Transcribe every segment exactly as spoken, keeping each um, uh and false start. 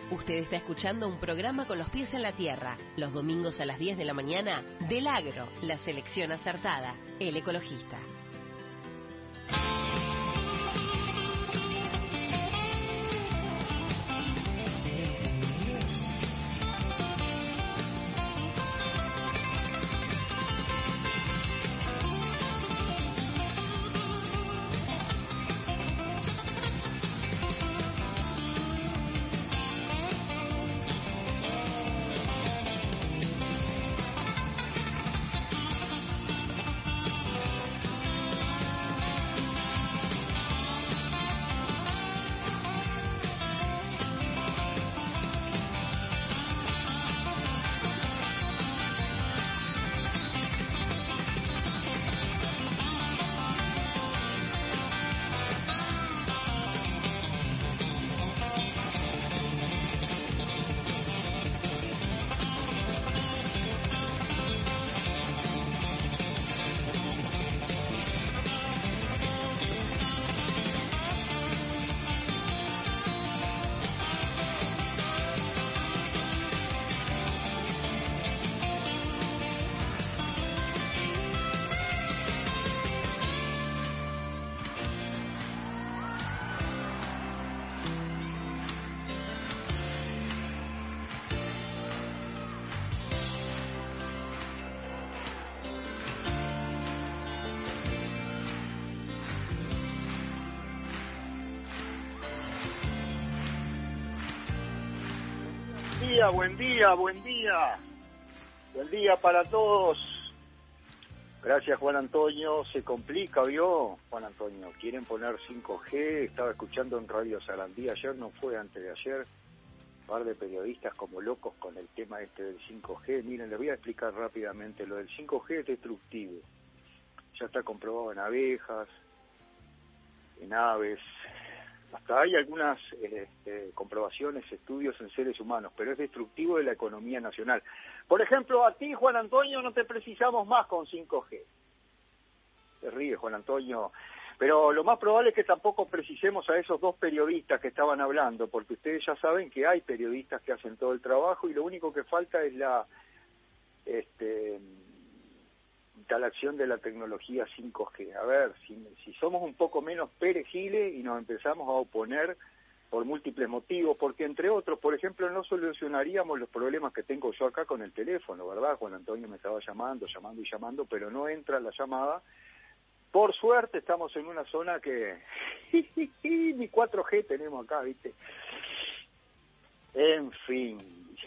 Usted está escuchando un programa con los pies en la tierra, los domingos a las diez de la mañana, del Agro, la selección acertada, el ecologista. Buen día, buen día, buen día. Buen día para todos. Gracias, Juan Antonio. Se complica, ¿vio? Juan Antonio, quieren poner cinco G. Estaba escuchando en Radio Sarandí ayer, no fue antes de ayer. Un par de periodistas como locos con el tema este del cinco G. Miren, les voy a explicar rápidamente. Lo del cinco G es destructivo. Ya está comprobado en abejas, en aves. Hasta hay algunas este, comprobaciones, estudios en seres humanos, pero es destructivo de la economía nacional. Por ejemplo, a ti, Juan Antonio, no te precisamos más con cinco G. Te ríes, Juan Antonio. Pero lo más probable es que tampoco precisemos a esos dos periodistas que estaban hablando, porque ustedes ya saben que hay periodistas que hacen todo el trabajo y lo único que falta es la este, instalación de la tecnología cinco G. A ver, si, si somos un poco menos perejiles y nos empezamos a oponer por múltiples motivos, porque entre otros, por ejemplo, no solucionaríamos los problemas que tengo yo acá con el teléfono, ¿verdad? Juan Antonio me estaba llamando, llamando y llamando, pero no entra la llamada. Por suerte estamos en una zona que ni cuatro G tenemos acá, ¿viste? En fin.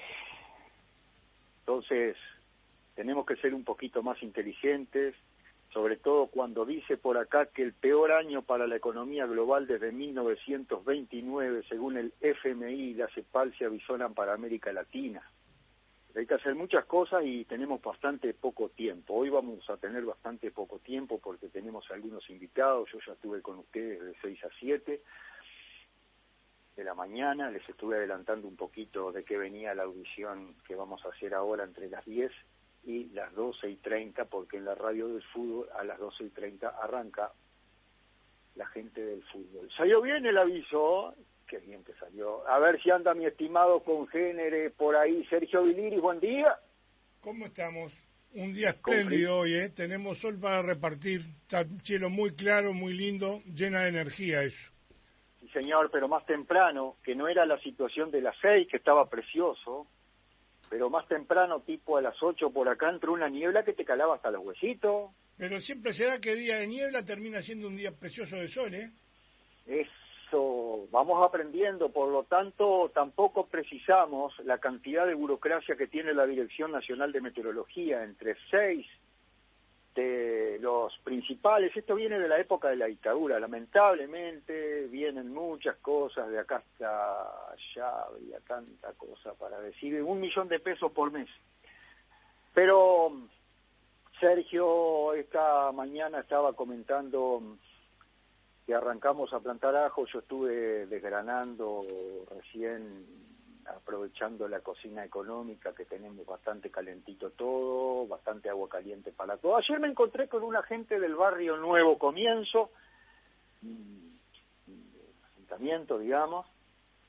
Entonces, tenemos que ser un poquito más inteligentes, sobre todo cuando dice por acá que el peor año para la economía global desde mil novecientos veintinueve, según el F M I y la CEPAL, se avisoran para América Latina. Hay que hacer muchas cosas y tenemos bastante poco tiempo. Hoy vamos a tener bastante poco tiempo porque tenemos algunos invitados. Yo ya estuve con ustedes de seis a siete de la mañana. Les estuve adelantando un poquito de qué venía la audición que vamos a hacer ahora entre las diez y las doce y treinta, porque en la radio del fútbol a las doce y treinta arranca la gente del fútbol. ¿Salió bien el aviso? Qué bien que salió. A ver si anda mi estimado congénere por ahí. Sergio Viliri, buen día. ¿Cómo estamos? Un día espléndido hoy, ¿eh? Tenemos sol para repartir. Está el cielo muy claro, muy lindo, llena de energía eso. Sí, señor, pero más temprano, que no era la situación de las seis, que estaba precioso, pero más temprano, tipo a las ocho por acá, entró una niebla que te calaba hasta los huesitos. Pero siempre será que día de niebla termina siendo un día precioso de sol, ¿eh? Eso, vamos aprendiendo, por lo tanto, tampoco precisamos la cantidad de burocracia que tiene la Dirección Nacional de Meteorología, entre seis de los principales. Esto viene de la época de la dictadura, lamentablemente vienen muchas cosas de acá hasta allá, había tanta cosa para decir, un millón de pesos por mes. Pero Sergio esta mañana estaba comentando que arrancamos a plantar ajo. Yo estuve desgranando recién, aprovechando la cocina económica, que tenemos bastante calentito todo, bastante agua caliente para todo. Ayer me encontré con una gente del barrio Nuevo Comienzo, asentamiento, digamos,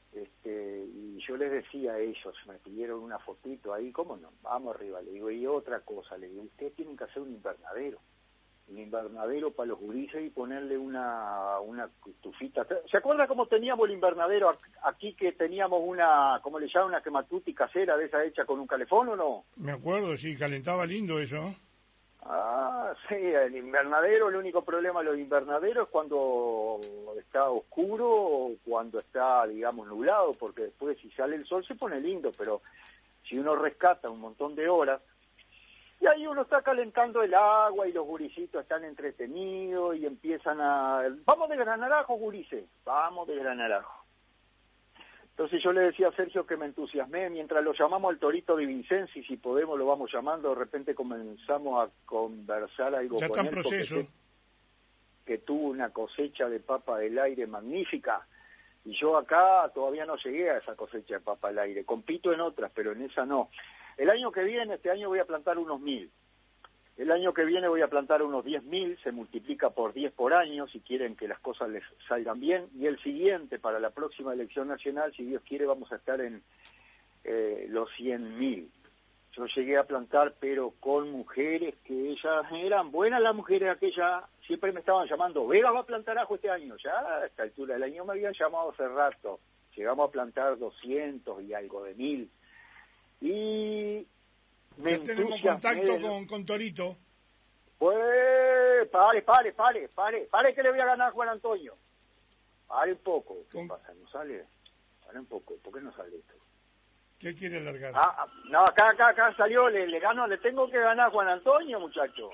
Este, y yo les decía a ellos, me pidieron una fotito ahí, ¿cómo no? Vamos arriba, le digo, y otra cosa, le digo, ustedes tienen que hacer un invernadero, un invernadero para los gurises y ponerle una una estufita. ¿Se acuerda cómo teníamos el invernadero aquí, que teníamos una, cómo le llaman, una quematuti casera de esa hecha con un calefón o no? Me acuerdo, sí, calentaba lindo eso, ¿no? Ah, sí, el invernadero, el único problema de los invernaderos es cuando está oscuro o cuando está, digamos, nublado, porque después si sale el sol se pone lindo, pero si uno rescata un montón de horas, y ahí uno está calentando el agua y los gurisitos están entretenidos y empiezan a... Vamos de granarajo, gurises, vamos de granarajo. Entonces yo le decía a Sergio que me entusiasmé, mientras lo llamamos al Torito Di Vincenzi, si podemos lo vamos llamando, de repente comenzamos a conversar algo ya con está él. en proceso. Que, que tuvo una cosecha de papa del aire magnífica, y yo acá todavía no llegué a esa cosecha de papa del aire, compito en otras, pero en esa no. El año que viene, este año voy a plantar unos mil. El año que viene voy a plantar unos diez mil, se multiplica por diez por año, si quieren que las cosas les salgan bien. Y el siguiente, para la próxima elección nacional, si Dios quiere, vamos a estar en eh, los cien mil. Yo llegué a plantar, pero con mujeres que ellas eran buenas, las mujeres aquellas, siempre me estaban llamando, Vega va a plantar ajo este año. Ya a esta altura del año me habían llamado hace rato. Llegamos a plantar doscientos y algo de mil. Y... me ya tenemos contacto con, con Torito. Pues, pare, pare, pare, pare, pare que le voy a ganar a Juan Antonio. Pare un poco. ¿Qué con... pasa? ¿No sale? Pare un poco. ¿Por qué no sale esto? ¿Qué quiere alargar? Ah, ah, no, acá, acá, acá salió, le, le gano, le tengo que ganar a Juan Antonio, muchacho.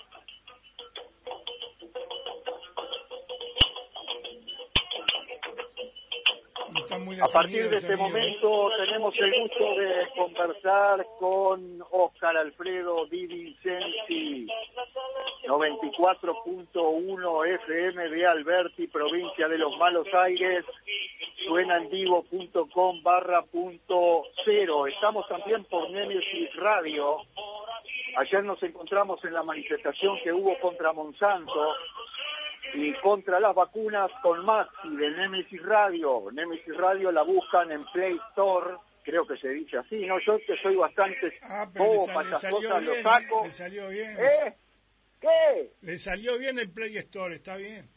A partir de este momento tenemos el gusto de conversar con Óscar Alfredo Di Vincenzi, noventa y cuatro punto uno F M de Alberti, provincia de Los Malos Aires, suenandivo.com barra punto cero. Estamos también por Nemesis Radio. Ayer nos encontramos en la manifestación que hubo contra Monsanto y contra las vacunas con Maxi de Nemesis Radio. Nemesis Radio la buscan en Play Store, creo que se dice así, ¿no? Yo que soy bastante ah, bobo para estas cosas, bien, lo saco. Le salió bien. ¿Eh? ¿Qué? Le salió bien el Play Store, está bien.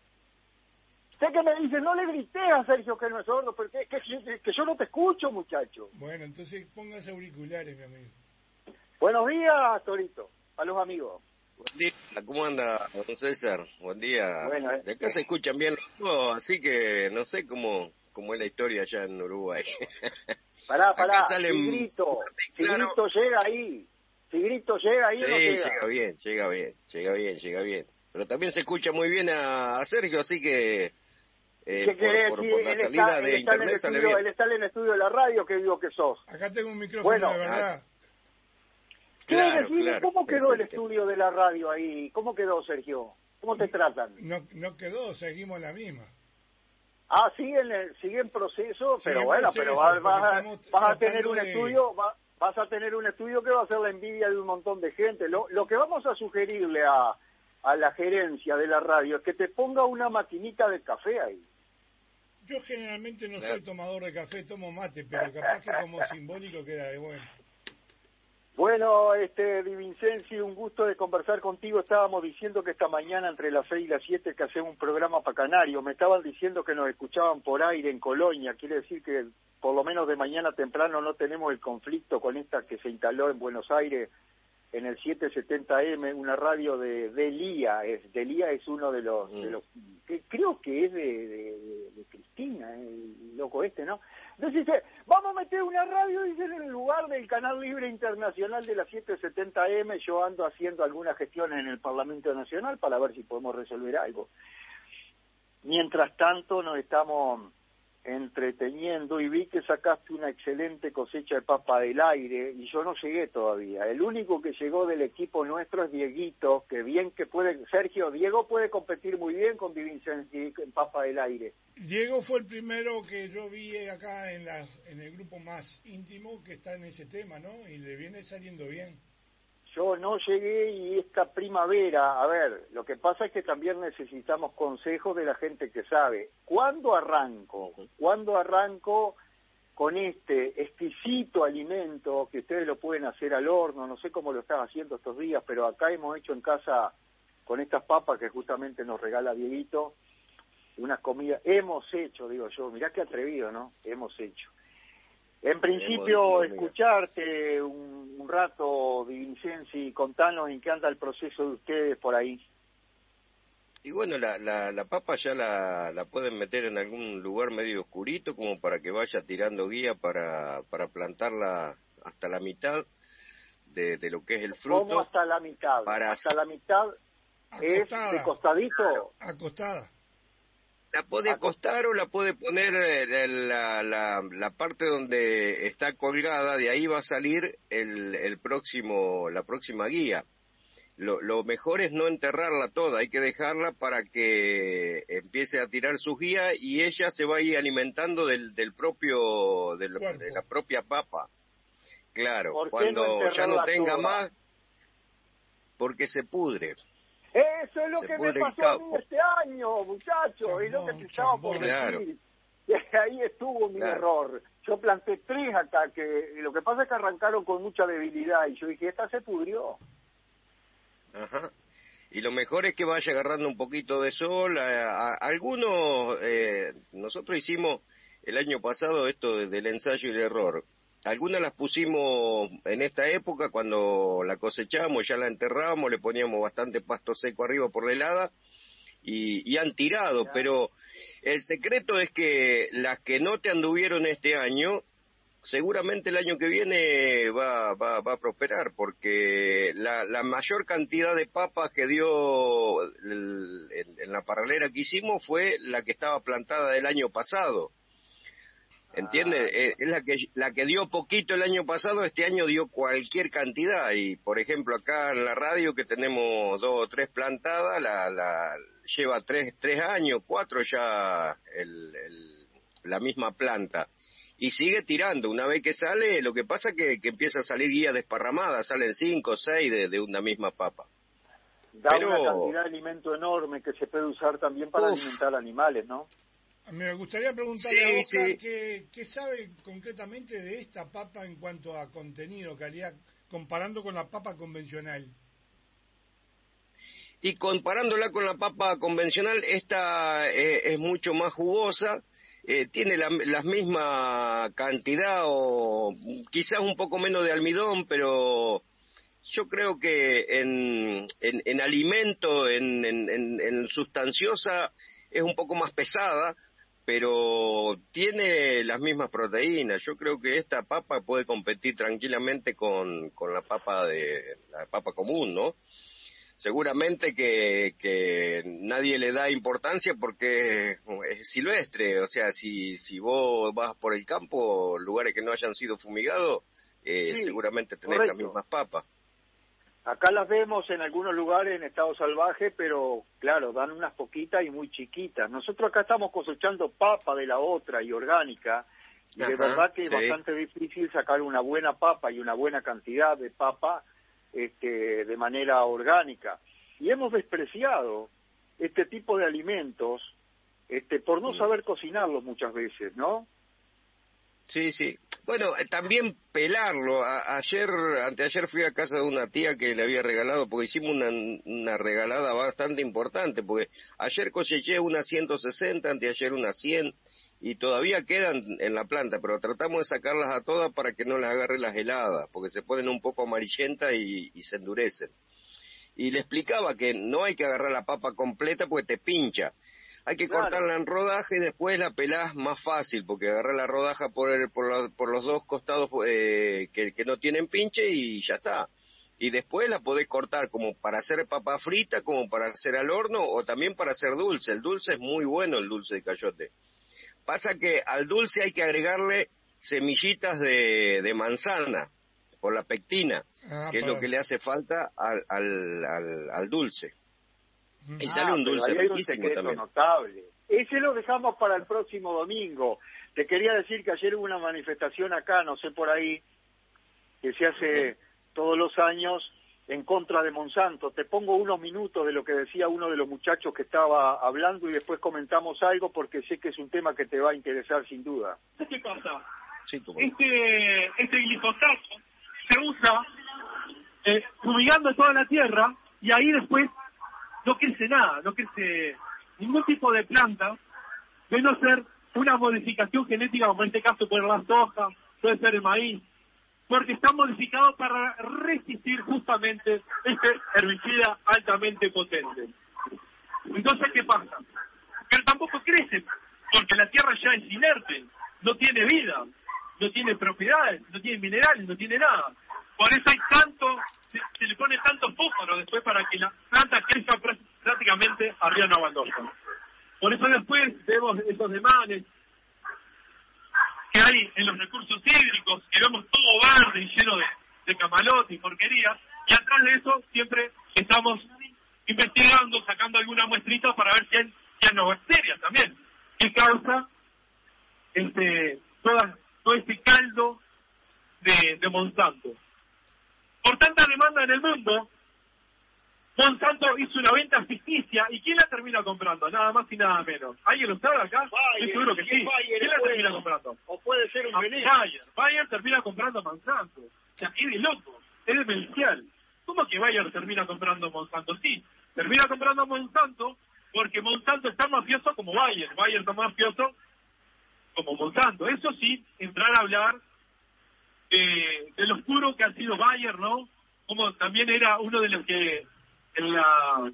Sé que me dice, no le grité a Sergio que no es sordo, porque que, que, que yo no te escucho, muchacho. Bueno, entonces póngase auriculares, mi amigo. Buenos días, Torito, a los amigos. Buen día, ¿cómo anda, don César? Buen día. Bueno, eh. De acá se escuchan bien los dos, así que no sé cómo, cómo es la historia allá en Uruguay. Pará, pará, salen... Tigrito, claro. Tigrito llega ahí, Tigrito llega ahí sí, o no llega. llega bien, llega bien, llega bien, llega bien. Pero también se escucha muy bien a, a Sergio, así que... Eh, ¿Qué querés? por, por, Sí, por la él salida está, de él está en el internet sale estudio, bien. él está en el estudio de la radio, que digo que sos. Acá tengo un micrófono Bueno, de verdad. ¿Qué claro, decir? claro, ¿Cómo quedó el excelente. estudio de la radio ahí? ¿Cómo quedó, Sergio? ¿Cómo te tratan? No, no quedó, seguimos la misma. Ah, sigue en, sigue en proceso, Sigue pero en bueno, proceso, pero vas, vas, a, estamos vas a tener tratando un de- estudio, va- vas a tener un estudio que va a ser la envidia de un montón de gente. Lo, lo que vamos a sugerirle a, a la gerencia de la radio es que te ponga una maquinita de café ahí. Yo generalmente no Claro. soy tomador de café, tomo mate, pero capaz que como simbólico queda de bueno. Bueno, este, Di Vincenzi, un gusto de conversar contigo. Estábamos diciendo que esta mañana entre las seis y las siete que hacemos un programa para Canario. Me estaban diciendo que nos escuchaban por aire en Colonia. Quiere decir que por lo menos de mañana temprano no tenemos el conflicto con esta que se instaló en Buenos Aires en el setecientos setenta eme, una radio de Delía. Es, Delía es uno de los, Mm. de los que creo que es de, de, de Cristina, el loco este, ¿no? Entonces dice, vamos a meter una radio, dice, en el lugar del Canal Libre Internacional de la setecientos setenta eme. Yo ando haciendo algunas gestiones en el Parlamento Nacional para ver si podemos resolver algo. Mientras tanto nos estamos entreteniendo y vi que sacaste una excelente cosecha de papa del aire y yo no llegué todavía. El único que llegó del equipo nuestro es Dieguito, que bien que puede, Sergio, Diego puede competir muy bien con Di Vincenzi en papa del aire. Diego fue el primero que yo vi acá en, la, en el grupo más íntimo que está en ese tema, ¿no? Y le viene saliendo bien. Yo no llegué y esta primavera, a ver, lo que pasa es que también necesitamos consejos de la gente que sabe. ¿Cuándo arranco? ¿Cuándo arranco con este exquisito alimento que ustedes lo pueden hacer al horno, no sé cómo lo están haciendo estos días, pero acá hemos hecho en casa con estas papas que justamente nos regala Dieguito, unas comidas, hemos hecho, digo yo, mirá qué atrevido, ¿no? Hemos hecho. En principio, escucharte un, un rato, Di Vincenzi, contanos en qué anda el proceso de ustedes por ahí. Y bueno, la, la, la papa ya la, la pueden meter en algún lugar medio oscurito, como para que vaya tirando guía para, para plantarla hasta la mitad de, de lo que es el fruto. ¿Cómo hasta la mitad? Para... Hasta la mitad es de costadito. Acostada. La puede acostar o la puede poner en la, la, la parte donde está colgada, de ahí va a salir el, el próximo, la próxima guía. Lo, lo mejor es no enterrarla toda, hay que dejarla para que empiece a tirar sus guías y ella se va a ir alimentando del, del propio, del, de la propia papa. Claro, cuando no ya no tenga toda? más, porque se pudre. Eso es lo se que me pasó a mí este año, muchachos, es lo que te estaba por claro. decir. Ahí estuvo mi claro. error. Yo planté tres acá, que lo que pasa es que arrancaron con mucha debilidad y yo dije, esta se pudrió. Ajá. Y lo mejor es que vaya agarrando un poquito de sol. A, a, algunos, eh, nosotros hicimos el año pasado esto de, del ensayo y el error. Algunas las pusimos en esta época cuando la cosechamos, ya la enterramos, le poníamos bastante pasto seco arriba por la helada y, y han tirado, claro. Pero el secreto es que las que no te anduvieron este año, seguramente el año que viene va, va, va a prosperar, porque la, la mayor cantidad de papas que dio el, en, en la parralera que hicimos fue la que estaba plantada del año pasado. ¿Entiendes? Ah, es la que la que dio poquito el año pasado, este año dio cualquier cantidad. Y, por ejemplo, acá en la radio que tenemos dos o tres plantadas, la, la lleva tres, tres años, cuatro ya el, el, la misma planta. Y sigue tirando. Una vez que sale, lo que pasa es que, que empieza a salir guía desparramada, salen cinco o seis de, de una misma papa. Da Pero... una cantidad de alimento enorme que se puede usar también para Uf. alimentar animales, ¿no? Me gustaría preguntarle sí, a Oscar sí. ¿qué, qué sabe concretamente de esta papa en cuanto a contenido, calidad, comparando con la papa convencional. Y comparándola con la papa convencional, esta eh, es mucho más jugosa, eh, tiene la, la misma cantidad o quizás un poco menos de almidón, pero yo creo que en, en, en alimento, en, en, en, en sustanciosa, es un poco más pesada, pero tiene las mismas proteínas. Yo creo que esta papa puede competir tranquilamente con, con la papa de la papa común, ¿no? Seguramente que, que nadie le da importancia porque es silvestre, o sea, si, si vos vas por el campo, lugares que no hayan sido fumigados, eh, sí, seguramente tenés correcto. Las mismas papas. Acá las vemos en algunos lugares en estado salvaje, pero claro, dan unas poquitas y muy chiquitas. Nosotros acá estamos cosechando papa de la otra y orgánica, y Ajá, de verdad que es sí. bastante difícil sacar una buena papa y una buena cantidad de papa este, de manera orgánica. Y hemos despreciado este tipo de alimentos este, por no saber cocinarlos muchas veces, ¿no? Sí, sí. Bueno, también pelarlo. A, ayer, anteayer fui a casa de una tía que le había regalado, porque hicimos una, una regalada bastante importante, porque ayer coseché unas ciento sesenta, anteayer unas cien, y todavía quedan en la planta, pero tratamos de sacarlas a todas para que no las agarre las heladas, porque se ponen un poco amarillentas y, y se endurecen. Y le explicaba que no hay que agarrar la papa completa porque te pincha. Hay que claro. cortarla en rodaja y después la pelás más fácil, porque agarrar la rodaja por el, por, la, por los dos costados eh, que, que no tienen pinche y ya está. Y después la podés cortar como para hacer papa frita, como para hacer al horno o también para hacer dulce. El dulce es muy bueno, el dulce de cayote. Pasa que al dulce hay que agregarle semillitas de, de manzana, por la pectina, ah, que para... es lo que le hace falta al, al, al, al dulce. Y ah, sale un dulce riquísimo también. Notable. Ese lo dejamos para el próximo domingo. Te quería decir que ayer hubo una manifestación acá, no sé por ahí, que se hace uh-huh. todos los años en contra de Monsanto. Te pongo unos minutos de lo que decía uno de los muchachos que estaba hablando y después comentamos algo porque sé que es un tema que te va a interesar sin duda. ¿Qué pasa? Sí, como... este, este glifosato se usa eh, fumigando toda la tierra y ahí después no crece nada, no crece ningún tipo de planta, de no ser una modificación genética, como en este caso puede ser la soja, puede ser el maíz, porque está modificado para resistir justamente este herbicida altamente potente. Entonces, ¿qué pasa? Pero tampoco crece, porque la tierra ya es inerte, no tiene vida, no tiene propiedades, no tiene minerales, no tiene nada. Por eso hay tanto, se, se le pone tanto fósforo después para que la planta crezca pr prácticamente arriba de una baldosa. Por eso después vemos esos demanes que hay en los recursos hídricos, que vemos todo verde y lleno de, de camalote y porquería, y atrás de eso siempre estamos investigando, sacando alguna muestrita para ver si hay cianobacterias también, que causa este toda, todo este caldo de, de Monsanto. Por tanta demanda en el mundo, Monsanto hizo una venta ficticia, ¿y quién la termina comprando? Nada más y nada menos. ¿Alguien lo sabe acá? Bayer, Estoy seguro que sí. Bayer, ¿Quién la puede, termina comprando? O puede ser un veneno. Bayer. Bayer termina comprando Monsanto. O sea, es de loco, es demencial. ¿Cómo que Bayer termina comprando Monsanto? Sí, termina comprando Monsanto porque Monsanto es tan mafioso como Bayer. Bayer es tan mafioso como Monsanto. Eso sí, entrar a hablar eh, de lo oscuro que ha sido Bayer, ¿no? Como también era uno de los que en la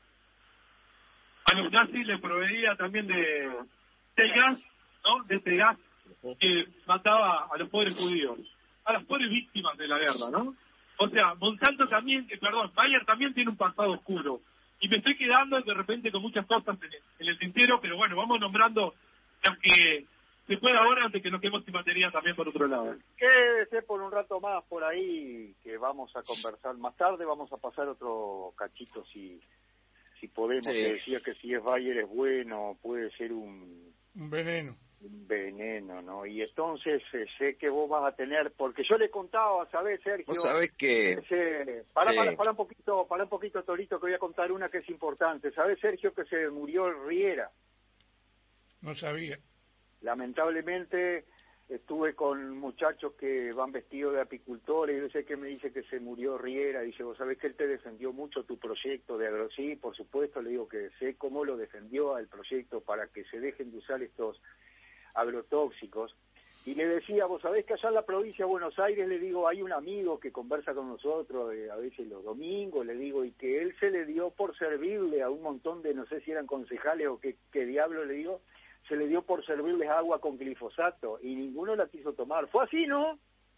a los nazis le proveía también de, de gas, ¿no? De este gas que mataba a los pobres judíos, a las pobres víctimas de la guerra, ¿no? O sea, Monsanto también, eh, perdón, Bayer también tiene un pasado oscuro. Y me estoy quedando de repente con muchas cosas en el, en el tintero, pero bueno, vamos nombrando las que se pueda ahora antes que nos quedemos sin batería también por otro lado. Quédese por un rato más por ahí, que vamos a conversar más tarde, vamos a pasar otro cachito si si podemos, sí. Que decía que si es Bayer es bueno, puede ser un... Un veneno. Un veneno, ¿no? Y entonces eh, sé que vos vas a tener, porque yo le contaba, ¿sabés, Sergio? Vos sabés que... Ese, para, sí. para, para un poquito, para un poquito, Torito, que voy a contar una que es importante. ¿Sabés, Sergio, que se murió el Riera? No sabía. Lamentablemente estuve con muchachos que van vestidos de apicultores y yo sé que me dice que se murió Riera. Dice, vos sabés que él te defendió mucho tu proyecto de agro... Sí, por supuesto, le digo que sé cómo lo defendió al proyecto para que se dejen de usar estos agrotóxicos. Y le decía, vos sabés que allá en la provincia de Buenos Aires, le digo, hay un amigo que conversa con nosotros eh, a veces los domingos, le digo, y que él se le dio por servirle a un montón de, no sé si eran concejales o qué, qué diablo, le digo, se le dio por servirles agua con glifosato y ninguno la quiso tomar. ¿Fue así, no?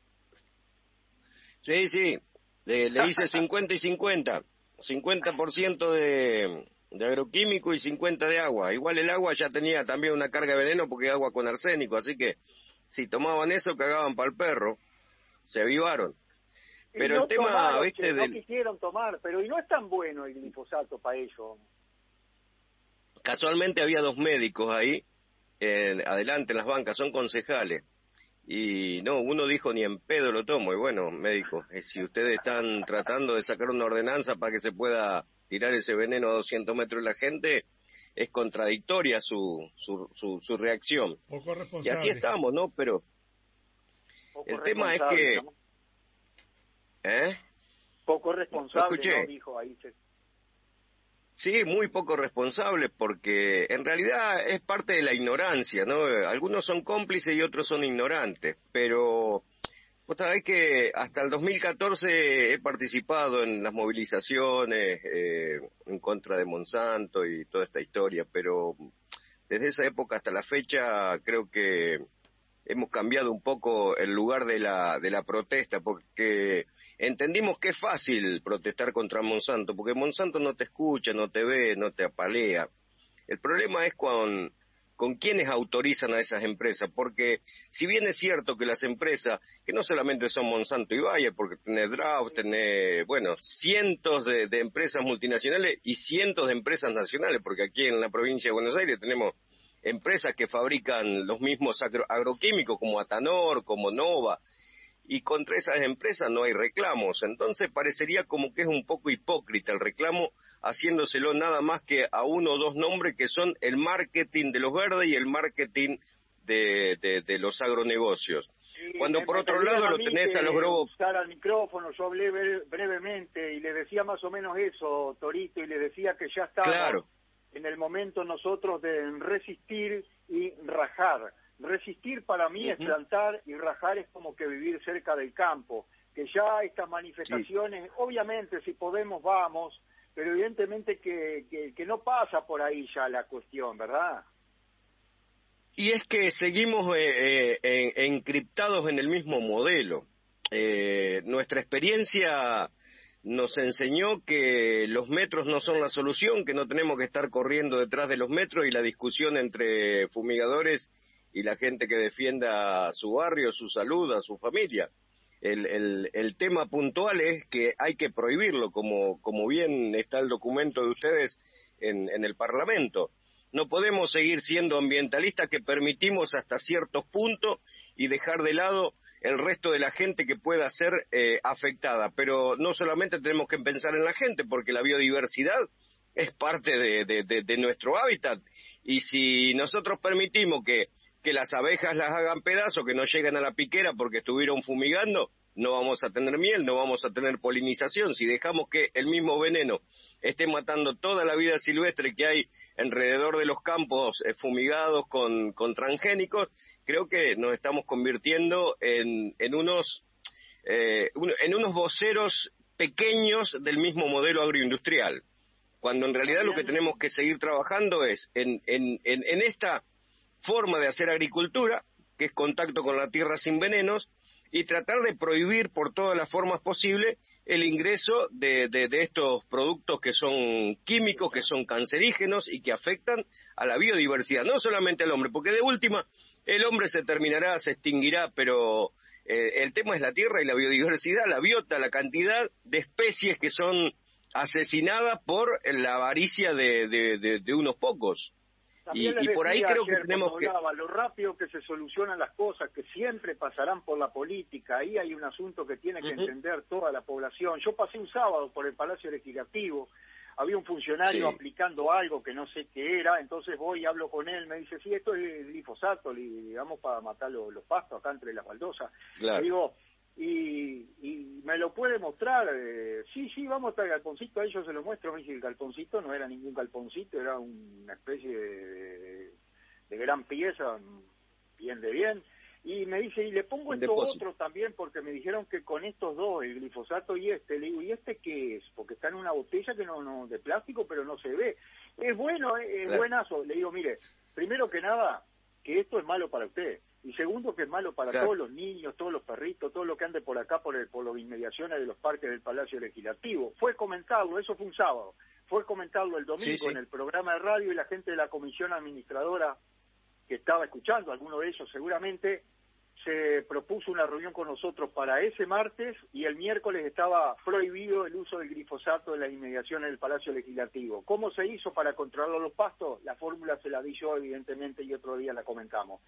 Sí, sí, le, le hice cincuenta y cincuenta, cincuenta por ciento de, de agroquímico y cincuenta de agua. Igual el agua ya tenía también una carga de veneno porque es agua con arsénico, así que si tomaban eso cagaban para el perro, se avivaron. Pero no el tema, tomaron, viste, che, del... no quisieron tomar, pero y no es tan bueno el glifosato para eso. Casualmente había dos médicos ahí, eh, adelante en las bancas, son concejales. Y no, uno dijo ni en pedo lo tomo. Y bueno, médico, eh, si ustedes están tratando de sacar una ordenanza para que se pueda tirar ese veneno a doscientos metros de la gente, es contradictoria su su su, su reacción. Poco responsable. Y así estamos, ¿no? Pero Poco el tema es que... ¿no? ¿Eh? Poco responsable, escuché. ¿no? Dijo ahí. Se... Sí, muy poco responsable, porque en realidad es parte de la ignorancia, ¿no? Algunos son cómplices y otros son ignorantes, pero vos sabés que hasta el dos mil catorce he participado en las movilizaciones eh, en contra de Monsanto y toda esta historia, pero desde esa época hasta la fecha creo que hemos cambiado un poco el lugar de la de la protesta, porque entendimos que es fácil protestar contra Monsanto, porque Monsanto no te escucha, no te ve, no te apalea. El problema es con, con quienes autorizan a esas empresas, porque si bien es cierto que las empresas, que no solamente son Monsanto y Bayer, porque tenés Draft, tenés, bueno, cientos de, de empresas multinacionales y cientos de empresas nacionales, porque aquí en la provincia de Buenos Aires tenemos empresas que fabrican los mismos agro, agroquímicos como Atanor, como Nova, y contra esas empresas no hay reclamos. Entonces parecería como que es un poco hipócrita el reclamo, haciéndoselo nada más que a uno o dos nombres que son el marketing de los verdes y el marketing de, de, de los agronegocios. Sí, Cuando por otro lado lo tenés a los globos... Usar al micrófono, yo hablé brevemente y le decía más o menos eso, Torito, y le decía que ya estaba Claro. en el momento nosotros de resistir y rajar. Resistir para mí uh-huh. es plantar y rajar es como que vivir cerca del campo, que ya estas manifestaciones, sí. obviamente si podemos vamos, pero evidentemente que, que, que no pasa por ahí ya la cuestión, ¿verdad? Y es que seguimos eh, eh, encriptados en el mismo modelo. Eh, nuestra experiencia nos enseñó que los metros no son la solución, que no tenemos que estar corriendo detrás de los metros y la discusión entre fumigadores y la gente que defienda su barrio, su salud, a su familia. El, el, el tema puntual es que hay que prohibirlo, como, como bien está el documento de ustedes en, en el Parlamento. No podemos seguir siendo ambientalistas que permitimos hasta ciertos puntos y dejar de lado el resto de la gente que pueda ser eh, afectada. Pero no solamente tenemos que pensar en la gente, porque la biodiversidad es parte de, de, de, de nuestro hábitat. Y si nosotros permitimos que, que las abejas las hagan pedazos, que no lleguen a la piquera porque estuvieron fumigando, no vamos a tener miel, no vamos a tener polinización. Si dejamos que el mismo veneno esté matando toda la vida silvestre que hay alrededor de los campos eh, fumigados con, con transgénicos, creo que nos estamos convirtiendo en, en unos eh, un, en unos voceros pequeños del mismo modelo agroindustrial, cuando en realidad lo que tenemos que seguir trabajando es en, en, en, en esta forma de hacer agricultura, que es contacto con la tierra sin venenos, y tratar de prohibir por todas las formas posibles el ingreso de, de, de estos productos que son químicos, que son cancerígenos y que afectan a la biodiversidad, no solamente al hombre, porque de última el hombre se terminará, se extinguirá, pero eh, el tema es la tierra y la biodiversidad, la biota, la cantidad de especies que son asesinadas por la avaricia de, de, de, de unos pocos. Y, y por ahí creo que tenemos que... Hablaba, lo rápido que se solucionan las cosas, que siempre pasarán por la política, ahí hay un asunto que tiene que uh-huh. entender toda la población. Yo pasé un sábado por el Palacio Legislativo, había un funcionario sí. aplicando algo que no sé qué era, entonces voy y hablo con él, me dice, sí, esto es glifosato, digamos, para matar los, los pastos acá entre las baldosas. Claro. Le digo, y, y me lo puede mostrar, eh, sí, sí, vamos a estar el galponcito, a ellos se lo muestro, me dice, el galponcito no era ningún galponcito, era una especie de, de gran pieza, bien de bien, y me dice, y le pongo estos otros también, porque me dijeron que con estos dos, el glifosato y este, le digo, ¿y este qué es? Porque está en una botella que no, no de plástico, pero no se ve, es bueno, es claro. buenazo, le digo, mire, primero que nada, que esto es malo para usted, y segundo que es malo para claro. todos los niños, todos los perritos, todo lo que ande por acá, por el, por las inmediaciones de los parques del Palacio Legislativo. Fue comentado, eso fue un sábado, fue comentado el domingo sí, sí. en el programa de radio y la gente de la comisión administradora que estaba escuchando, alguno de ellos seguramente, se propuso una reunión con nosotros para ese martes y el miércoles estaba prohibido el uso del glifosato en las inmediaciones del Palacio Legislativo. ¿Cómo se hizo para controlar los pastos? La fórmula se la di yo, evidentemente, y otro día la comentamos.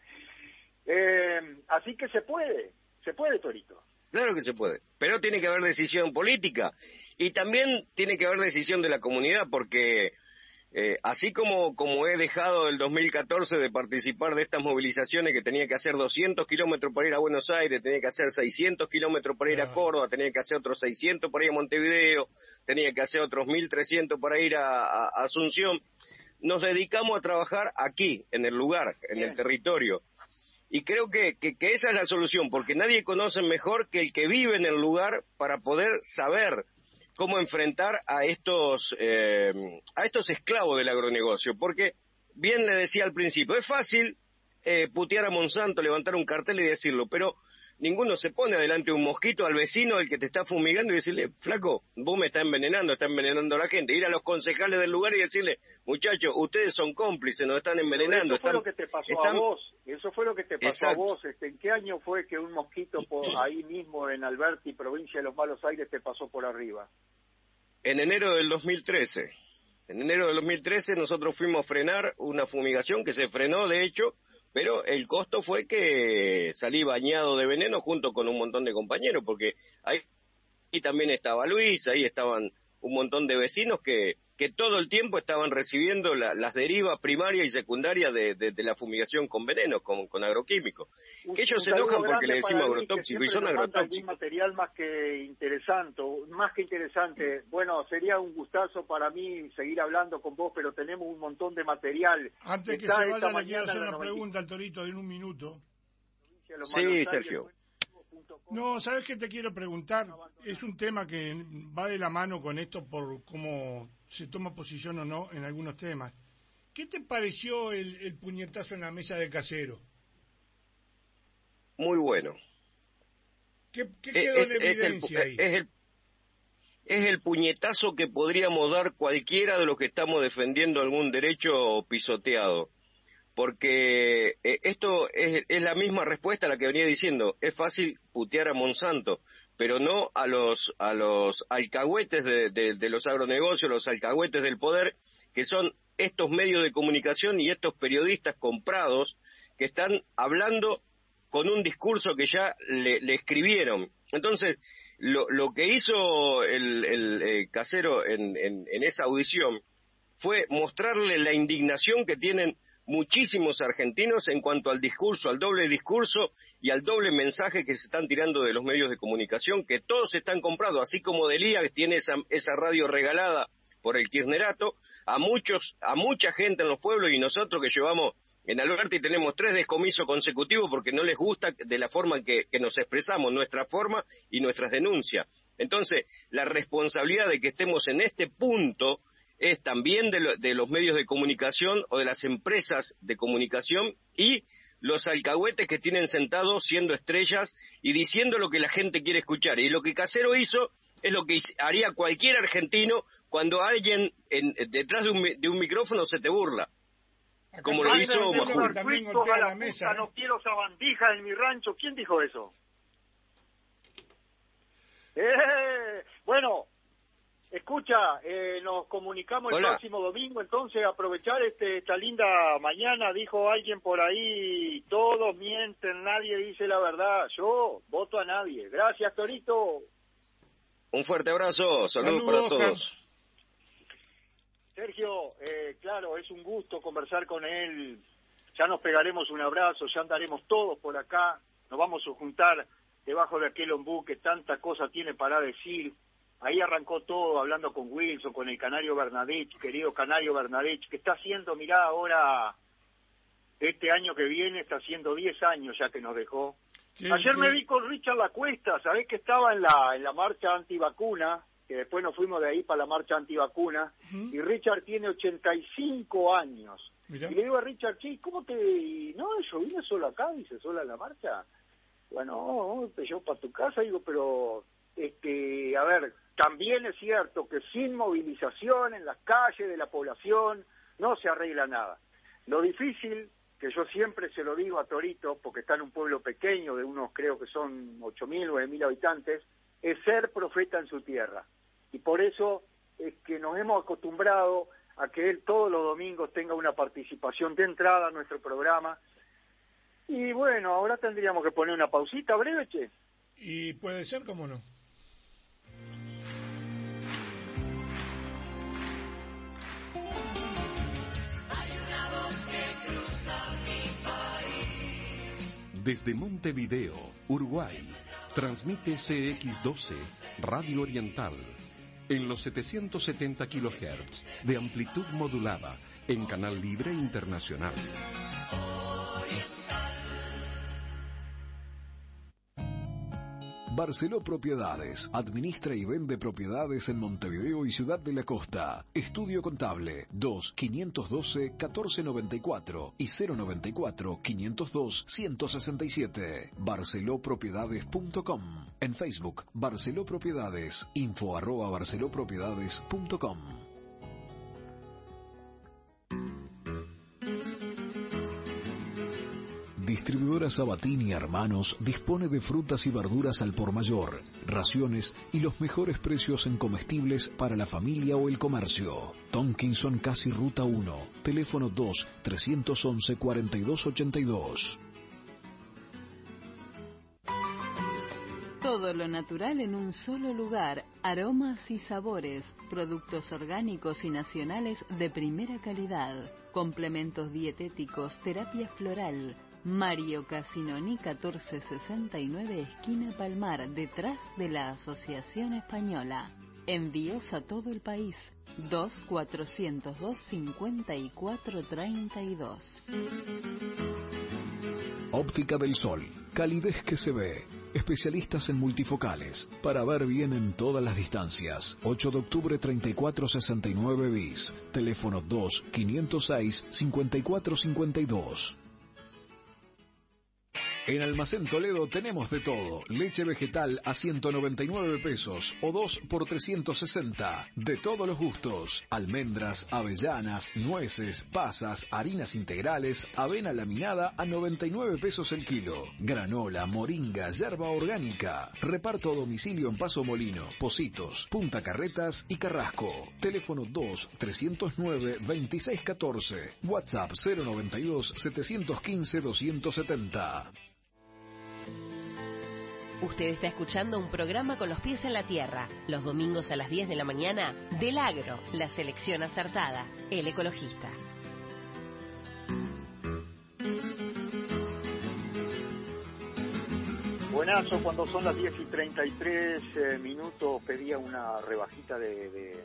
Eh, así que se puede, se puede, Torito. Claro que se puede, pero tiene que haber decisión política y también tiene que haber decisión de la comunidad, porque eh, así como, como he dejado el dos mil catorce de participar de estas movilizaciones que tenía que hacer doscientos kilómetros para ir a Buenos Aires, tenía que hacer seiscientos kilómetros para ir a Córdoba, tenía que hacer otros seiscientos para ir a Montevideo, tenía que hacer otros mil trescientos para ir a, a, a Asunción, nos dedicamos a trabajar aquí, en el lugar, en Bien. el territorio. Y creo que, que, que esa es la solución, porque nadie conoce mejor que el que vive en el lugar para poder saber cómo enfrentar a estos eh, a estos esclavos del agronegocio. Porque, bien le decía al principio, es fácil eh, putear a Monsanto, levantar un cartel y decirlo, pero ninguno se pone adelante un mosquito al vecino, el que te está fumigando, y decirle, flaco, vos me estás envenenando, está envenenando a la gente. Ir a los concejales del lugar y decirle, muchachos, ustedes son cómplices, nos están envenenando. Eso fue están, lo que te pasó están... a vos, eso fue lo que te pasó Exacto. a vos. Este, ¿En qué año fue que un mosquito por ahí mismo en Alberti, provincia de Los Malos Aires, te pasó por arriba? En enero del dos mil trece. En enero del dos mil trece nosotros fuimos a frenar una fumigación que se frenó, de hecho, pero el costo fue que salí bañado de veneno junto con un montón de compañeros, porque ahí también estaba Luis, ahí estaban un montón de vecinos que, que todo el tiempo estaban recibiendo la, las derivas primarias y secundarias de, de, de la fumigación con venenos, con, con agroquímicos. Un, que ellos un se enojan porque le decimos Luis, agrotóxicos y son agrotóxicos. Un material más que interesante, más que interesante. Bueno, sería un gustazo para mí seguir hablando con vos, pero tenemos un montón de material. Antes que se vaya, le quiero hacer una pregunta al Torito en un minuto. Sí, Sergio. No, ¿sabes qué te quiero preguntar? Es un tema que va de la mano con esto por cómo se toma posición o no en algunos temas. ¿Qué te pareció el, el puñetazo en la mesa de Casero? Muy bueno. ¿Qué, qué quedó es, en es evidencia el, ahí? Es el, es el puñetazo que podríamos dar cualquiera de los que estamos defendiendo algún derecho pisoteado. Porque eh, esto es, es la misma respuesta a la que venía diciendo. Es fácil putear a Monsanto, pero no a los a los alcahuetes de, de, de los agronegocios, los alcahuetes del poder, que son estos medios de comunicación y estos periodistas comprados que están hablando con un discurso que ya le, le escribieron. Entonces, lo, lo que hizo el, el eh, Casero en, en, en esa audición fue mostrarle la indignación que tienen muchísimos argentinos en cuanto al discurso, al doble discurso y al doble mensaje que se están tirando de los medios de comunicación, que todos están comprados, así como Delía, que tiene esa, esa radio regalada por el kirchnerато, a muchos, a mucha gente en los pueblos, y nosotros que llevamos en Alberti tenemos tres descomisos consecutivos porque no les gusta de la forma que, que nos expresamos, nuestra forma y nuestras denuncias. Entonces, la responsabilidad de que estemos en este punto es también de, lo, de los medios de comunicación o de las empresas de comunicación y los alcahuetes que tienen sentados siendo estrellas y diciendo lo que la gente quiere escuchar. Y lo que Casero hizo es lo que haría cualquier argentino cuando alguien en, detrás de un, de un micrófono se te burla. Acá como lo hizo Majul. También a golpea la la mesa, puta, ¿eh? no quiero sabandijas en mi rancho. ¿Quién dijo eso? Eh, bueno, escucha, eh, nos comunicamos el Hola. próximo domingo, entonces aprovechar este, esta linda mañana. Dijo alguien por ahí, todos mienten, nadie dice la verdad. Yo voto a nadie. Gracias, Torito. Un fuerte abrazo, saludos Saludos, para Oscar. todos. Sergio, eh, claro, es un gusto conversar con él. Ya nos pegaremos un abrazo, ya andaremos todos por acá. Nos vamos a juntar debajo de aquel ombú que tanta cosa tiene para decir. Ahí arrancó todo hablando con Wilson, con el Canario Bernadette, querido Canario Bernadette, que está haciendo, mirá, ahora, este año que viene, está haciendo diez años ya que nos dejó. ¿Qué- Ayer qué- me vi con Richard Lacuesta, ¿sabés que estaba en la en la marcha antivacuna? Que después nos fuimos de ahí para la marcha antivacuna, Ujú. y Richard tiene ochenta y cinco años. Mirá. Y le digo a Richard, che, ¿cómo te...? No, yo vine solo acá, dice, sola en la marcha. Bueno, te llevo para tu casa, digo, pero, este, a ver, también es cierto que sin movilización en las calles de la población no se arregla nada. Lo difícil, que yo siempre se lo digo a Torito, porque está en un pueblo pequeño, de unos creo que son ocho mil, nueve mil habitantes, es ser profeta en su tierra. Y por eso es que nos hemos acostumbrado a que él todos los domingos tenga una participación de entrada a nuestro programa. Y bueno, ahora tendríamos que poner una pausita breve, che. Y puede ser, ¿cómo no? Desde Montevideo, Uruguay, transmite C X doce, Radio Oriental, en los setecientos setenta kilohertz de amplitud modulada, en Canal Libre Internacional. Barceló Propiedades. Administra y vende propiedades en Montevideo y Ciudad de la Costa. Estudio Contable dos quinientos doce catorce noventa y cuatro y cero noventa y cuatro quinientos dos ciento sesenta y siete. barceló propiedades punto com. En Facebook, Barceló Propiedades. Info arroba barceló propiedades punto com. Distribuidora Sabatini Hermanos dispone de frutas y verduras al por mayor, raciones y los mejores precios en comestibles para la familia o el comercio. Tonkinson Casi Ruta uno, teléfono dos tres once cuarenta y dos ochenta y dos. Todo lo natural en un solo lugar, aromas y sabores, productos orgánicos y nacionales de primera calidad, complementos dietéticos, terapia floral. Mario Casinoni catorce sesenta y nueve, esquina Palmar, detrás de la Asociación Española. Envíos a todo el país. dos cuatrocientos dos cincuenta y cuatro treinta y dos. Óptica del Sol, calidez que se ve. Especialistas en multifocales, para ver bien en todas las distancias. ocho de octubre treinta y cuatro sesenta y nueve bis. Teléfono dos quinientos seis cincuenta y cuatro cincuenta y dos. En Almacén Toledo tenemos de todo. Leche vegetal a ciento noventa y nueve pesos o dos por trescientos sesenta. De todos los gustos. Almendras, avellanas, nueces, pasas, harinas integrales, avena laminada a noventa y nueve pesos el kilo. Granola, moringa, yerba orgánica. Reparto a domicilio en Paso Molino, Pocitos, Punta Carretas y Carrasco. Teléfono dos trescientos nueve veintiséis catorce. WhatsApp cero noventa y dos setecientos quince doscientos setenta. Usted está escuchando un programa con los pies en la tierra, los domingos a las diez de la mañana, del Agro, la selección acertada, el ecologista. Buenazo, cuando son las diez y treinta y tres eh, minutos, pedía una rebajita de, de,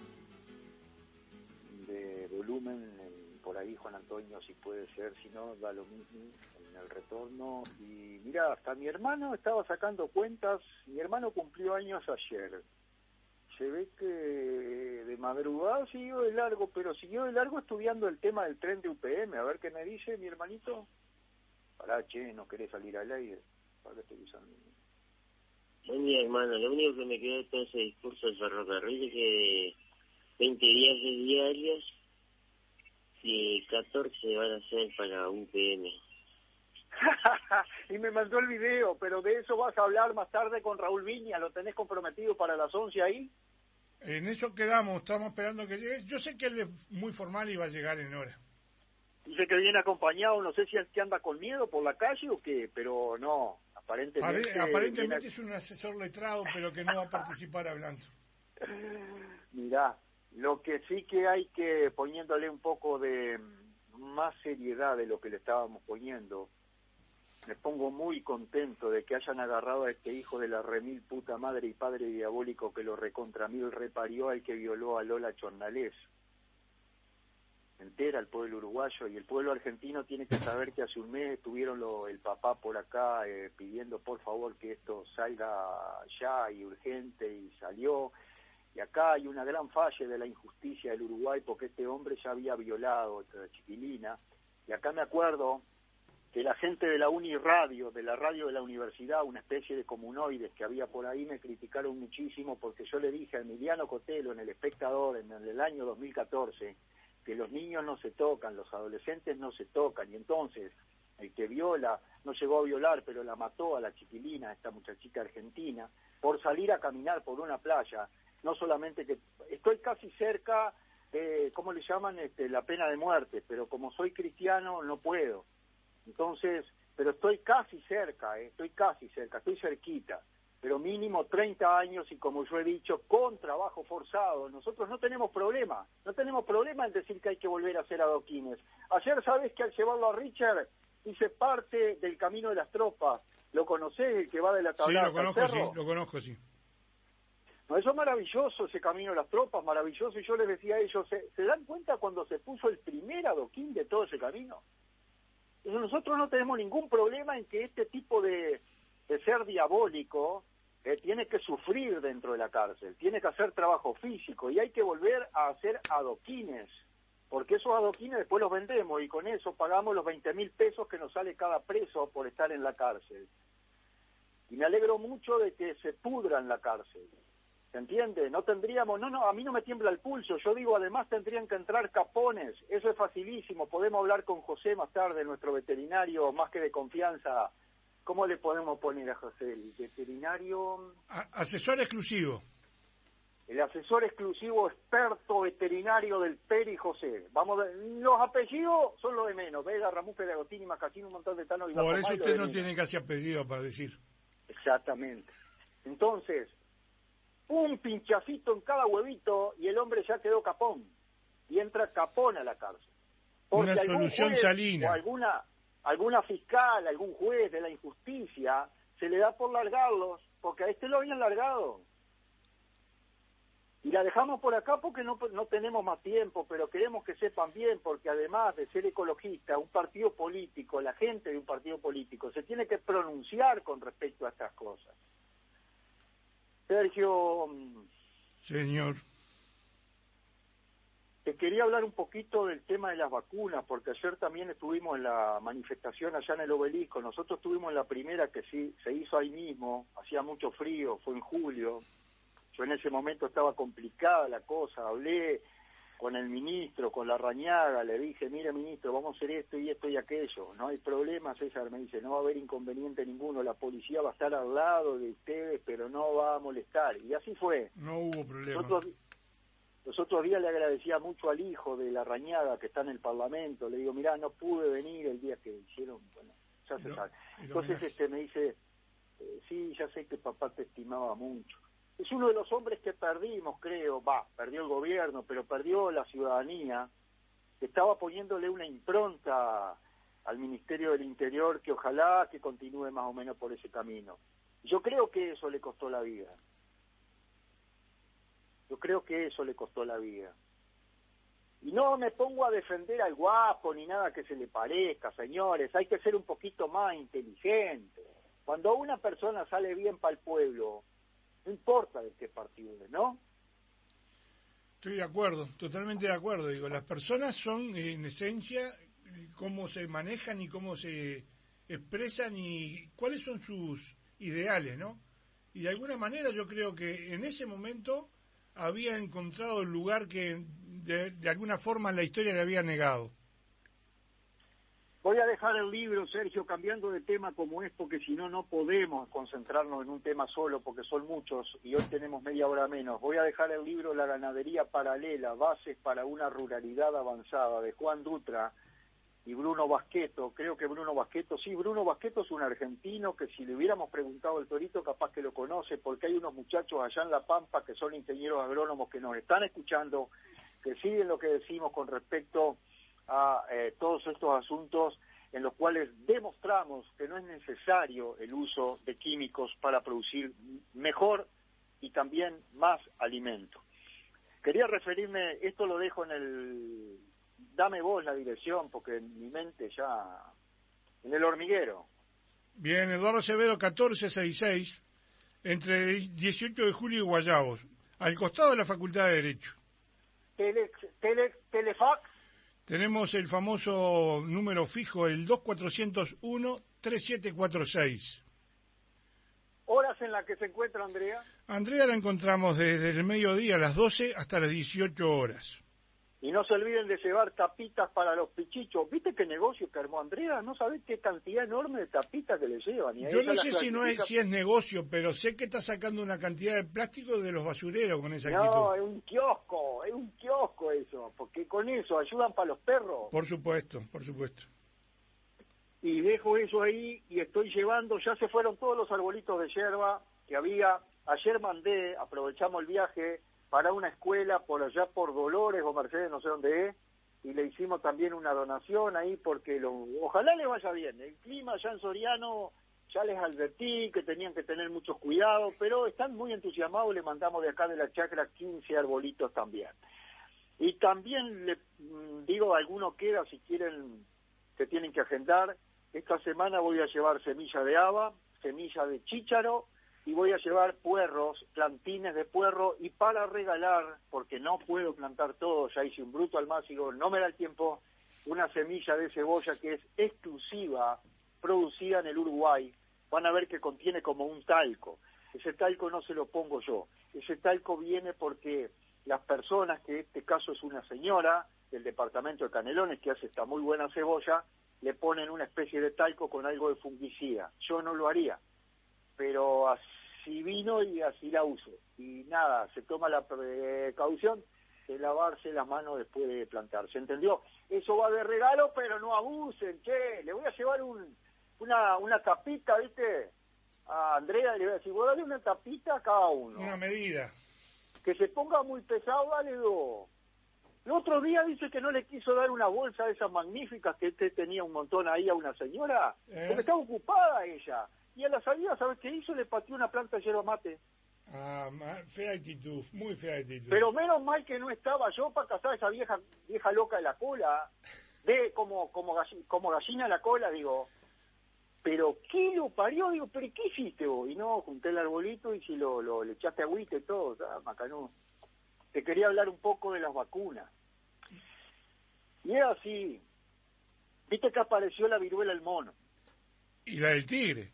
de volumen, eh, por ahí Juan Antonio, si puede ser, si no, da lo mismo en el retorno. Y mira, hasta mi hermano estaba sacando cuentas, mi hermano cumplió años ayer. Se ve que de madrugada siguió de largo, pero siguió de largo estudiando el tema del tren de U P M. A ver qué me dice mi hermanito. Pará, che, no querés salir al aire. ¿Para qué estoy usando? Buen día, hermano. Lo único que me quedó de todo ese discurso del ferrocarril es que veinte días de diarios y catorce van a ser para U P M. Y me mandó el video, pero de eso vas a hablar más tarde con Raúl Viña. ¿Lo tenés comprometido para las once ahí? En eso quedamos, estamos esperando que llegue. Yo sé que él es muy formal y va a llegar en hora. Dice que viene acompañado, no sé si es que anda con miedo por la calle o qué, pero no, aparentemente... Pare, aparentemente viene... es un asesor letrado, pero que no va a participar hablando. Mirá, lo que sí que hay que, poniéndole un poco de más seriedad de lo que le estábamos poniendo, me pongo muy contento de que hayan agarrado a este hijo de la remil puta madre y padre diabólico que lo recontra mil reparió al que violó a Lola Chornalés. Entera el pueblo uruguayo y el pueblo argentino tiene que saber que hace un mes estuvieron lo, el papá por acá eh, pidiendo por favor que esto salga ya y urgente, y salió. Y acá hay una gran falla de la injusticia del Uruguay porque este hombre ya había violado a esta chiquilina. Y acá me acuerdo que la gente de la Uniradio, de la radio de la universidad, una especie de comunoides que había por ahí, me criticaron muchísimo porque yo le dije a Emiliano Cotelo en El Espectador en el año dos mil catorce que los niños no se tocan, los adolescentes no se tocan, y entonces el que viola, no llegó a violar, pero la mató a la chiquilina, esta muchachita argentina, por salir a caminar por una playa, no solamente que estoy casi cerca de, ¿cómo le llaman? Este, la pena de muerte, pero como soy cristiano no puedo. Entonces, pero estoy casi cerca, eh, estoy casi cerca, estoy cerquita, pero mínimo treinta años y como yo he dicho, con trabajo forzado. Nosotros no tenemos problema, no tenemos problema en decir que hay que volver a hacer adoquines. Ayer, ¿sabes que al llevarlo a Richard hice parte del camino de las tropas? ¿Lo conocés, el que va de la tablada? Sí, lo conozco, sí, lo conozco, sí. No, eso es maravilloso, ese camino de las tropas, maravilloso, y yo les decía a ellos, ¿se, ¿se dan cuenta cuando se puso el primer adoquín de todo ese camino? Entonces nosotros no tenemos ningún problema en que este tipo de, de ser diabólico eh, tiene que sufrir dentro de la cárcel, tiene que hacer trabajo físico, y hay que volver a hacer adoquines, porque esos adoquines después los vendemos, y con eso pagamos los veinte mil pesos que nos sale cada preso por estar en la cárcel. Y me alegro mucho de que se pudra en la cárcel. ¿Se entiende? No tendríamos, no, no, a mí no me tiembla el pulso, yo digo, además tendrían que entrar capones, eso es facilísimo, podemos hablar con José más tarde, nuestro veterinario más que de confianza. ¿Cómo le podemos poner a José? El veterinario... A asesor exclusivo. El asesor exclusivo experto veterinario del Peri José. Vamos a ver, los apellidos son lo de menos, Vega, Ramón, Pedagotini, Macasino, un montón de tanos y por eso usted no menos. tiene casi apellido para decir. Exactamente. Entonces, un pinchacito en cada huevito y el hombre ya quedó capón. Y entra capón a la cárcel. Porque Una algún solución juez salina. o alguna, alguna fiscal, algún juez de la injusticia, se le da por largarlos, porque a este lo habían largado. Y la dejamos por acá porque no, no tenemos más tiempo, pero queremos que sepan bien, porque además de ser ecologista, un partido político, la gente de un partido político, se tiene que pronunciar con respecto a estas cosas. Sergio... Señor. Te quería hablar un poquito del tema de las vacunas, porque ayer también estuvimos en la manifestación allá en el Obelisco. Nosotros estuvimos en la primera que sí se hizo ahí mismo, hacía mucho frío, fue en julio. Yo en ese momento estaba complicada la cosa, hablé con el ministro, con la Rañaga, le dije, mire ministro, vamos a hacer esto y esto y aquello, no hay problema. César me dice, no va a haber inconveniente ninguno, la policía va a estar al lado de ustedes, pero no va a molestar. Y así fue. No hubo problema. Nosotros, los otros días le agradecía mucho al hijo de la Rañaga que está en el Parlamento, le digo, mirá, no pude venir el día que hicieron, bueno, ya se no, sabe. Entonces este me dice, eh, sí, ya sé que papá te estimaba mucho. Es uno de los hombres que perdimos, creo, va, perdió el gobierno, pero perdió la ciudadanía, que estaba poniéndole una impronta al Ministerio del Interior que ojalá que continúe más o menos por ese camino. Yo creo que eso le costó la vida. Yo creo que eso le costó la vida. Y no me pongo a defender al guapo ni nada que se le parezca, señores. Hay que ser un poquito más inteligente. Cuando una persona sale bien para el pueblo, no importa de qué partido es, ¿no? Estoy de acuerdo, totalmente de acuerdo. Digo, las personas son, en esencia, cómo se manejan y cómo se expresan y cuáles son sus ideales, ¿no? Y de alguna manera yo creo que en ese momento había encontrado el lugar que de, de alguna forma la historia le había negado. Voy a dejar el libro, Sergio, cambiando de tema como es, porque si no, no podemos concentrarnos en un tema solo, porque son muchos, y hoy tenemos media hora menos. Voy a dejar el libro La ganadería paralela, bases para una ruralidad avanzada, de Juan Dutra y Bruno Basqueto. Creo que Bruno Basqueto, sí, Bruno Basqueto es un argentino que si le hubiéramos preguntado al Torito, capaz que lo conoce, porque hay unos muchachos allá en La Pampa que son ingenieros agrónomos que nos están escuchando, que siguen lo que decimos con respecto a eh, todos estos asuntos en los cuales demostramos que no es necesario el uso de químicos para producir mejor y también más alimento. Quería referirme, esto lo dejo en el, dame vos la dirección, porque en mi mente ya, en el hormiguero. Bien, Eduardo Acevedo, catorce sesenta y seis, entre dieciocho de julio y Guayabos, al costado de la Facultad de Derecho. Tele, tele, telefax. Tenemos el famoso número fijo, el dos cuatro cero uno, tres siete cuatro seis. ¿Horas en las que se encuentra Andrea? Andrea la encontramos desde el mediodía a las doce hasta las dieciocho horas. Y no se olviden de llevar tapitas para los pichichos. ¿Viste qué negocio que armó Andrea? ¿No sabés qué cantidad enorme de tapitas que le llevan? Y yo no sé si no es, si es negocio, pero sé que está sacando una cantidad de plástico de los basureros con esa actitud. No, es un kiosco, es un kiosco eso, porque con eso ayudan para los perros. Por supuesto, por supuesto. Y dejo eso ahí y estoy llevando, ya se fueron todos los arbolitos de yerba que había. Ayer mandé, aprovechamos el viaje, para una escuela por allá por Dolores o Mercedes, no sé dónde es, y le hicimos también una donación ahí porque lo, ojalá le vaya bien. El clima allá en Soriano, ya les advertí que tenían que tener muchos cuidados, pero están muy entusiasmados, le mandamos de acá de la chacra quince arbolitos también. Y también le digo, alguno queda, si quieren, se tienen que agendar. Esta semana voy a llevar semilla de haba, semilla de chícharo, y voy a llevar puerros, plantines de puerro, y para regalar, porque no puedo plantar todo, ya hice un bruto al máximo, no me da el tiempo, una semilla de cebolla que es exclusiva, producida en el Uruguay. Van a ver que contiene como un talco. Ese talco no se lo pongo yo. Ese talco viene porque las personas, que en este caso es una señora del departamento de Canelones, que hace esta muy buena cebolla, le ponen una especie de talco con algo de fungicida. Yo no lo haría, pero así vino y así la uso. Y nada, se toma la precaución de lavarse las manos después de plantar. ¿Se entendió? Eso va de regalo, pero no abusen, che. Le voy a llevar un, una, una tapita, ¿viste? a Andrea, le voy a decir, vos dale una tapita a cada uno. Una medida. Que se ponga muy pesado, dale dos. El otro día dice que no le quiso dar una bolsa de esas magníficas que este tenía un montón ahí a una señora, ¿Eh? porque estaba ocupada ella. Y a la salida, ¿sabes qué hizo? Le pateó una planta de yerba mate. Ah, fea actitud, muy fea actitud. Pero menos mal que no estaba yo para cazar a esa vieja vieja loca de la cola, de como como gallina, como gallina la cola, digo. Pero ¿qué lo parió? Digo, ¿pero qué hiciste vos? Y no, junté el arbolito y si lo, lo le echaste agüita y todo, ah, macanú. Te quería hablar un poco de las vacunas. Y es así. Viste que apareció la viruela del mono. Y la del tigre.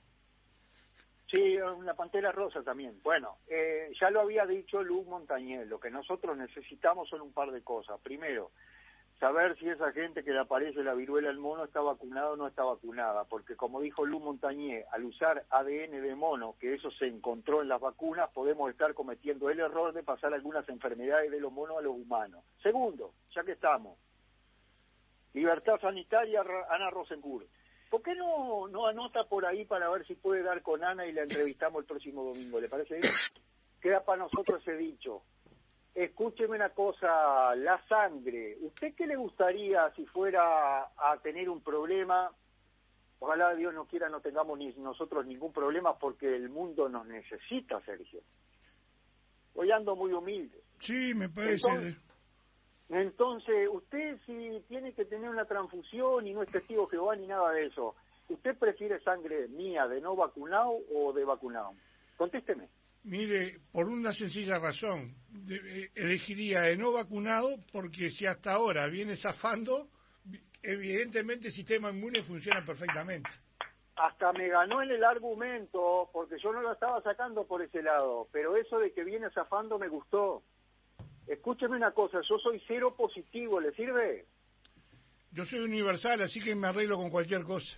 Sí, una pantera rosa también. Bueno, eh, ya lo había dicho Luz Montañez, lo que nosotros necesitamos son un par de cosas. Primero, saber si esa gente que le aparece la viruela del mono está vacunada o no está vacunada, porque como dijo Luz Montañez, al usar A D N de mono, que eso se encontró en las vacunas, podemos estar cometiendo el error de pasar algunas enfermedades de los monos a los humanos. Segundo, ya que estamos, Libertad Sanitaria, Ana Rosenburg. ¿Por qué no, no anota por ahí para ver si puede dar con Ana y la entrevistamos el próximo domingo? ¿Le parece bien? Queda para nosotros ese dicho. Escúcheme una cosa, la sangre. ¿Usted qué le gustaría si fuera a tener un problema? Ojalá Dios no quiera no tengamos ni nosotros ningún problema porque el mundo nos necesita, Sergio. Hoy ando muy humilde. Sí, me parece... Entonces, Entonces, usted si tiene que tener una transfusión y no es testigo de Jehová ni nada de eso, ¿usted prefiere sangre mía de no vacunado o de vacunado? Contésteme. Mire, por una sencilla razón, de, elegiría de no vacunado porque si hasta ahora viene zafando, evidentemente el sistema inmune funciona perfectamente. Hasta me ganó en el argumento, porque yo no lo estaba sacando por ese lado, pero eso de que viene zafando me gustó. Escúcheme una cosa, yo soy cero positivo, ¿le sirve? Yo soy universal, así que me arreglo con cualquier cosa.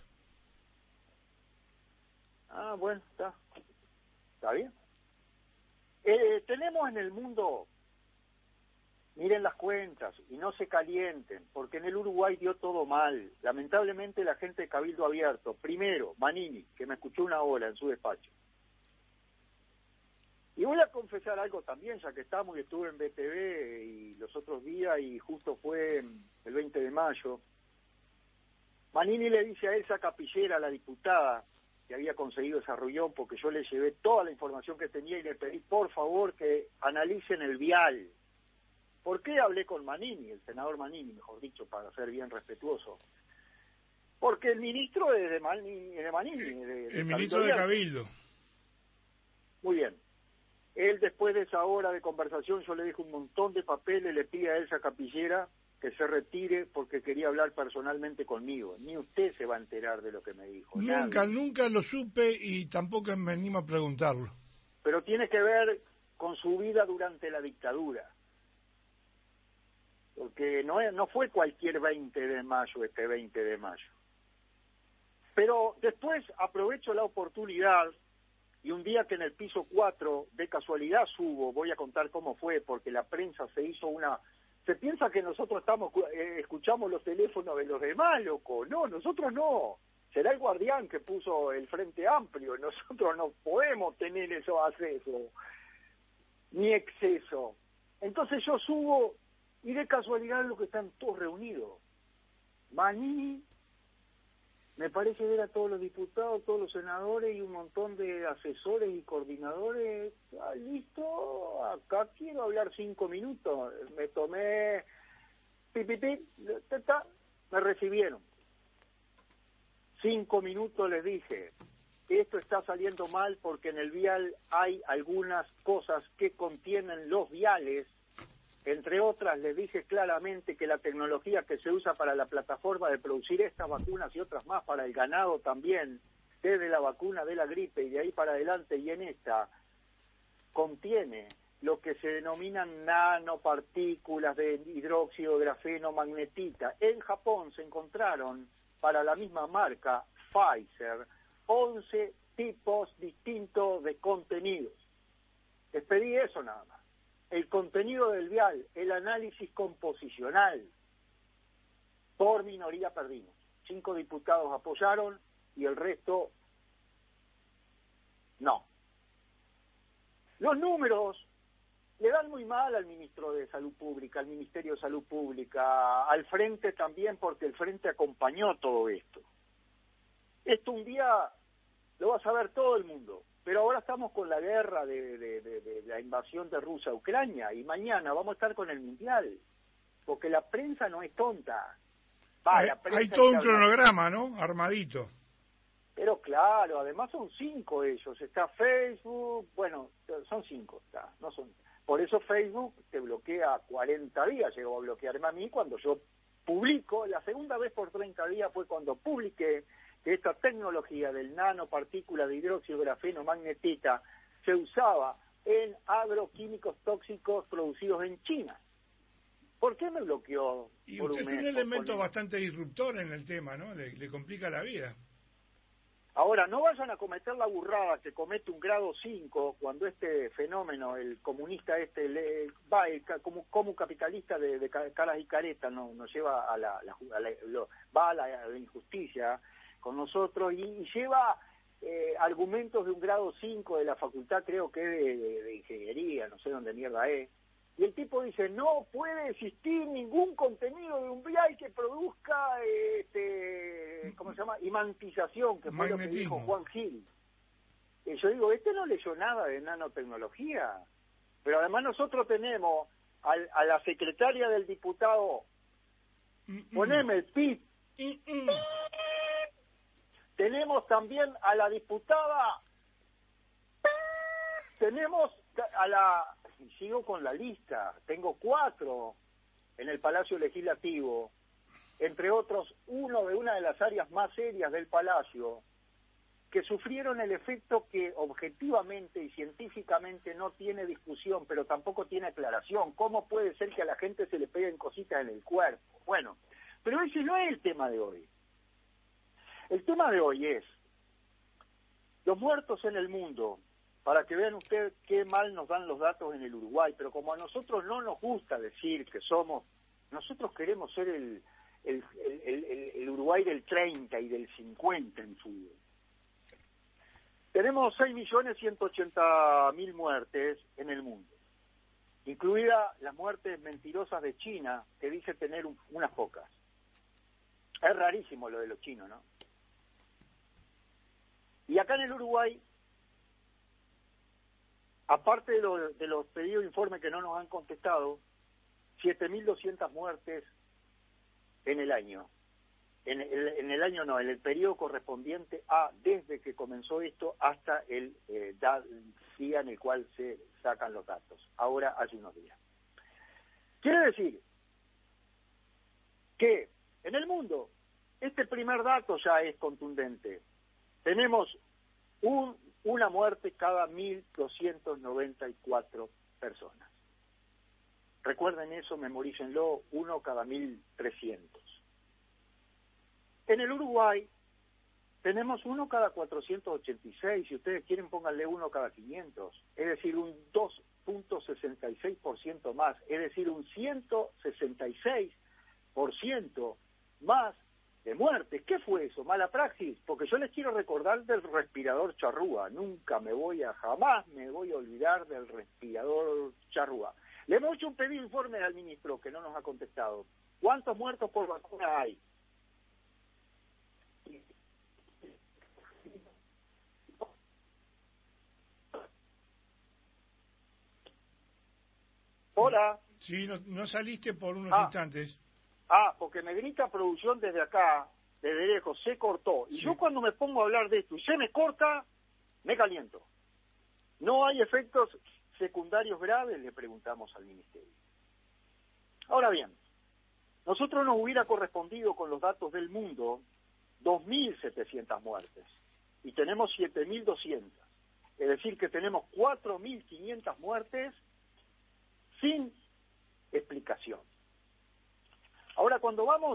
Ah, bueno, está. Está bien. Eh, tenemos en el mundo, miren las cuentas y no se calienten, porque en el Uruguay dio todo mal. Lamentablemente la gente de Cabildo Abierto, primero, Manini, que me escuchó una hora en su despacho. Y voy a confesar algo también, ya que estamos y estuve en B T V y los otros días y justo fue el veinte de mayo. Manini le dice a Elsa Capillera, la diputada, que había conseguido ese arrullón, porque yo le llevé toda la información que tenía y le pedí, por favor, que analicen el vial. ¿Por qué hablé con Manini, el senador Manini, mejor dicho, para ser bien respetuoso? Porque el ministro es de Manini. De Manini de, de el ministro de Cabildo. Muy bien. Él, después de esa hora de conversación, yo le dije un montón de papeles, le pide a Elsa Capillera que se retire porque quería hablar personalmente conmigo. Ni usted se va a enterar de lo que me dijo. Nunca, nadie. nunca lo supe y tampoco me animo a preguntarlo. Pero tiene que ver con su vida durante la dictadura. Porque no, no fue cualquier veinte de mayo, este veinte de mayo. Pero después aprovecho la oportunidad. Y un día que en el piso cuatro, de casualidad subo, voy a contar cómo fue, porque la prensa se hizo una... Se piensa que nosotros estamos eh, escuchamos los teléfonos de los demás, loco. No, nosotros no. Será el Guardián que puso el Frente Amplio. Nosotros no podemos tener eso acceso, ni exceso. Entonces yo subo y de casualidad lo que están todos reunidos. Manini... Me parece ver a todos los diputados, todos los senadores y un montón de asesores y coordinadores. Ah, listo, acá quiero hablar cinco minutos. Me tomé, pi, pi, pi, ta, ta, me recibieron. Cinco minutos les dije, esto está saliendo mal porque en el vial hay algunas cosas que contienen los viales. Entre otras, les dije claramente que la tecnología que se usa para la plataforma de producir estas vacunas y otras más para el ganado también, desde la vacuna de la gripe y de ahí para adelante y en esta, contiene lo que se denominan nanopartículas de hidróxido de grafeno magnetita. En Japón se encontraron, para la misma marca, Pfizer, once tipos distintos de contenidos. Les pedí eso nada más. El contenido del vial, el análisis composicional. Por minoría perdimos. Cinco diputados apoyaron y el resto No. Los números le dan muy mal al ministro de Salud Pública, al Ministerio de Salud Pública, al Frente también, porque el Frente acompañó todo esto. Esto un día lo va a saber todo el mundo, pero ahora estamos con la guerra de, de, de, de la invasión de Rusia a Ucrania, y mañana vamos a estar con el Mundial, porque la prensa no es tonta. Va, hay, la prensa hay todo un habla... cronograma, ¿no? Armadito. Pero claro, además son cinco ellos. Está Facebook, bueno, son cinco, está, no son. Por eso Facebook te bloquea cuarenta días, llegó a bloquearme a mí cuando yo publico. La segunda vez por treinta días fue cuando publiqué que esta tecnología del nanopartícula de hidróxido grafeno magnetita se usaba en agroquímicos tóxicos producidos en China. ¿Por qué me bloqueó? Y por usted un es un mes, elemento por... bastante disruptor en el tema, ¿no? Le, le complica la vida. Ahora, no vayan a cometer la burrada que comete un grado cinco cuando este fenómeno, el comunista este, le, va el, como, como capitalista de, de caras y caretas, no, nos lleva a la, la, a la lo, va a la, a la injusticia con nosotros y, y lleva eh, argumentos de un grado cinco de la facultad, creo que de, de, de ingeniería, no sé dónde mierda es. Y el tipo dice, no puede existir ningún contenido de un vial que produzca, este, ¿cómo se llama? Imantización, que fue lo que dijo Juan Gil. Y yo digo, este no leyó nada de nanotecnología. Pero además nosotros tenemos al, a la secretaria del diputado, mm-mm. poneme el pip. Mm-mm. Tenemos también a la diputada, tenemos a la... Y sigo con la lista, tengo cuatro en el Palacio Legislativo, entre otros uno de una de las áreas más serias del Palacio, que sufrieron el efecto que objetivamente y científicamente no tiene discusión, pero tampoco tiene aclaración. ¿Cómo puede ser que a la gente se le peguen cositas en el cuerpo? Bueno, pero ese no es el tema de hoy. El tema de hoy es los muertos en el mundo. Para que vean ustedes qué mal nos dan los datos en el Uruguay, pero como a nosotros no nos gusta decir que somos, nosotros queremos ser el, el, el, el, el Uruguay del treinta y del cincuenta en fútbol. Tenemos seis millones ciento ochenta mil muertes en el mundo, incluidas las muertes mentirosas de China, que dice tener un, unas pocas. Es rarísimo lo de los chinos, ¿no? Y acá en el Uruguay, aparte de, lo, de los pedidos de informe que no nos han contestado, siete mil doscientas muertes en el año. En el, en el año no, en el periodo correspondiente a desde que comenzó esto hasta el eh, da, día en el cual se sacan los datos. Ahora hace unos días. Quiere decir que en el mundo este primer dato ya es contundente. Tenemos un una muerte cada mil doscientas noventa y cuatro personas. Recuerden eso, memorícenlo, uno cada mil trescientos. En el Uruguay tenemos uno cada cuatrocientos ochenta y seis, si ustedes quieren pónganle uno cada quinientos, es decir, un dos punto sesenta y seis por ciento más, es decir, un ciento sesenta y seis por ciento más de muertes. ¿Qué fue eso? ¿Mala praxis? Porque yo les quiero recordar del respirador charrúa. Nunca me voy a, jamás me voy a olvidar del respirador charrúa. Le hemos hecho un pedido de informe al ministro que no nos ha contestado. ¿Cuántos muertos por vacuna hay? Hola. Sí, no, no saliste por unos ah. instantes. Ah, porque me grita producción desde acá, desde lejos, se cortó. Y sí. Yo cuando me pongo a hablar de esto y se me corta, me caliento. ¿No hay efectos secundarios graves? Le preguntamos al Ministerio. Ahora bien, nosotros nos hubiera correspondido con los datos del mundo dos mil setecientas muertes y tenemos siete mil doscientas. Es decir, que tenemos cuatro mil quinientas muertes sin explicación. Ahora, cuando vamos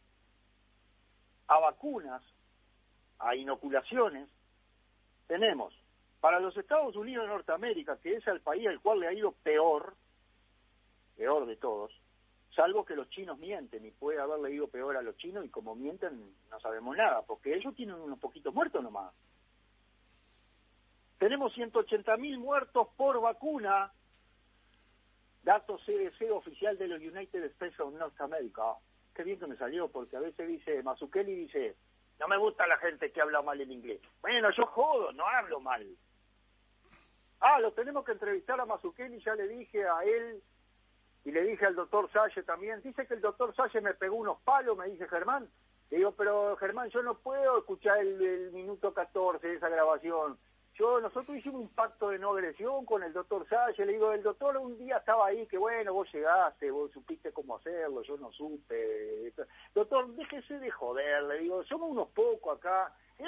a vacunas, a inoculaciones, tenemos para los Estados Unidos de Norteamérica, que es el país al cual le ha ido peor, peor de todos, salvo que los chinos mienten, y puede haberle ido peor a los chinos, y como mienten no sabemos nada, porque ellos tienen unos poquitos muertos nomás. Tenemos ciento ochenta mil muertos por vacuna, datos C D C oficial de los United States of North America. Qué bien que me salió, porque a veces dice, Mazzucchelli dice, no me gusta la gente que habla mal el inglés. Bueno, yo jodo, no hablo mal. Ah, lo tenemos que entrevistar a Mazzucchelli, ya le dije a él, y le dije al doctor Salle también. Dice que el doctor Salle me pegó unos palos, me dice Germán. Le digo, pero Germán, yo no puedo escuchar el, el minuto catorce de esa grabación. Yo, nosotros hicimos un pacto de no agresión con el doctor Salle. Le digo, el doctor un día estaba ahí, que bueno, vos llegaste, vos supiste cómo hacerlo, yo no supe. Doctor, déjese de joder, le digo, somos unos pocos acá. Era...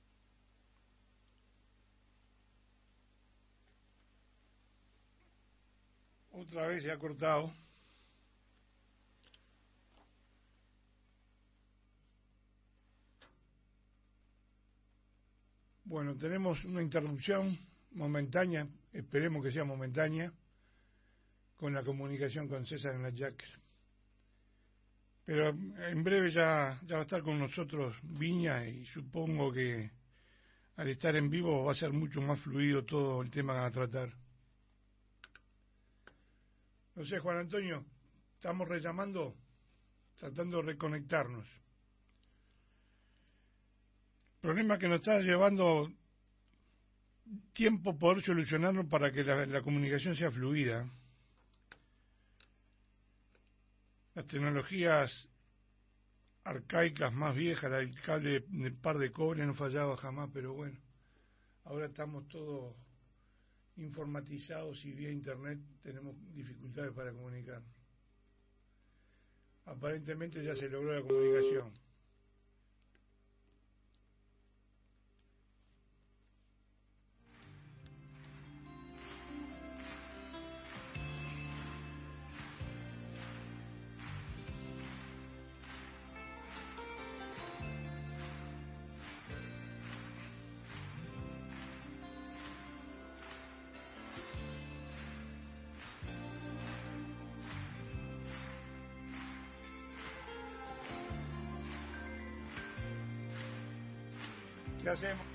Otra vez se ha cortado. Bueno, tenemos una interrupción momentánea, esperemos que sea momentánea, con la comunicación con César en la Jack. Pero en breve ya, ya va a estar con nosotros Viña y supongo que al estar en vivo va a ser mucho más fluido todo el tema a tratar. No sé, Juan Antonio, estamos rellamando, tratando de reconectarnos. Problema que nos está llevando tiempo poder solucionarlo para que la, la comunicación sea fluida. Las tecnologías arcaicas más viejas, el cable de par de cobre no fallaba jamás, pero bueno, ahora estamos todos informatizados y vía internet tenemos dificultades para comunicar. Aparentemente ya se logró la comunicación. ¿Qué hacemos?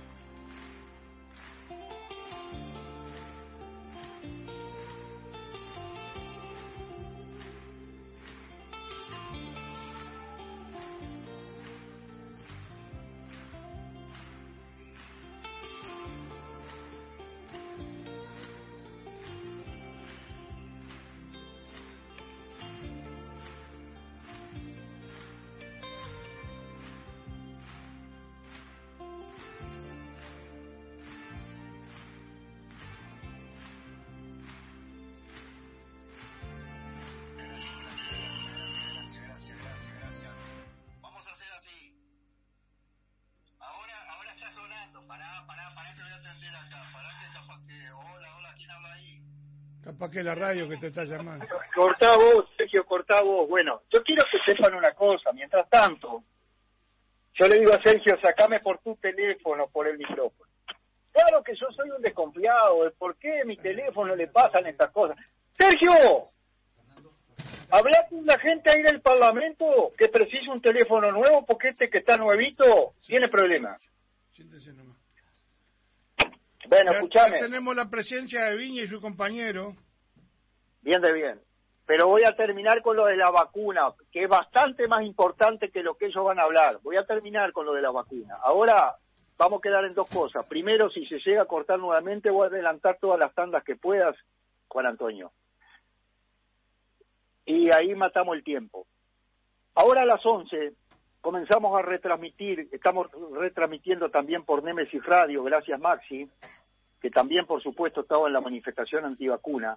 Capaz que la radio que te está llamando. Cortá vos, Sergio, cortá vos. Bueno, yo quiero que sepan una cosa. Mientras tanto, yo le digo a Sergio, sacame por tu teléfono, por el micrófono. Claro que yo soy un desconfiado de por qué a mi teléfono le pasan estas cosas. ¡Sergio! Habla con la gente ahí del Parlamento que precisa un teléfono nuevo porque este que está nuevito tiene problemas. Siéntese nomás. Bueno, ya, escuchame. Ya tenemos la presencia de Viña y su compañero. Bien de bien. Pero voy a terminar con lo de la vacuna, que es bastante más importante que lo que ellos van a hablar. Voy a terminar con lo de la vacuna. Ahora vamos a quedar en dos cosas. Primero, si se llega a cortar nuevamente, voy a adelantar todas las tandas que puedas, Juan Antonio. Y ahí matamos el tiempo. Ahora a las once comenzamos a retransmitir, estamos retransmitiendo también por Némesis Radio, gracias Maxi, que también por supuesto estaba en la manifestación antivacuna.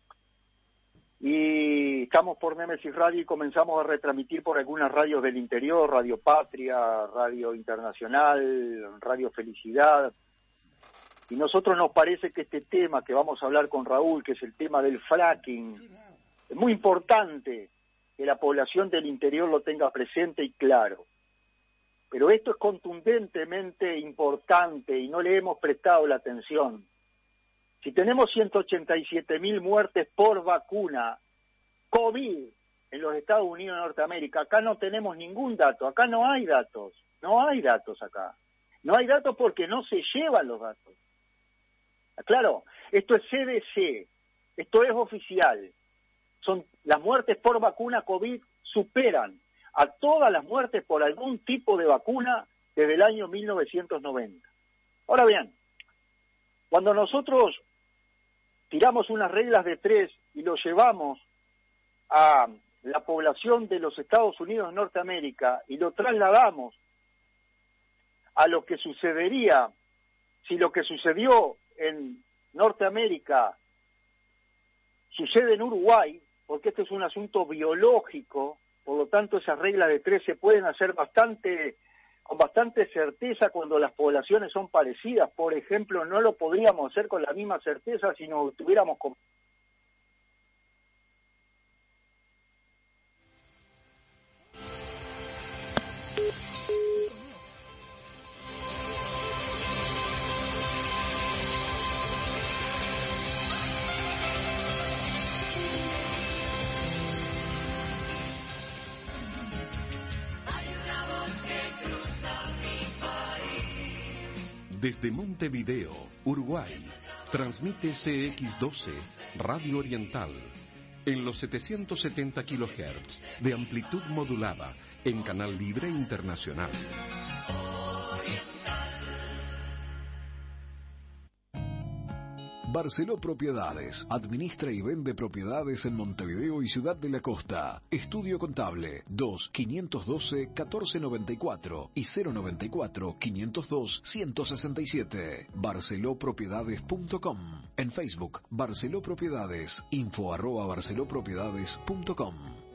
Y estamos por Némesis Radio y comenzamos a retransmitir por algunas radios del interior, Radio Patria, Radio Internacional, Radio Felicidad. Y nosotros nos parece que este tema que vamos a hablar con Raúl, que es el tema del fracking, es muy importante que la población del interior lo tenga presente y claro. Pero esto es contundentemente importante y no le hemos prestado la atención. Si tenemos ciento ochenta y siete mil muertes por vacuna, COVID, en los Estados Unidos de Norteamérica, acá no tenemos ningún dato, acá no hay datos, no hay datos acá. No hay datos porque no se llevan los datos. Claro, esto es C D C, esto es oficial. Son las muertes por vacuna COVID superan a todas las muertes por algún tipo de vacuna desde el año mil novecientos noventa. Ahora bien, cuando nosotros tiramos unas reglas de tres y lo llevamos a la población de los Estados Unidos de Norteamérica y lo trasladamos a lo que sucedería si lo que sucedió en Norteamérica sucede en Uruguay, porque esto es un asunto biológico, por lo tanto esas reglas de tres se pueden hacer bastante con bastante certeza cuando las poblaciones son parecidas. Por ejemplo, no lo podríamos hacer con la misma certeza si nos tuviéramos con... Desde Montevideo, Uruguay, transmite C X doce, Radio Oriental, en los setecientos setenta kilohertz de amplitud modulada, en canal libre internacional. Barceló Propiedades. Administra y vende propiedades en Montevideo y Ciudad de la Costa. Estudio contable dos quinientos doce catorce noventa y cuatro y cero noventa y cuatro quinientos dos ciento sesenta y siete. barceló propiedades punto com. En Facebook, Barceló Propiedades. Info arroba barceló propiedades punto com.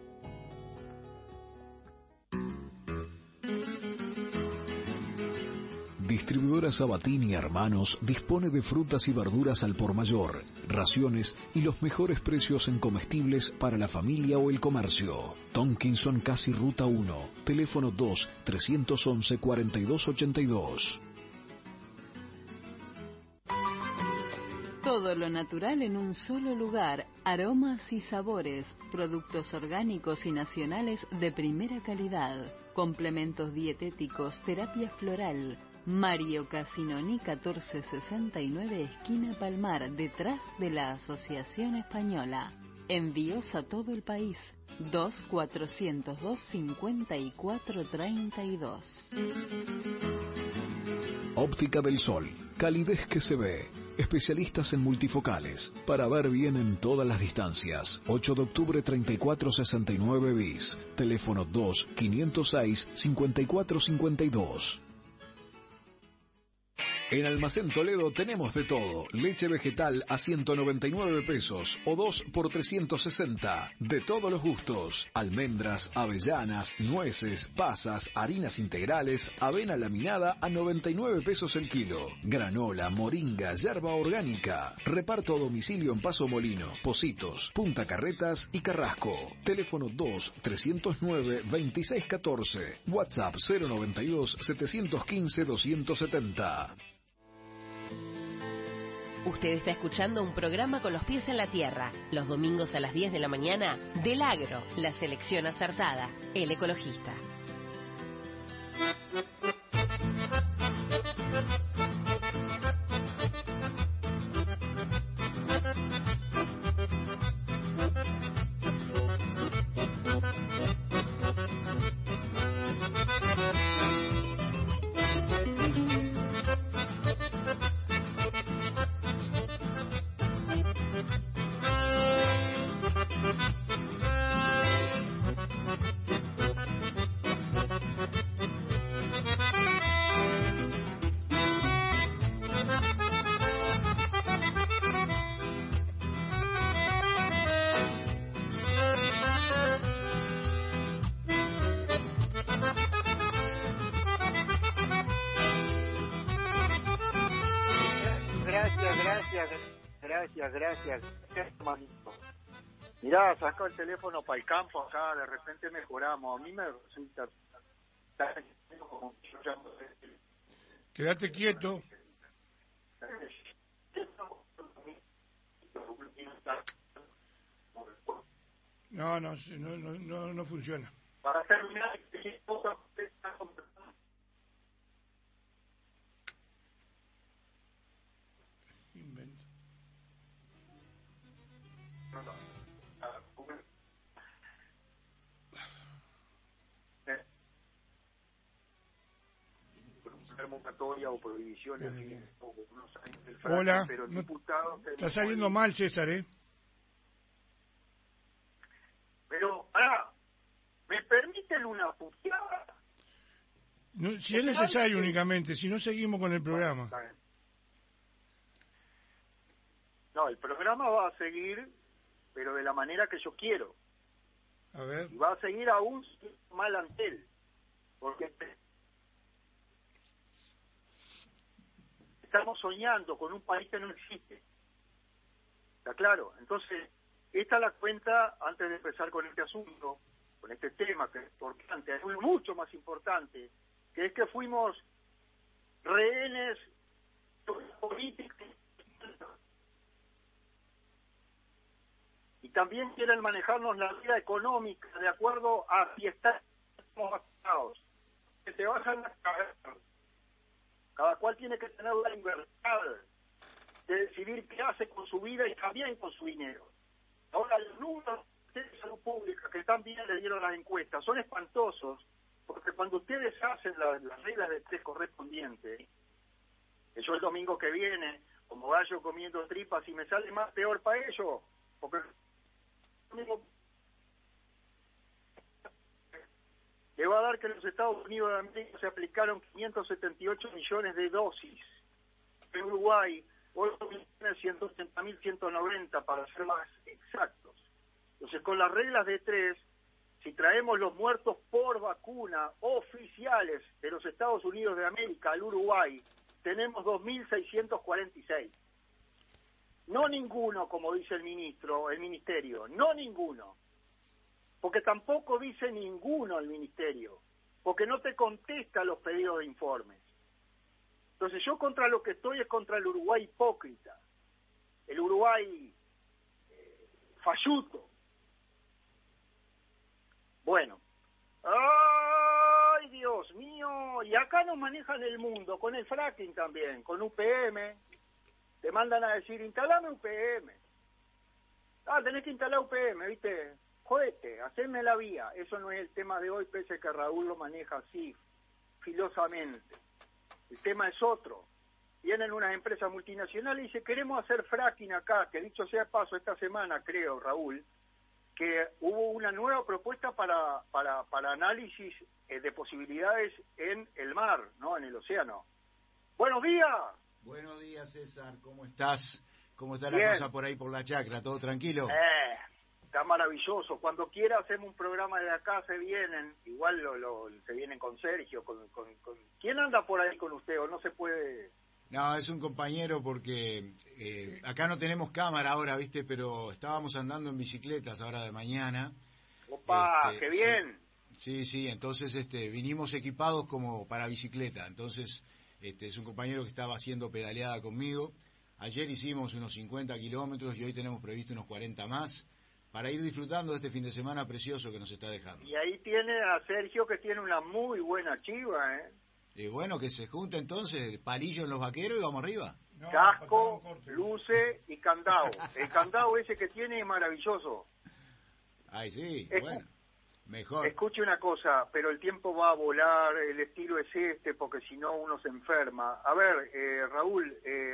Distribuidora Sabatini y Hermanos dispone de frutas y verduras al por mayor, raciones y los mejores precios en comestibles para la familia o el comercio. Tonkinson Casi Ruta uno, teléfono dos trescientos once cuarenta y dos ochenta y dos. Todo lo natural en un solo lugar, aromas y sabores, productos orgánicos y nacionales de primera calidad, complementos dietéticos, terapia floral. Mario Casinoni catorce sesenta y nueve, esquina Palmar, detrás de la Asociación Española. Envíos a todo el país. dos cuatrocientos dos cincuenta y cuatro treinta y dos. Óptica del Sol. Calidez que se ve. Especialistas en multifocales. Para ver bien en todas las distancias. ocho de octubre treinta y cuatro sesenta y nueve bis. Teléfono dos quinientos seis cincuenta y cuatro cincuenta y dos. En Almacén Toledo tenemos de todo. Leche vegetal a ciento noventa y nueve pesos o dos por trescientos sesenta. De todos los gustos. Almendras, avellanas, nueces, pasas, harinas integrales, avena laminada a noventa y nueve pesos el kilo. Granola, moringa, yerba orgánica. Reparto a domicilio en Paso Molino, Pocitos, Punta Carretas y Carrasco. Teléfono dos trescientos nueve veintiséis catorce. WhatsApp cero noventa y dos setecientos quince doscientos setenta. Usted está escuchando un programa con los pies en la tierra, los domingos a las diez de la mañana, del Agro, la selección acertada, el ecologista. Gracias, gracias, gracias, manito. Mirá, sacó el teléfono para el campo acá, de repente mejoramos. A mí me resulta... Quédate quieto. No, no, no, no, no, no funciona. Para terminar, Inventa. o prohibición, en fin, unos años del fracking. Hola, pero no, diputados... Está saliendo mal, César, ¿eh? Pero, ahora, ¿me permiten una puteada? No, si es necesario únicamente, si no seguimos con el programa. Bueno, no, el programa va a seguir, pero de la manera que yo quiero. A ver. Y va a seguir aún mal ante él. Porque estamos soñando con un país que no existe. ¿Está claro? Entonces, esta es la cuenta, antes de empezar con este asunto, con este tema que es importante, es mucho más importante, que es que fuimos rehenes políticos y también quieren manejarnos la vida económica de acuerdo a si estamos vacunados. Que se bajan las cabezas. Cada cual tiene que tener la libertad de decidir qué hace con su vida y también con su dinero. Ahora, los números de salud pública que también le dieron las encuestas son espantosos, porque cuando ustedes hacen la, las reglas de tres correspondientes, que yo el domingo que viene, como gallo comiendo tripas, y me sale más peor para ellos, porque le va a dar que en los Estados Unidos de América se aplicaron quinientos setenta y ocho millones de dosis. En Uruguay, ocho millones ciento ochenta mil ciento noventa, para ser más exactos. Entonces, con las reglas de tres, si traemos los muertos por vacuna oficiales de los Estados Unidos de América al Uruguay, tenemos dos mil seiscientos cuarenta y seis. No ninguno, como dice el ministro, el ministerio, no ninguno. Porque tampoco dice ninguno el ministerio, porque no te contesta los pedidos de informes. Entonces yo contra lo que estoy es contra el Uruguay hipócrita, el Uruguay eh, falluto. Bueno, ¡ay, Dios mío! Y acá nos manejan el mundo, con el fracking también, con U P M. Te mandan a decir, instalame U P M. Ah, tenés que instalar U P M, ¿viste? Jodete, hacerme la vía. Eso no es el tema de hoy, pese a que Raúl lo maneja así, filosamente. El tema es otro. Vienen unas empresas multinacionales y dicen, queremos hacer fracking acá, que dicho sea paso, esta semana, creo, Raúl, que hubo una nueva propuesta para para, para análisis eh, de posibilidades en el mar, ¿no? En el océano. ¡Buenos días! Buenos días, César. ¿Cómo estás? ¿Cómo está Bien. la cosa por ahí por la chacra? ¿Todo tranquilo? Eh, está maravilloso. Cuando quiera hacemos un programa de acá, se vienen. Igual lo, lo, se vienen con Sergio. Con, con, con... ¿Quién anda por ahí con usted o no se puede...? No, es un compañero porque eh, acá no tenemos cámara ahora, ¿viste? Pero estábamos andando en bicicletas ahora de mañana. ¡Opa! Este, ¡Qué bien! Sí, sí, entonces este, vinimos equipados como para bicicleta. Entonces este, es un compañero que estaba haciendo pedaleada conmigo. Ayer hicimos unos cincuenta kilómetros y hoy tenemos previsto unos cuarenta más para ir disfrutando de este fin de semana precioso que nos está dejando. Y ahí tiene a Sergio, que tiene una muy buena chiva, ¿eh? Eh, bueno, que se junte entonces, palillo en los vaqueros y vamos arriba. No, casco, luce y candado. El candado ese que tiene es maravilloso. Ay, sí, Escu bueno, mejor. Escuche una cosa, pero el tiempo va a volar, el estilo es este, porque si no uno se enferma. A ver, eh, Raúl, eh,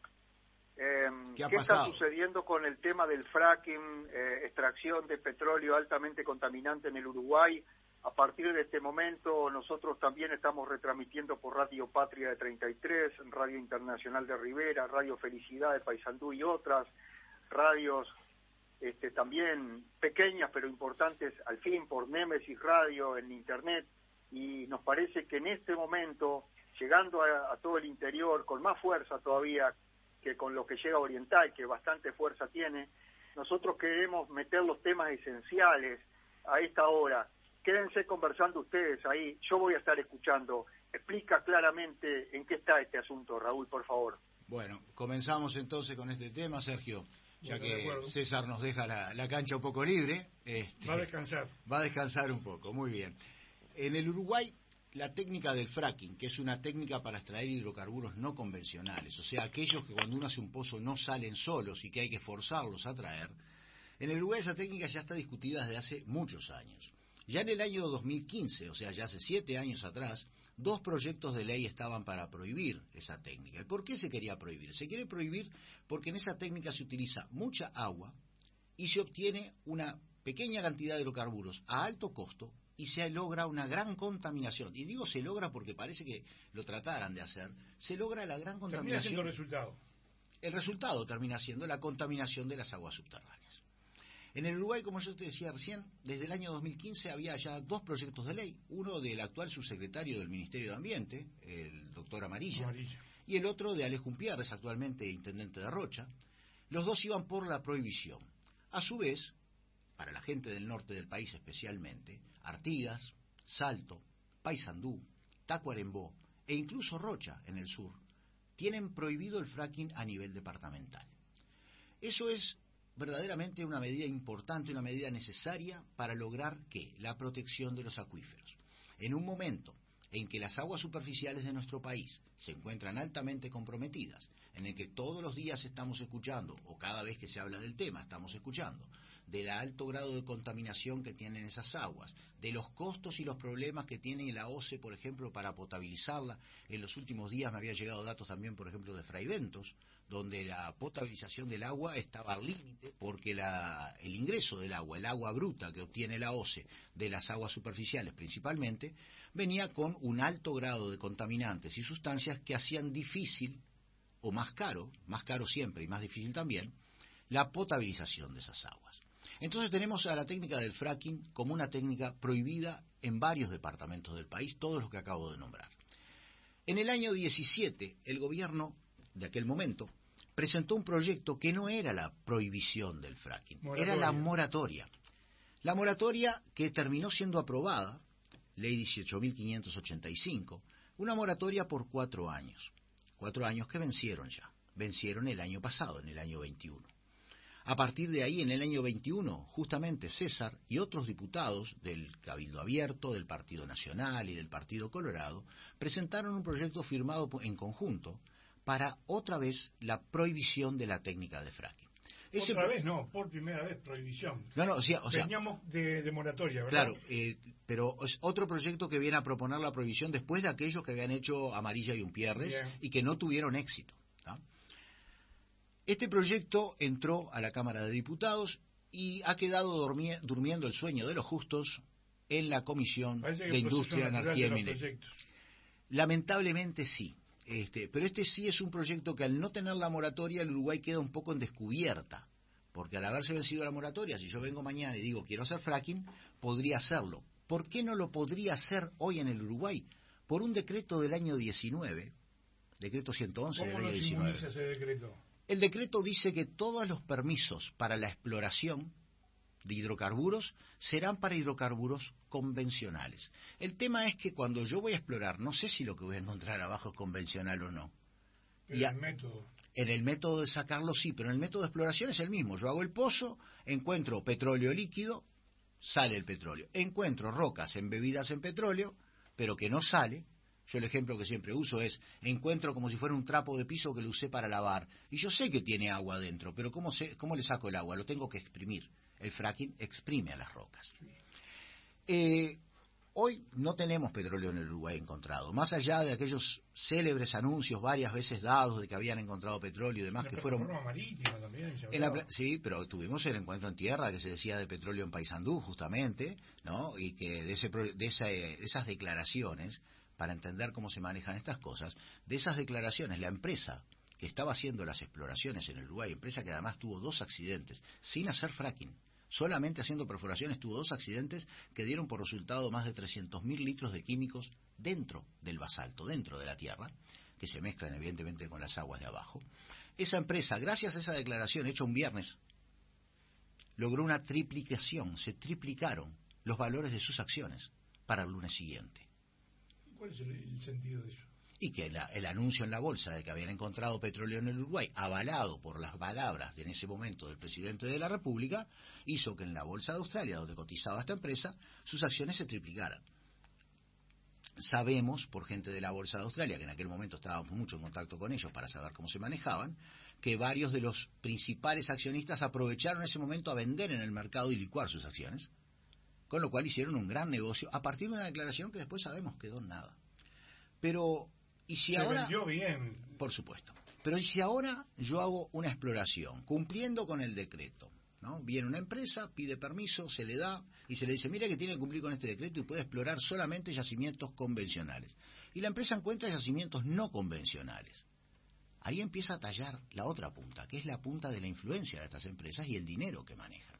eh, ¿qué, ha ¿qué pasado? está sucediendo con el tema del fracking, eh, extracción de petróleo altamente contaminante en el Uruguay? A partir de este momento, nosotros también estamos retransmitiendo por Radio Patria de treinta y tres, Radio Internacional de Rivera, Radio Felicidad de Paysandú y otras, radios este, también pequeñas pero importantes, al fin, por Némesis Radio en Internet, y nos parece que en este momento, llegando a, a todo el interior, con más fuerza todavía que con lo que llega a Oriental, que bastante fuerza tiene, nosotros queremos meter los temas esenciales a esta hora. Quédense conversando ustedes ahí, yo voy a estar escuchando. Explica claramente en qué está este asunto, Raúl, por favor. Bueno, comenzamos entonces con este tema, Sergio, ya Bueno, que César nos deja la, la cancha un poco libre. Este, va a descansar. Va a descansar un poco, muy bien. En el Uruguay, la técnica del fracking, que es una técnica para extraer hidrocarburos no convencionales, o sea, aquellos que cuando uno hace un pozo no salen solos y que hay que forzarlos a traer, En el Uruguay esa técnica ya está discutida desde hace muchos años. Ya en el año dos mil quince, o sea, ya hace siete años atrás, dos proyectos de ley estaban para prohibir esa técnica. ¿Y por qué se quería prohibir? Se quiere prohibir porque en esa técnica se utiliza mucha agua y se obtiene una pequeña cantidad de hidrocarburos a alto costo y se logra una gran contaminación. Y digo se logra porque parece que lo trataran de hacer. Se logra la gran contaminación. Termina siendo el resultado. El resultado termina siendo la contaminación de las aguas subterráneas. En el Uruguay, como yo te decía recién, desde el año dos mil quince había ya dos proyectos de ley, uno del actual subsecretario del Ministerio de Ambiente, el doctor Amarilla, Amarilla. y el otro de Alejo Umpierres, actualmente intendente de Rocha. Los dos iban por la prohibición. A su vez, para la gente del norte del país especialmente, Artigas, Salto, Paysandú, Tacuarembó e incluso Rocha en el sur, tienen prohibido el fracking a nivel departamental. Eso es verdaderamente una medida importante, una medida necesaria para lograr ¿qué? La protección de los acuíferos. En un momento en que las aguas superficiales de nuestro país se encuentran altamente comprometidas, en el que todos los días estamos escuchando, o cada vez que se habla del tema estamos escuchando, del alto grado de contaminación que tienen esas aguas, de los costos y los problemas que tiene la O C E, por ejemplo, para potabilizarla. En los últimos días me había llegado datos también, por ejemplo, de Fraiventos, donde la potabilización del agua estaba al límite porque la, el ingreso del agua, el agua bruta que obtiene la O C E de las aguas superficiales principalmente, venía con un alto grado de contaminantes y sustancias que hacían difícil, o más caro, más caro siempre y más difícil también, la potabilización de esas aguas. Entonces tenemos a la técnica del fracking como una técnica prohibida en varios departamentos del país, todos los que acabo de nombrar. En el año diecisiete, el gobierno de aquel momento presentó un proyecto que no era la prohibición del fracking, moratoria. Era la moratoria. La moratoria que terminó siendo aprobada, ley dieciocho mil quinientos ochenta y cinco, una moratoria por cuatro años. Cuatro años que vencieron ya, vencieron el año pasado, en el año veintiuno. A partir de ahí, en el año veintiuno, justamente César y otros diputados del Cabildo Abierto, del Partido Nacional y del Partido Colorado presentaron un proyecto firmado en conjunto para otra vez la prohibición de la técnica de fracking. Ese otra vez no, por primera vez prohibición. No, no, o sea, o sea veníamos de, de moratoria, ¿verdad? Claro, eh, pero es otro proyecto que viene a proponer la prohibición después de aquellos que habían hecho Amarilla y Umpierres Bien. y que no tuvieron éxito. ¿no? Este proyecto entró a la Cámara de Diputados y ha quedado dormi durmiendo el sueño de los justos en la Comisión de Industria, Energía y Minería. Lamentablemente sí. Este, pero este sí es un proyecto que al no tener la moratoria el Uruguay queda un poco en descubierta, porque al haberse vencido la moratoria, si yo vengo mañana y digo quiero hacer fracking, podría hacerlo. ¿Por qué no lo podría hacer hoy en el Uruguay? Por un decreto del año diecinueve, decreto ciento once del año diecinueve. ¿Cómo nos inmuniza ese decreto? El decreto dice que todos los permisos para la exploración de hidrocarburos serán para hidrocarburos convencionales. El tema es que cuando yo voy a explorar, no sé si lo que voy a encontrar abajo es convencional o no. Pero el método. En el método de sacarlo sí, pero en el método de exploración es el mismo. Yo hago el pozo, encuentro petróleo líquido, sale el petróleo. Encuentro rocas embebidas en petróleo, pero que no sale. Yo el ejemplo que siempre uso es, encuentro como si fuera un trapo de piso que lo usé para lavar. Y yo sé que tiene agua dentro, pero ¿cómo, sé, cómo le saco el agua? Lo tengo que exprimir. El fracking exprime a las rocas. Eh, hoy no tenemos petróleo en el Uruguay encontrado. Más allá de aquellos célebres anuncios varias veces dados de que habían encontrado petróleo y demás la que fueron... marítima también. En la, sí, pero tuvimos el encuentro en tierra que se decía de petróleo en Paysandú, justamente, ¿no? Y que de, ese, de, esa, de esas declaraciones, para entender cómo se manejan estas cosas, de esas declaraciones, la empresa que estaba haciendo las exploraciones en el Uruguay, empresa que además tuvo dos accidentes, sin hacer fracking, solamente haciendo perforaciones, tuvo dos accidentes que dieron por resultado más de trescientos mil litros de químicos dentro del basalto, dentro de la tierra, que se mezclan evidentemente con las aguas de abajo. Esa empresa, gracias a esa declaración hecha un viernes, logró una triplicación, se triplicaron los valores de sus acciones para el lunes siguiente. ¿Cuál es el, el sentido de eso? Y que la, el anuncio en la bolsa de que habían encontrado petróleo en el Uruguay, avalado por las palabras de en ese momento del presidente de la República, hizo que en la bolsa de Australia, donde cotizaba esta empresa, sus acciones se triplicaran. Sabemos, por gente de la bolsa de Australia, que en aquel momento estábamos mucho en contacto con ellos para saber cómo se manejaban, que varios de los principales accionistas aprovecharon ese momento a vender en el mercado y licuar sus acciones, con lo cual hicieron un gran negocio a partir de una declaración que después sabemos quedó en nada. Pero, ¿y si Se ahora...? vendió bien. Por supuesto. Pero ¿y si ahora yo hago una exploración, cumpliendo con el decreto? ¿No? Viene una empresa, pide permiso, se le da y se le dice, mira que tiene que cumplir con este decreto y puede explorar solamente yacimientos convencionales. Y la empresa encuentra yacimientos no convencionales. Ahí empieza a tallar la otra punta, que es la punta de la influencia de estas empresas y el dinero que manejan.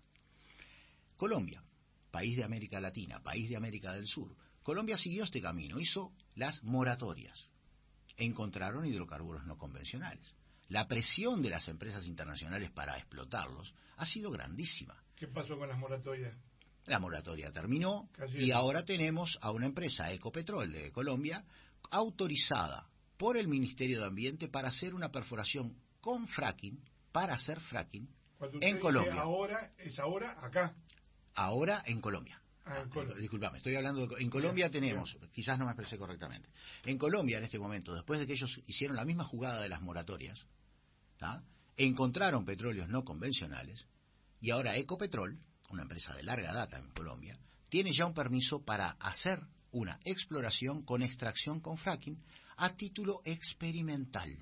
Colombia, país de América Latina, país de América del Sur. Colombia siguió este camino, hizo las moratorias. Encontraron hidrocarburos no convencionales. La presión de las empresas internacionales para explotarlos ha sido grandísima. ¿Qué pasó con las moratorias? La moratoria terminó Casi y ahora tenemos a una empresa, Ecopetrol de Colombia, autorizada por el Ministerio de Ambiente para hacer una perforación con fracking, para hacer fracking en Colombia. Ahora, es ahora acá. Ahora en Colombia. Ah, en Colombia. Disculpame, estoy hablando de, en Colombia bien, tenemos, bien. Quizás no me expresé correctamente. En Colombia en este momento, después de que ellos hicieron la misma jugada de las moratorias, ¿tá? Encontraron petróleos no convencionales y ahora Ecopetrol, una empresa de larga data en Colombia, tiene ya un permiso para hacer una exploración con extracción con fracking a título experimental.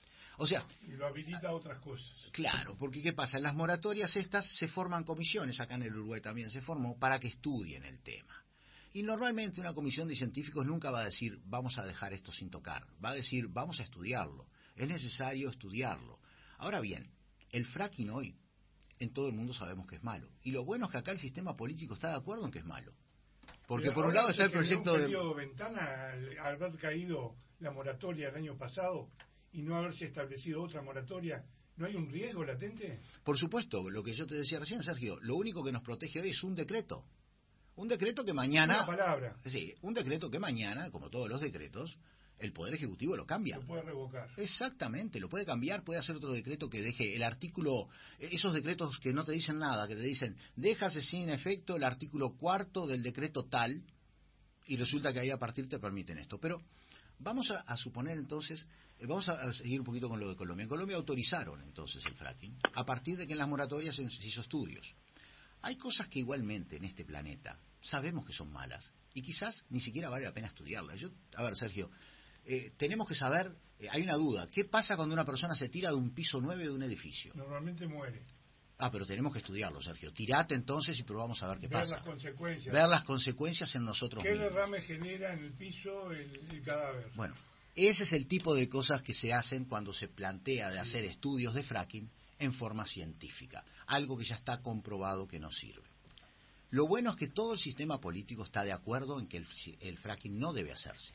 O sea... Y lo habilita a otras cosas. Claro, porque ¿qué pasa? En las moratorias estas se forman comisiones, acá en el Uruguay también se formó, para que estudien el tema. Y normalmente una comisión de científicos nunca va a decir, vamos a dejar esto sin tocar. Va a decir, vamos a estudiarlo. Es necesario estudiarlo. Ahora bien, el fracking hoy, en todo el mundo sabemos que es malo. Y lo bueno es que acá el sistema político está de acuerdo en que es malo. Porque por un lado está el proyecto de... un periodo ventana al haber caído la moratoria el año pasado y no haberse establecido otra moratoria, ¿no hay un riesgo latente? Por supuesto, lo que yo te decía recién, Sergio, lo único que nos protege hoy es un decreto. Un decreto que mañana... Una palabra. Sí, un decreto que mañana, como todos los decretos, el Poder Ejecutivo lo cambia. Lo puede revocar. Exactamente, lo puede cambiar, puede hacer otro decreto que deje el artículo, esos decretos que no te dicen nada, que te dicen, déjase sin efecto el artículo cuarto del decreto tal, y resulta que ahí a partir te permiten esto. Pero vamos a, a suponer entonces, eh, vamos a, a seguir un poquito con lo de Colombia. En Colombia autorizaron entonces el fracking, a partir de que en las moratorias se hizo estudios. Hay cosas que igualmente en este planeta sabemos que son malas, y quizás ni siquiera vale la pena estudiarlas. Yo, a ver, Sergio... Eh, tenemos que saber, eh, hay una duda, ¿qué pasa cuando una persona se tira de un piso nueve de un edificio? Normalmente muere. Ah, pero tenemos que estudiarlo, Sergio. Tirate entonces y probamos a ver qué ver pasa. Ver las consecuencias. Ver las consecuencias en nosotros ¿Qué mismos. ¿Qué derrame genera en el piso el, el cadáver? Bueno, ese es el tipo de cosas que se hacen cuando se plantea de hacer estudios de fracking en forma científica. Algo que ya está comprobado que no sirve. Lo bueno es que todo el sistema político está de acuerdo en que el, el fracking no debe hacerse.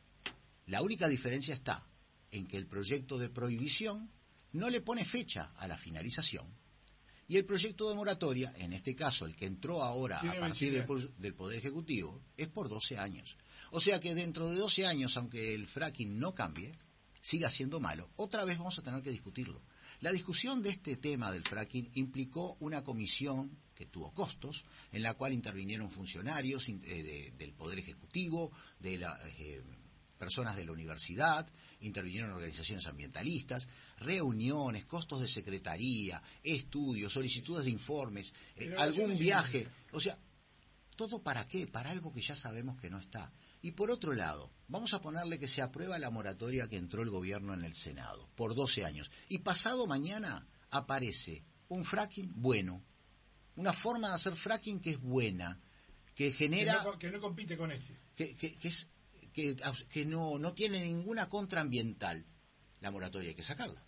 La única diferencia está en que el proyecto de prohibición no le pone fecha a la finalización y el proyecto de moratoria, en este caso el que entró ahora a partir del, del Poder Ejecutivo, es por doce años. O sea que dentro de doce años, aunque el fracking no cambie, siga siendo malo, otra vez vamos a tener que discutirlo. La discusión de este tema del fracking implicó una comisión que tuvo costos, en la cual intervinieron funcionarios eh, de, del Poder Ejecutivo, de la... Eh, personas de la universidad, intervinieron organizaciones ambientalistas, reuniones, costos de secretaría, estudios, solicitudes de informes, eh, algún viaje. O sea, ¿todo para qué? Para algo que ya sabemos que no está. Y por otro lado, vamos a ponerle que se aprueba la moratoria que entró el gobierno en el Senado, por doce años. Y pasado mañana aparece un fracking bueno, una forma de hacer fracking que es buena, que genera... Que no, que no compite con este. Que, que, que es... que, que no, no tiene ninguna contraambiental, la moratoria hay que sacarla.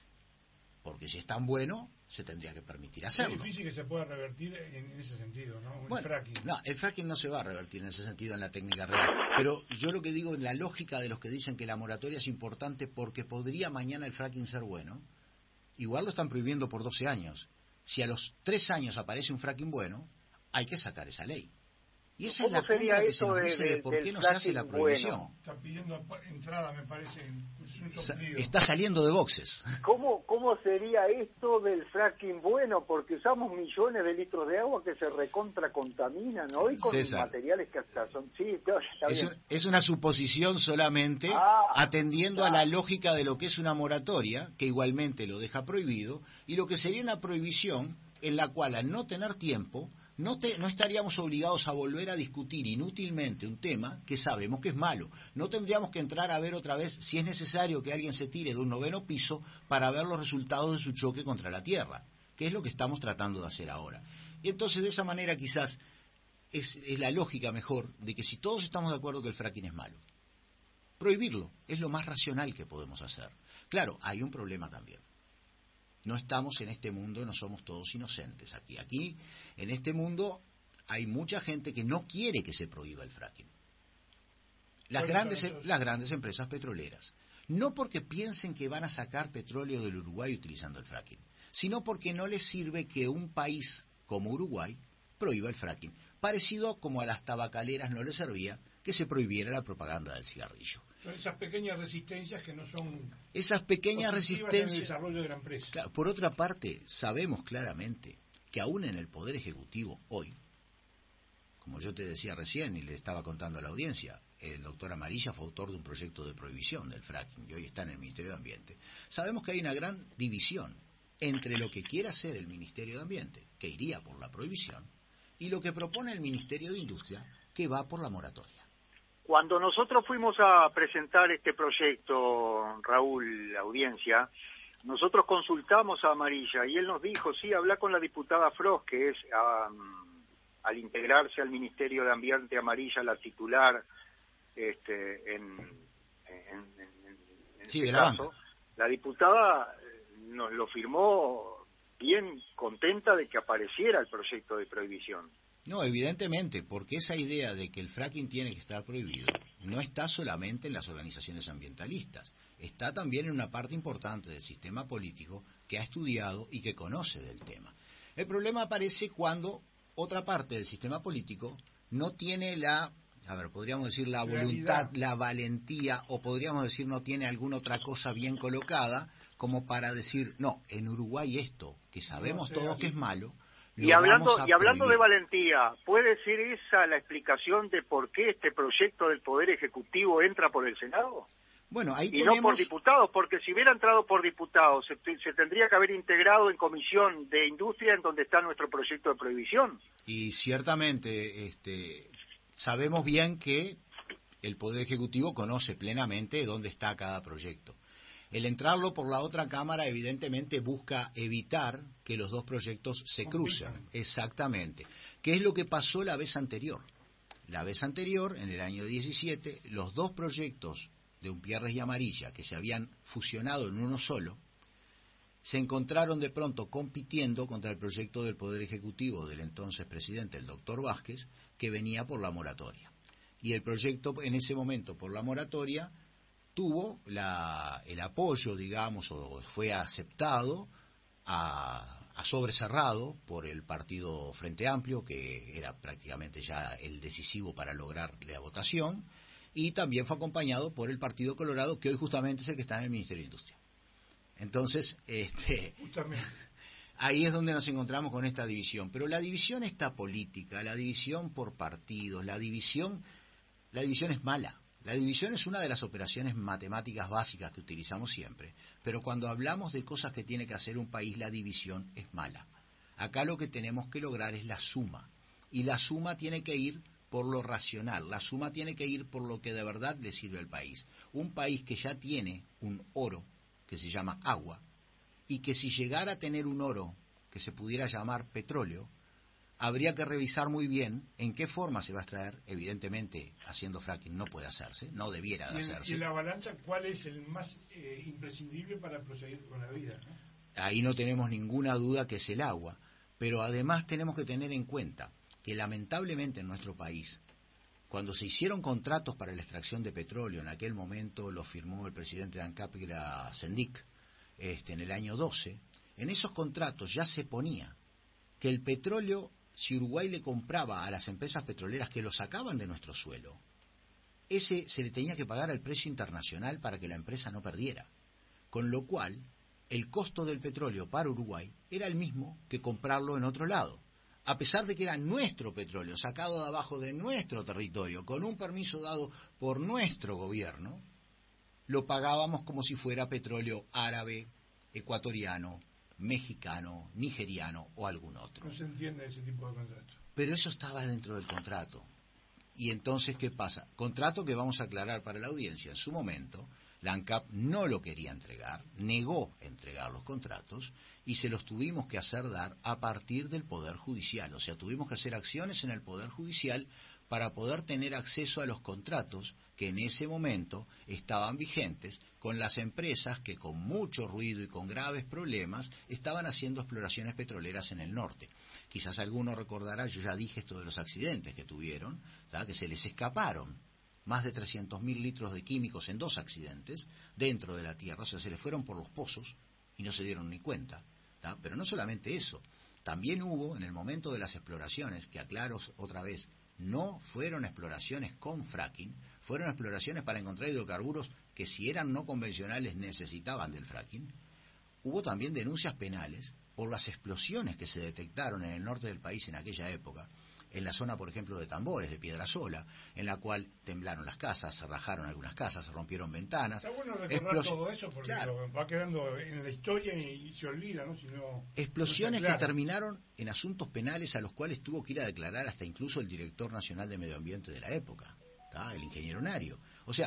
Porque si es tan bueno, se tendría que permitir hacerlo. Es difícil que se pueda revertir en ese sentido, ¿no? El bueno, fracking. No, el fracking no se va a revertir en ese sentido en la técnica real. Pero yo lo que digo, en la lógica de los que dicen que la moratoria es importante porque podría mañana el fracking ser bueno, igual lo están prohibiendo por doce años. Si a los tres años aparece un fracking bueno, hay que sacar esa ley. Y esa es ¿Cómo la sería contra que se eso nos de, dice de de, por del qué no se hace la fracking prohibición. bueno? Está pidiendo entrada, me parece. Es un soplido. Está saliendo de boxes. ¿Cómo, ¿Cómo sería esto del fracking bueno? Porque usamos millones de litros de agua que se recontra contaminan hoy con César, materiales que hasta son... Sí, claro, está es, bien. un- es una suposición solamente, Ah, atendiendo a claro. la lógica de lo que es una moratoria, que igualmente lo deja prohibido, y lo que sería una prohibición en la cual, al no tener tiempo, no, te, no estaríamos obligados a volver a discutir inútilmente un tema que sabemos que es malo. No tendríamos que entrar a ver otra vez si es necesario que alguien se tire de un noveno piso para ver los resultados de su choque contra la Tierra, que es lo que estamos tratando de hacer ahora. Y entonces, de esa manera, quizás es, es la lógica mejor de que si todos estamos de acuerdo que el fracking es malo, prohibirlo es lo más racional que podemos hacer. Claro, hay un problema también. No estamos en este mundo, no somos todos inocentes aquí. Aquí, en este mundo, hay mucha gente que no quiere que se prohíba el fracking. Las grandes, las grandes empresas petroleras. No porque piensen que van a sacar petróleo del Uruguay utilizando el fracking, sino porque no les sirve que un país como Uruguay prohíba el fracking. Parecido como a las tabacaleras no les servía que se prohibiera la propaganda del cigarrillo. Son esas pequeñas resistencias que no son Esas pequeñas positivas resistencias. en el desarrollo de la empresa. Claro, por otra parte, sabemos claramente que aún en el Poder Ejecutivo hoy, como yo te decía recién y le estaba contando a la audiencia, el doctor Amarilla fue autor de un proyecto de prohibición del fracking y hoy está en el Ministerio de Ambiente. Sabemos que hay una gran división entre lo que quiere hacer el Ministerio de Ambiente, que iría por la prohibición, y lo que propone el Ministerio de Industria, que va por la moratoria. Cuando nosotros fuimos a presentar este proyecto, Raúl, la audiencia, nosotros consultamos a Amarilla y él nos dijo, sí, habla con la diputada Frost, que es, um, al integrarse al Ministerio de Ambiente Amarilla, la titular este, en, en, en, en sí, este la caso, banca. La diputada nos lo firmó bien contenta de que apareciera el proyecto de prohibición. No, evidentemente, porque esa idea de que el fracking tiene que estar prohibido no está solamente en las organizaciones ambientalistas, está también en una parte importante del sistema político que ha estudiado y que conoce del tema. El problema aparece cuando otra parte del sistema político no tiene la, a ver, podríamos decir la voluntad, la valentía, o podríamos decir no tiene alguna otra cosa bien colocada, como para decir, no, en Uruguay esto, que sabemos No sé, todos así. que es malo, Y hablando, y hablando de prohibir. valentía, ¿puede ser esa la explicación de por qué este proyecto del Poder Ejecutivo entra por el Senado? Bueno, ahí y tenemos... no por diputados, porque si hubiera entrado por diputados, se, se tendría que haber integrado en Comisión de Industria, en donde está nuestro proyecto de prohibición. Y ciertamente este, sabemos bien que el Poder Ejecutivo conoce plenamente dónde está cada proyecto. El entrarlo por la otra Cámara evidentemente busca evitar que los dos proyectos se crucen. Exactamente. ¿Qué es lo que pasó la vez anterior? La vez anterior, en el año diecisiete, los dos proyectos de Umpierres y Amarilla, que se habían fusionado en uno solo, se encontraron de pronto compitiendo contra el proyecto del Poder Ejecutivo del entonces presidente, el doctor Vázquez, que venía por la moratoria. Y el proyecto en ese momento por la moratoria tuvo la, el apoyo, digamos, o fue aceptado a, a sobrecerrado por el partido Frente Amplio, que era prácticamente ya el decisivo para lograr la votación, y también fue acompañado por el Partido Colorado, que hoy justamente es el que está en el Ministerio de Industria. Entonces, este, ahí es donde nos encontramos con esta división. Pero la división está política, la división por partidos, la división, la división es mala. La división es una de las operaciones matemáticas básicas que utilizamos siempre, pero cuando hablamos de cosas que tiene que hacer un país, la división es mala. Acá lo que tenemos que lograr es la suma, y la suma tiene que ir por lo racional, la suma tiene que ir por lo que de verdad le sirve al país. Un país que ya tiene un oro, que se llama agua, y que si llegara a tener un oro que se pudiera llamar petróleo, habría que revisar muy bien en qué forma se va a extraer. Evidentemente, haciendo fracking no puede hacerse, no debiera de y en, hacerse. Y en la balanza, ¿cuál es el más eh, imprescindible para proseguir con la vida, ¿no? Ahí no tenemos ninguna duda que es el agua, pero además tenemos que tener en cuenta que lamentablemente en nuestro país, cuando se hicieron contratos para la extracción de petróleo, en aquel momento lo firmó el presidente de ANCAP, que era Sendik, este, en el año doce, en esos contratos ya se ponía que el petróleo si Uruguay le compraba a las empresas petroleras que lo sacaban de nuestro suelo, ese se le tenía que pagar al precio internacional para que la empresa no perdiera. Con lo cual, el costo del petróleo para Uruguay era el mismo que comprarlo en otro lado. A pesar de que era nuestro petróleo, sacado de abajo de nuestro territorio, con un permiso dado por nuestro gobierno, lo pagábamos como si fuera petróleo árabe, ecuatoriano, mexicano, nigeriano o algún otro. No se entiende ese tipo de contrato. Pero eso estaba dentro del contrato. Y entonces, ¿qué pasa? Contrato que vamos a aclarar para la audiencia. En su momento, la ANCAP no lo quería entregar, negó entregar los contratos y se los tuvimos que hacer dar a partir del Poder Judicial. O sea, tuvimos que hacer acciones en el Poder Judicial para poder tener acceso a los contratos que en ese momento estaban vigentes con las empresas que con mucho ruido y con graves problemas estaban haciendo exploraciones petroleras en el norte. Quizás alguno recordará, yo ya dije esto de los accidentes que tuvieron, ¿tá? Que se les escaparon más de trescientos mil litros de químicos en dos accidentes dentro de la tierra, o sea, se les fueron por los pozos y no se dieron ni cuenta, ¿tá? Pero no solamente eso, también hubo en el momento de las exploraciones, que aclaro otra vez, no fueron exploraciones con fracking, fueron exploraciones para encontrar hidrocarburos que si eran no convencionales necesitaban del fracking. Hubo también denuncias penales por las explosiones que se detectaron en el norte del país en aquella época, en la zona, por ejemplo, de Tambores, de Piedrasola, en la cual temblaron las casas, se rajaron algunas casas, se rompieron ventanas. Está bueno recordar Explos... todo eso porque claro. va quedando en la historia y, y se olvida, ¿no? Si no Explosiones no que terminaron en asuntos penales a los cuales tuvo que ir a declarar hasta incluso el director nacional de Medio Ambiente de la época, ¿tá? El ingeniero Nario. O sea,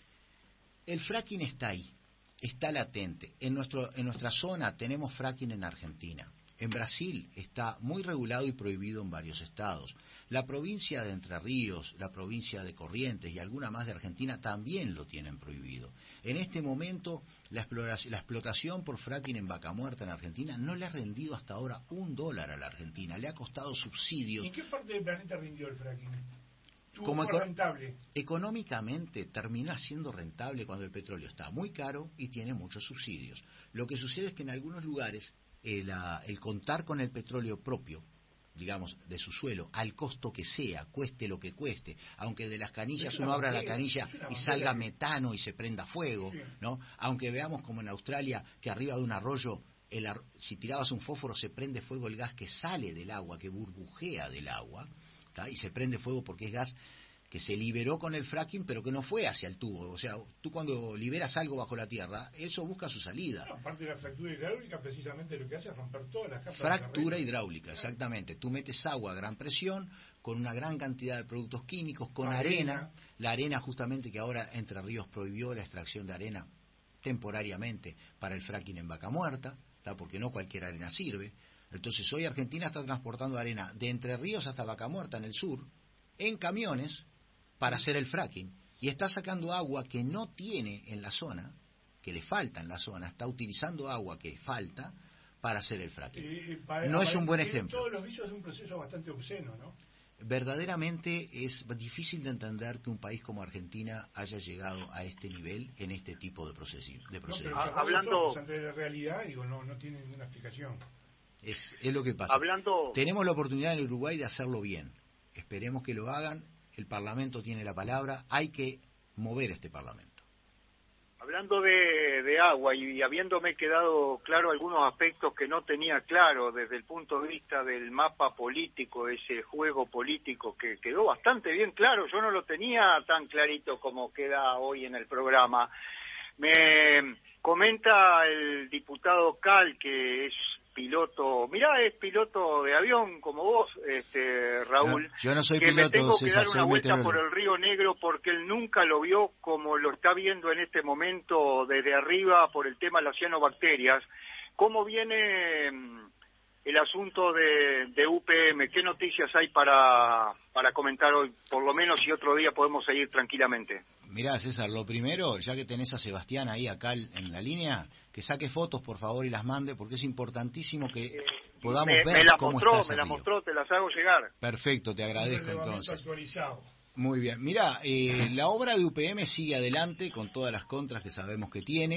el fracking está ahí, está latente. En, nuestro, en nuestra zona tenemos fracking en Argentina. En Brasil está muy regulado y prohibido en varios estados. La provincia de Entre Ríos, la provincia de Corrientes y alguna más de Argentina también lo tienen prohibido. En este momento, la exploración, la explotación por fracking en Vaca Muerta en Argentina no le ha rendido hasta ahora un dólar a la Argentina. Le ha costado subsidios. ¿En qué parte del planeta rindió el fracking? Como fue rentable? Económicamente termina siendo rentable cuando el petróleo está muy caro y tiene muchos subsidios. Lo que sucede es que en algunos lugares El, el contar con el petróleo propio, digamos, de su suelo, al costo que sea, cueste lo que cueste, aunque de las canillas uno abra la canilla y salga metano y se prenda fuego, ¿no? Aunque veamos como en Australia, que arriba de un arroyo, el, si tirabas un fósforo se prende fuego el gas que sale del agua, que burbujea del agua, ¿tá? Y se prende fuego porque es gas que se liberó con el fracking, pero que no fue hacia el tubo. O sea, tú cuando liberas algo bajo la tierra, eso busca su salida. No, aparte de la fractura hidráulica, precisamente lo que hace es romper todas las capas. Fractura hidráulica, exactamente. Tú metes agua a gran presión, con una gran cantidad de productos químicos, con arena. arena. La arena, justamente, que ahora Entre Ríos prohibió la extracción de arena temporariamente para el fracking en Vaca Muerta, ¿tá? Porque no cualquier arena sirve. Entonces, hoy Argentina está transportando arena de Entre Ríos hasta Vaca Muerta, en el sur, en camiones, para hacer el fracking, y está sacando agua que no tiene en la zona, que le falta en la zona, está utilizando agua que falta para hacer el fracking. Eh, para, no para, es un buen tiene ejemplo. Todos los vicios de un proceso bastante obsceno, ¿no? Verdaderamente es difícil de entender que un país como Argentina haya llegado a este nivel en este tipo de proceso. De proceso. No, pero hablando ante la realidad, digo, no, no tiene ninguna explicación. Es, es lo que pasa. Hablando... Tenemos la oportunidad en Uruguay de hacerlo bien. Esperemos que lo hagan. El Parlamento tiene la palabra, hay que mover este Parlamento. Hablando de, de agua y habiéndome quedado claro algunos aspectos que no tenía claro desde el punto de vista del mapa político, ese juego político que quedó bastante bien claro, yo no lo tenía tan clarito como queda hoy en el programa. Me comenta el diputado Cal, que es piloto, mirá, es piloto de avión como vos, este Raúl, no, yo no soy que piloto, me tengo César, que dar una vuelta meteorólogo. por el Río Negro porque él nunca lo vio como lo está viendo en este momento desde arriba por el tema de las cianobacterias. ¿Cómo viene el asunto de, de U P M? ¿Qué noticias hay para, para comentar hoy? Por lo menos, y otro día podemos seguir tranquilamente. Mirá, César, lo primero, ya que tenés a Sebastián ahí acá en la línea, que saque fotos, por favor, y las mande, porque es importantísimo que eh, podamos me, ver me la cómo mostró, está me la mostró, te las hago llegar. Perfecto, te agradezco entonces. Actualizado. Muy bien. Mirá, eh, la obra de U P M sigue adelante con todas las contras que sabemos que tiene.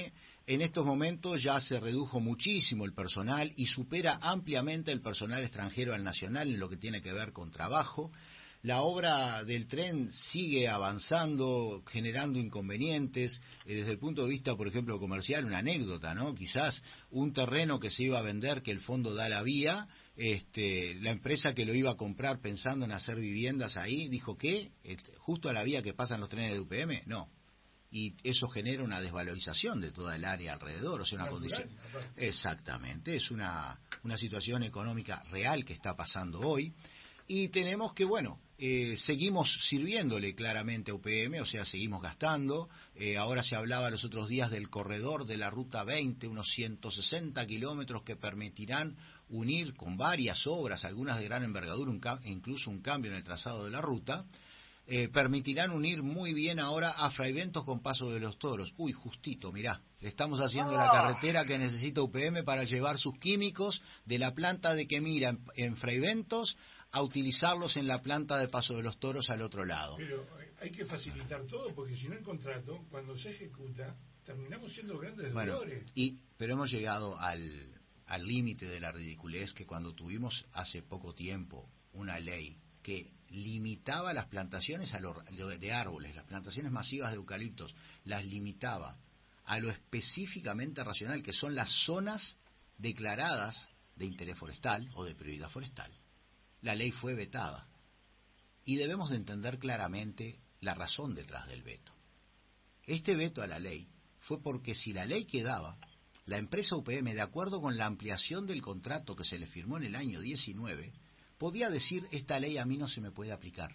En estos momentos ya se redujo muchísimo el personal y supera ampliamente el personal extranjero al nacional en lo que tiene que ver con trabajo. La obra del tren sigue avanzando, generando inconvenientes. Eh, desde el punto de vista, por ejemplo, comercial, una anécdota, ¿no? Quizás un terreno que se iba a vender, que el fondo da la vía, este, la empresa que lo iba a comprar pensando en hacer viviendas ahí, dijo que este, justo a la vía que pasan los trenes de U P M, no. Y eso genera una desvalorización de toda el área alrededor, o sea, una condición. Exactamente, es una, una situación económica real que está pasando hoy. Y tenemos que, bueno, eh, seguimos sirviéndole claramente a U P M, o sea, seguimos gastando. Eh, ahora se hablaba los otros días del corredor de la Ruta veinte, unos ciento sesenta kilómetros que permitirán unir con varias obras, algunas de gran envergadura, un incluso un cambio en el trazado de la ruta. Eh, permitirán unir muy bien ahora a Fraiventos con Paso de los Toros. Uy, justito, mirá, le estamos haciendo la carretera que necesita U P M para llevar sus químicos de la planta de Quemira en, en Fraiventos a utilizarlos en la planta de Paso de los Toros al otro lado. Pero hay que facilitar todo, porque si no el contrato, cuando se ejecuta, terminamos siendo grandes bueno, deudores. Y, pero hemos llegado al al límite de la ridiculez que cuando tuvimos hace poco tiempo una ley que limitaba las plantaciones a lo, de árboles, las plantaciones masivas de eucaliptos, las limitaba a lo específicamente racional, que son las zonas declaradas de interés forestal o de prioridad forestal. La ley fue vetada y debemos de entender claramente la razón detrás del veto. Este veto a la ley fue porque si la ley quedaba, la empresa U P M, de acuerdo con la ampliación del contrato que se le firmó en el año diecinueve, podía decir, esta ley a mí no se me puede aplicar,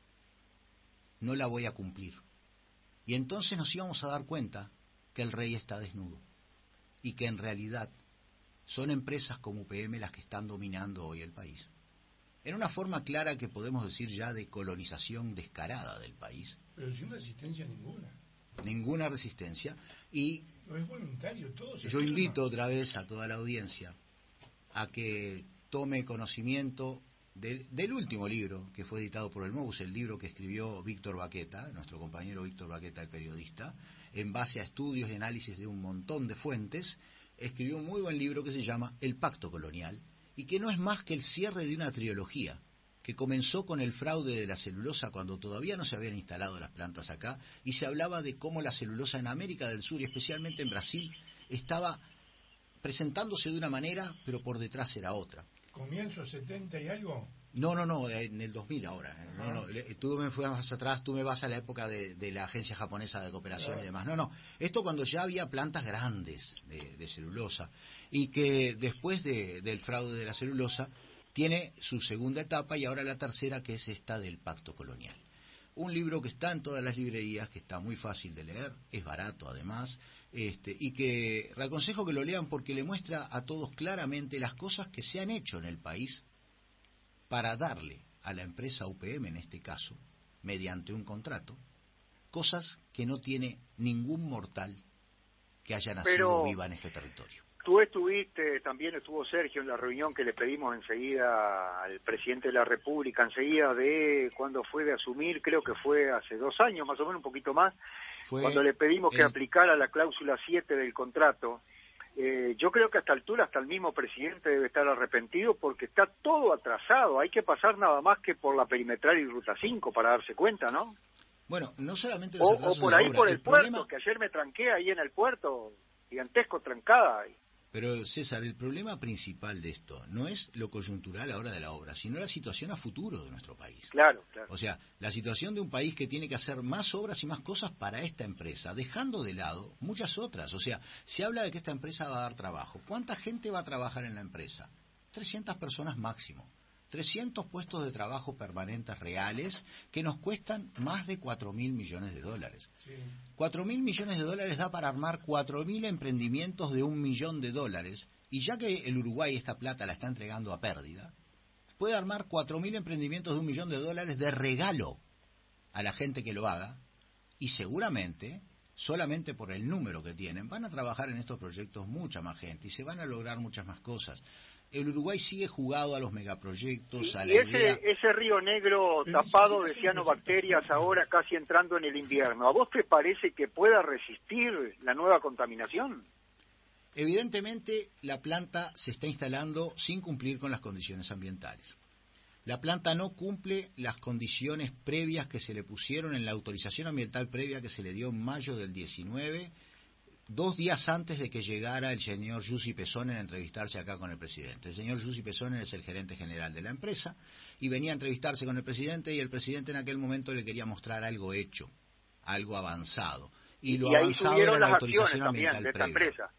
no la voy a cumplir. Y entonces nos íbamos a dar cuenta que el rey está desnudo y que en realidad son empresas como U P M las que están dominando hoy el país. En una forma clara que podemos decir ya de colonización descarada del país. Pero sin resistencia ninguna. Ninguna resistencia. Y no es voluntario, todo se yo firma. Invito otra vez a toda la audiencia a que tome conocimiento del, del último libro que fue editado por el M O U S, el libro que escribió Víctor Baqueta, nuestro compañero Víctor Baqueta, el periodista, en base a estudios y análisis de un montón de fuentes, escribió un muy buen libro que se llama El Pacto Colonial, y que no es más que el cierre de una trilogía que comenzó con el fraude de la celulosa cuando todavía no se habían instalado las plantas acá, y se hablaba de cómo la celulosa en América del Sur y especialmente en Brasil estaba presentándose de una manera, pero por detrás era otra. ¿Comienzo setenta y algo? No, no, no, en el dos mil ahora. No, no, tú me fuiste más atrás, tú me vas a la época de, de la Agencia Japonesa de Cooperación y demás. No, no, esto cuando ya había plantas grandes de, de celulosa y que después de, del fraude de la celulosa tiene su segunda etapa y ahora la tercera, que es esta del Pacto Colonial. Un libro que está en todas las librerías, que está muy fácil de leer, es barato además, este, y que aconsejo que lo lean porque le muestra a todos claramente las cosas que se han hecho en el país para darle a la empresa U P M, en este caso, mediante un contrato, cosas que no tiene ningún mortal que haya nacido Pero viva en este territorio. Tú estuviste, también estuvo Sergio en la reunión que le pedimos enseguida al presidente de la República, enseguida de cuando fue de asumir, creo que fue hace dos años, más o menos, un poquito más, fue cuando le pedimos el... que aplicara la cláusula siete del contrato. Eh, yo creo que a esta altura hasta el mismo presidente debe estar arrepentido porque está todo atrasado, hay que pasar nada más que por la perimetral y ruta cinco para darse cuenta, ¿no? Bueno, no solamente los o, atrasos o por de ahí obra, por el, el puerto, problema... que ayer me tranqué ahí en el puerto, gigantesco trancada. Pero César, el problema principal de esto no es lo coyuntural ahora de la obra, sino la situación a futuro de nuestro país. Claro, claro. O sea, la situación de un país que tiene que hacer más obras y más cosas para esta empresa, dejando de lado muchas otras. O sea, se habla de que esta empresa va a dar trabajo. ¿Cuánta gente va a trabajar en la empresa? trescientas personas máximo. trescientos puestos de trabajo permanentes reales que nos cuestan más de cuatro mil millones de dólares. Sí. cuatro mil millones de dólares da para armar cuatro mil emprendimientos de un millón de dólares, y ya que el Uruguay esta plata la está entregando a pérdida, puede armar cuatro mil emprendimientos de un millón de dólares de regalo a la gente que lo haga, y seguramente, solamente por el número que tienen, van a trabajar en estos proyectos mucha más gente, y se van a lograr muchas más cosas. El Uruguay sigue jugado a los megaproyectos, y, a y la ese, idea... ese río negro tapado de cianobacterias ahora casi entrando en el invierno, ¿a vos te parece que pueda resistir la nueva contaminación? Evidentemente, la planta se está instalando sin cumplir con las condiciones ambientales. La planta no cumple las condiciones previas que se le pusieron en la autorización ambiental previa que se le dio en mayo del diecinueve, dos días antes de que llegara el señor Jussi Pesonen a entrevistarse acá con el presidente. El señor Jussi Pesonen es el gerente general de la empresa y venía a entrevistarse con el presidente, y el presidente en aquel momento le quería mostrar algo hecho, algo avanzado. Y, lo y ahí avanzado subieron era la las autorización acciones también ambiental de esta previa. empresa,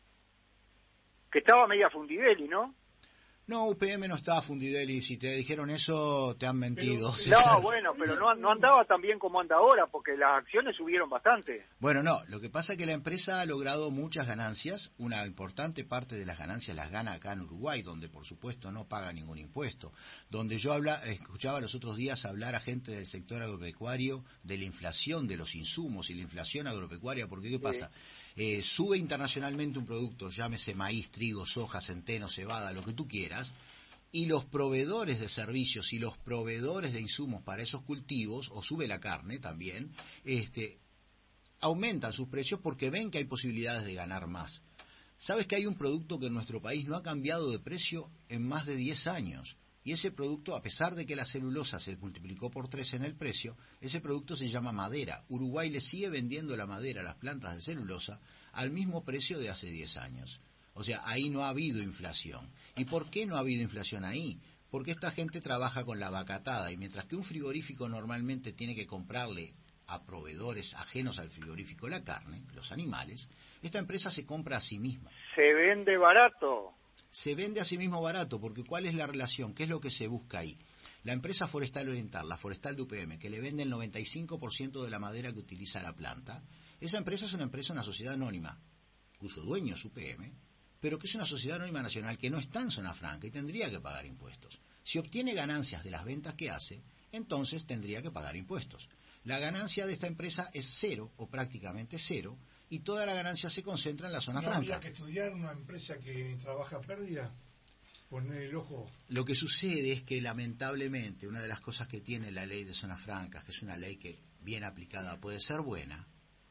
que estaba media Fundideli, ¿no? No, U P M no estaba Fundideli. Si te dijeron eso, te han mentido. Pero, no, bueno, pero no, no andaba tan bien como anda ahora, porque las acciones subieron bastante. Bueno, no, lo que pasa es que la empresa ha logrado muchas ganancias. Una importante parte de las ganancias las gana acá en Uruguay, donde por supuesto no paga ningún impuesto. Donde yo habla, escuchaba los otros días hablar a gente del sector agropecuario de la inflación de los insumos y la inflación agropecuaria, porque ¿qué pasa? Sí. Eh, sube internacionalmente un producto, llámese maíz, trigo, soja, centeno, cebada, lo que tú quieras, y los proveedores de servicios y los proveedores de insumos para esos cultivos, o sube la carne también, este, aumentan sus precios porque ven que hay posibilidades de ganar más. ¿Sabes que hay un producto que en nuestro país no ha cambiado de precio en más de diez años? Y ese producto, a pesar de que la celulosa se multiplicó por tres en el precio, ese producto se llama madera. Uruguay le sigue vendiendo la madera a las plantas de celulosa al mismo precio de hace diez años. O sea, ahí no ha habido inflación. ¿Y por qué no ha habido inflación ahí? Porque esta gente trabaja con la vacatada, y mientras que un frigorífico normalmente tiene que comprarle a proveedores ajenos al frigorífico la carne, los animales, esta empresa se compra a sí misma. Se vende barato. Se vende a sí mismo barato, porque ¿cuál es la relación? ¿Qué es lo que se busca ahí? La empresa Forestal Oriental, la Forestal de U P M, que le vende el noventa y cinco por ciento de la madera que utiliza la planta, esa empresa es una empresa, una sociedad anónima, cuyo dueño es U P M, pero que es una sociedad anónima nacional que no está en zona franca y tendría que pagar impuestos. Si obtiene ganancias de las ventas que hace, entonces tendría que pagar impuestos. La ganancia de esta empresa es cero, o prácticamente cero, y toda la ganancia se concentra en la zona ¿No franca. habría que estudiar una empresa que trabaja a pérdida? Poner el ojo. Lo que sucede es que lamentablemente una de las cosas que tiene la ley de zonas francas, que es una ley que bien aplicada puede ser buena,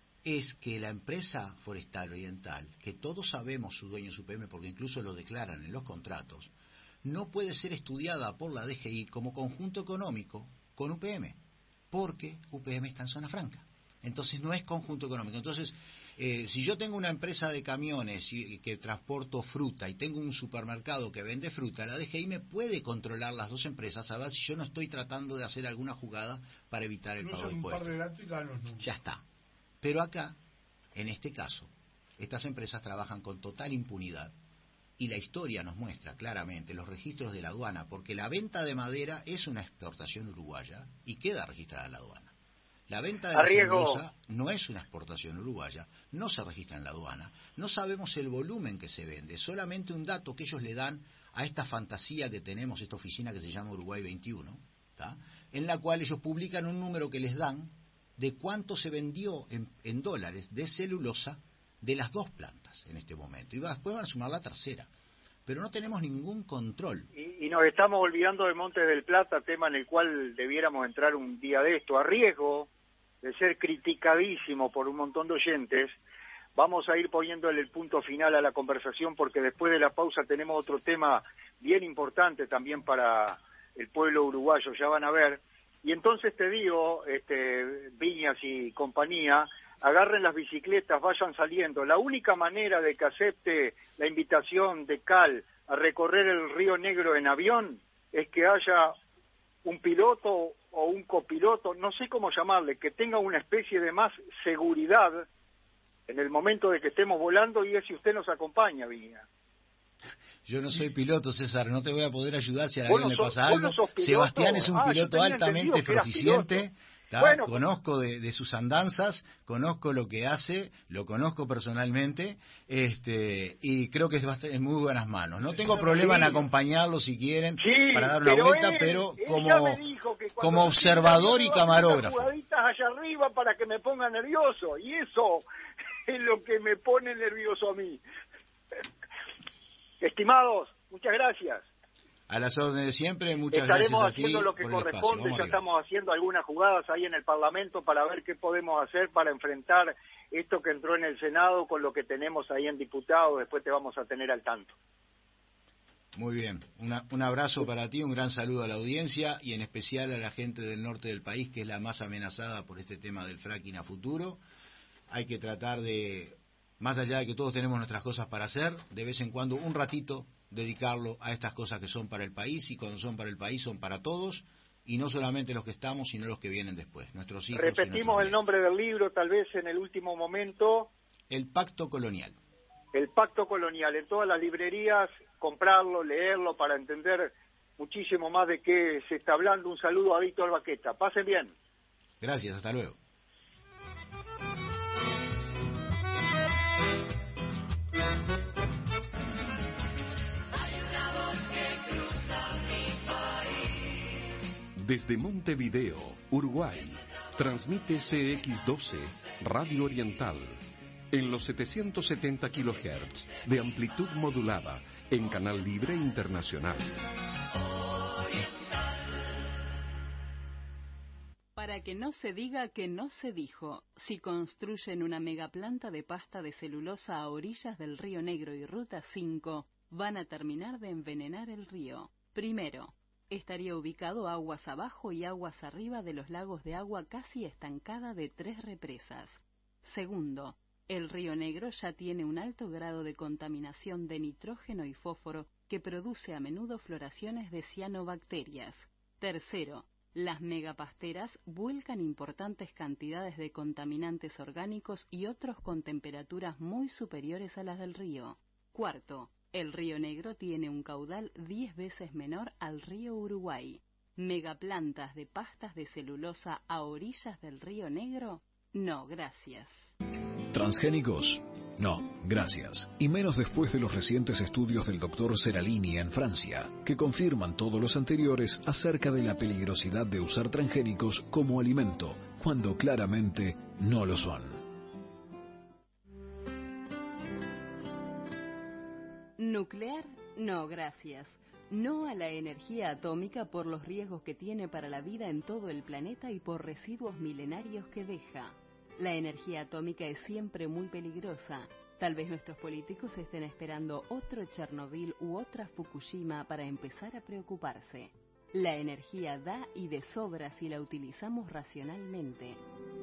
es que la empresa Forestal Oriental, que todos sabemos su dueño es U P M porque incluso lo declaran en los contratos, no puede ser estudiada por la D G I como conjunto económico con U P M, porque U P M está en zona franca. Entonces no es conjunto económico. Entonces, eh, si yo tengo una empresa de camiones y, y que transporto fruta y tengo un supermercado que vende fruta, la D G I me puede controlar las dos empresas a ver si yo no estoy tratando de hacer alguna jugada para evitar el pago de impuestos. Un par de datos y dan los números. Ya está. Pero acá, en este caso, estas empresas trabajan con total impunidad, y la historia nos muestra claramente los registros de la aduana, porque la venta de madera es una exportación uruguaya y queda registrada en la aduana. La venta de la celulosa no es una exportación uruguaya, no se registra en la aduana, no sabemos el volumen que se vende, solamente un dato que ellos le dan a esta fantasía que tenemos, esta oficina que se llama Uruguay veintiuno, ¿tá? En la cual ellos publican un número que les dan de cuánto se vendió en, en dólares de celulosa de las dos plantas en este momento. Y después van a sumar la tercera. Pero no tenemos ningún control. Y, y nos estamos olvidando de Montes del Plata, tema en el cual debiéramos entrar un día de esto. A riesgo de ser criticadísimo por un montón de oyentes, vamos a ir poniéndole el punto final a la conversación, porque después de la pausa tenemos otro tema bien importante también para el pueblo uruguayo, ya van a ver. Y entonces te digo, este, Viñas y compañía, agarren las bicicletas, vayan saliendo. La única manera de que acepte la invitación de Cal a recorrer el Río Negro en avión es que haya un piloto o un copiloto, no sé cómo llamarle, que tenga una especie de más seguridad en el momento de que estemos volando, y es si usted nos acompaña, Viña. Yo no soy piloto, César, no te voy a poder ayudar si a alguien no le sos, pasa algo. No Sebastián es un ah, piloto altamente proficiente. Bueno, conozco de, de sus andanzas, conozco lo que hace, lo conozco personalmente, este, y creo que es, bastante, es muy buenas manos. No tengo problema en acompañarlo si quieren sí, para dar una pero vuelta, él, pero él como, como observador y camarógrafo. Jugaditas allá arriba para que me ponga nervioso, y eso es lo que me pone nervioso a mí. Estimados, muchas gracias. A las órdenes de siempre, muchas Estaremos gracias a ti haciendo lo que por el corresponde, espacio. ya estamos haciendo algunas jugadas ahí en el Parlamento para ver qué podemos hacer para enfrentar esto que entró en el Senado con lo que tenemos ahí en diputados, después te vamos a tener al tanto. Muy bien, Una, un abrazo para ti, un gran saludo a la audiencia y en especial a la gente del norte del país, que es la más amenazada por este tema del fracking a futuro. Hay que tratar de, más allá de que todos tenemos nuestras cosas para hacer, de vez en cuando un ratito dedicarlo a estas cosas que son para el país, y cuando son para el país son para todos, y no solamente los que estamos, sino los que vienen después, nuestros hijos. Repetimos el nombre del libro, tal vez en el último momento. El Pacto Colonial. El Pacto Colonial, en todas las librerías, comprarlo, leerlo para entender muchísimo más de qué se está hablando. Un saludo a Víctor Baqueta. Pasen bien. Gracias, hasta luego. Desde Montevideo, Uruguay, transmite C X doce, Radio Oriental, en los setecientos setenta kilohertz de amplitud modulada, en Canal Libre Internacional. Para que no se diga que no se dijo, si construyen una megaplanta de pasta de celulosa a orillas del Río Negro y Ruta cinco, van a terminar de envenenar el río. Primero, estaría ubicado aguas abajo y aguas arriba de los lagos de agua casi estancada de tres represas. Segundo, el Río Negro ya tiene un alto grado de contaminación de nitrógeno y fósforo que produce a menudo floraciones de cianobacterias. Tercero, las megapasteras vuelcan importantes cantidades de contaminantes orgánicos y otros con temperaturas muy superiores a las del río. Cuarto, el Río Negro tiene un caudal diez veces menor al río Uruguay. ¿Megaplantas de pastas de celulosa a orillas del Río Negro? No, gracias. ¿Transgénicos? No, gracias. Y menos después de los recientes estudios del doctor Seralini en Francia, que confirman todos los anteriores acerca de la peligrosidad de usar transgénicos como alimento, cuando claramente no lo son. Nuclear, no, gracias. No a la energía atómica por los riesgos que tiene para la vida en todo el planeta y por residuos milenarios que deja. La energía atómica es siempre muy peligrosa. Tal vez nuestros políticos estén esperando otro Chernobyl u otra Fukushima para empezar a preocuparse. La energía da y de sobra si la utilizamos racionalmente.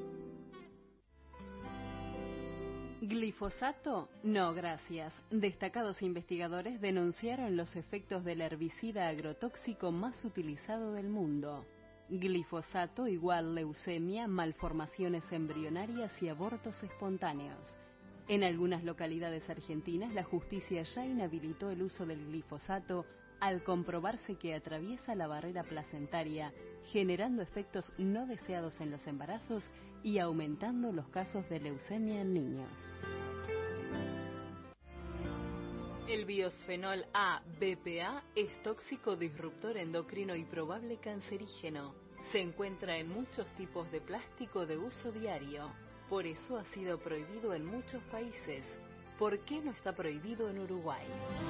¿Glifosato? No, gracias. Destacados investigadores denunciaron los efectos del herbicida agrotóxico más utilizado del mundo. Glifosato igual leucemia, malformaciones embrionarias y abortos espontáneos. En algunas localidades argentinas, la justicia ya inhabilitó el uso del glifosato al comprobarse que atraviesa la barrera placentaria, generando efectos no deseados en los embarazos y aumentando los casos de leucemia en niños. El biosfenol A, B P A, es tóxico, disruptor endocrino y probable cancerígeno. Se encuentra en muchos tipos de plástico de uso diario. Por eso ha sido prohibido en muchos países. ¿Por qué no está prohibido en Uruguay?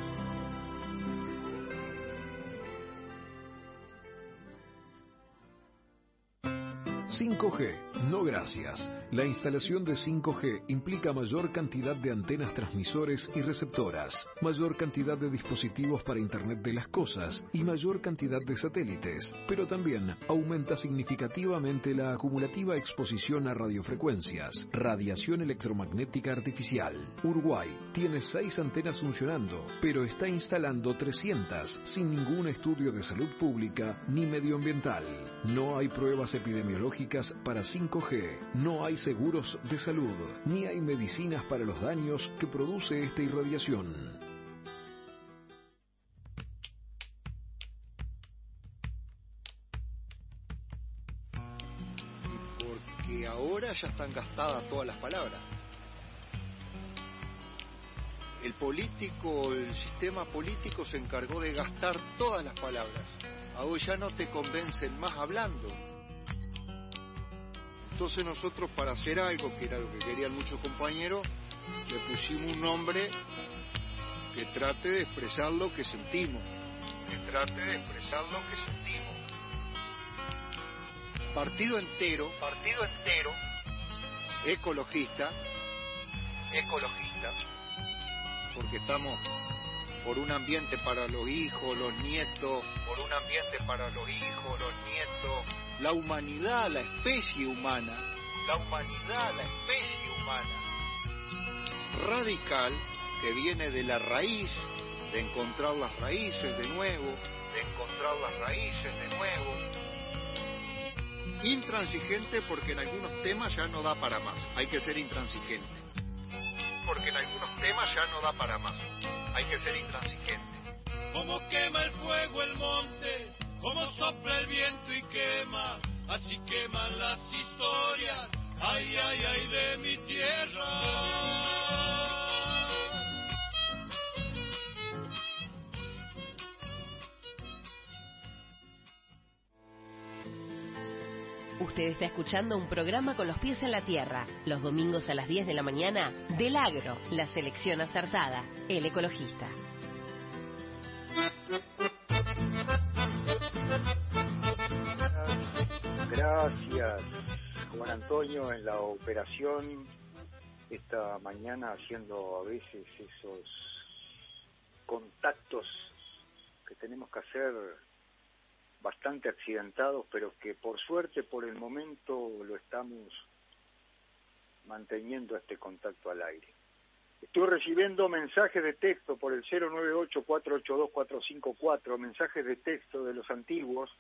cinco G, no gracias. La instalación de cinco G implica mayor cantidad de antenas transmisores y receptoras, mayor cantidad de dispositivos para Internet de las cosas y mayor cantidad de satélites, pero también aumenta significativamente la acumulativa exposición a radiofrecuencias, radiación electromagnética artificial. Uruguay tiene seis antenas funcionando, pero está instalando trescientas sin ningún estudio de salud pública ni medioambiental. No hay pruebas epidemiológicas para cinco G, no hay seguros de salud, ni hay medicinas para los daños que produce esta irradiación. Y porque ahora ya están gastadas todas las palabras. El político, el sistema político se encargó de gastar todas las palabras. Ahora ya no te convencen más hablando. Entonces nosotros, para hacer algo, que era lo que querían muchos compañeros, le pusimos un nombre que trate de expresar lo que sentimos. que trate de expresar lo que sentimos. Partido entero, partido entero, ecologista, ecologista, porque estamos por un ambiente para los hijos, los nietos, por un ambiente para los hijos, los nietos, la humanidad, la especie humana, la humanidad, la especie humana, radical, que viene de la raíz, de encontrar las raíces de nuevo, de encontrar las raíces de nuevo, intransigente porque en algunos temas ya no da para más, hay que ser intransigente, porque en algunos temas ya no da para más, hay que ser intransigente. Como quema el fuego el monte, como sopla el viento y quema, así queman las historias, ay, ay, ay, de mi tierra. Usted está escuchando un programa con los pies en la tierra, los domingos a las diez de la mañana, del Agro, la selección acertada, el ecologista. Gracias, Juan Antonio, en la operación esta mañana, haciendo a veces esos contactos que tenemos que hacer bastante accidentados, pero que por suerte por el momento lo estamos manteniendo este contacto al aire. Estoy recibiendo mensajes de texto por el cero nueve ocho, cuatro ocho dos, cuatro cinco cuatro, mensajes de texto de los antiguos,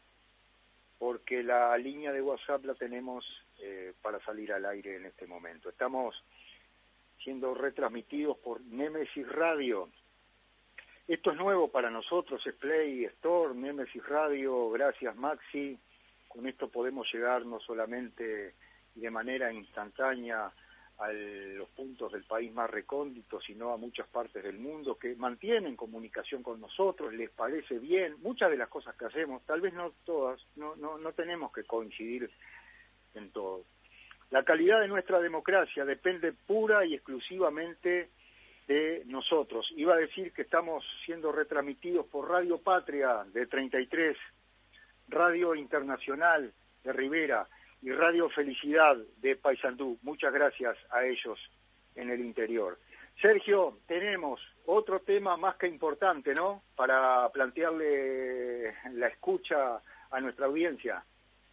porque la línea de WhatsApp la tenemos eh, para salir al aire en este momento. Estamos siendo retransmitidos por Némesis Radio. Esto es nuevo para nosotros, es Play Store, Némesis Radio, gracias Maxi. Con esto podemos llegar no solamente de manera instantánea a los puntos del país más recónditos, sino a muchas partes del mundo que mantienen comunicación con nosotros, les parece bien. Muchas de las cosas que hacemos, tal vez no todas, no, no, no tenemos que coincidir en todo. La calidad de nuestra democracia depende pura y exclusivamente de nosotros. Iba a decir que estamos siendo retransmitidos por Radio Patria de treinta y tres, Radio Internacional de Rivera y Radio Felicidad de Paysandú. Muchas gracias a ellos en el interior. Sergio, tenemos otro tema más que importante, ¿no?, para plantearle la escucha a nuestra audiencia.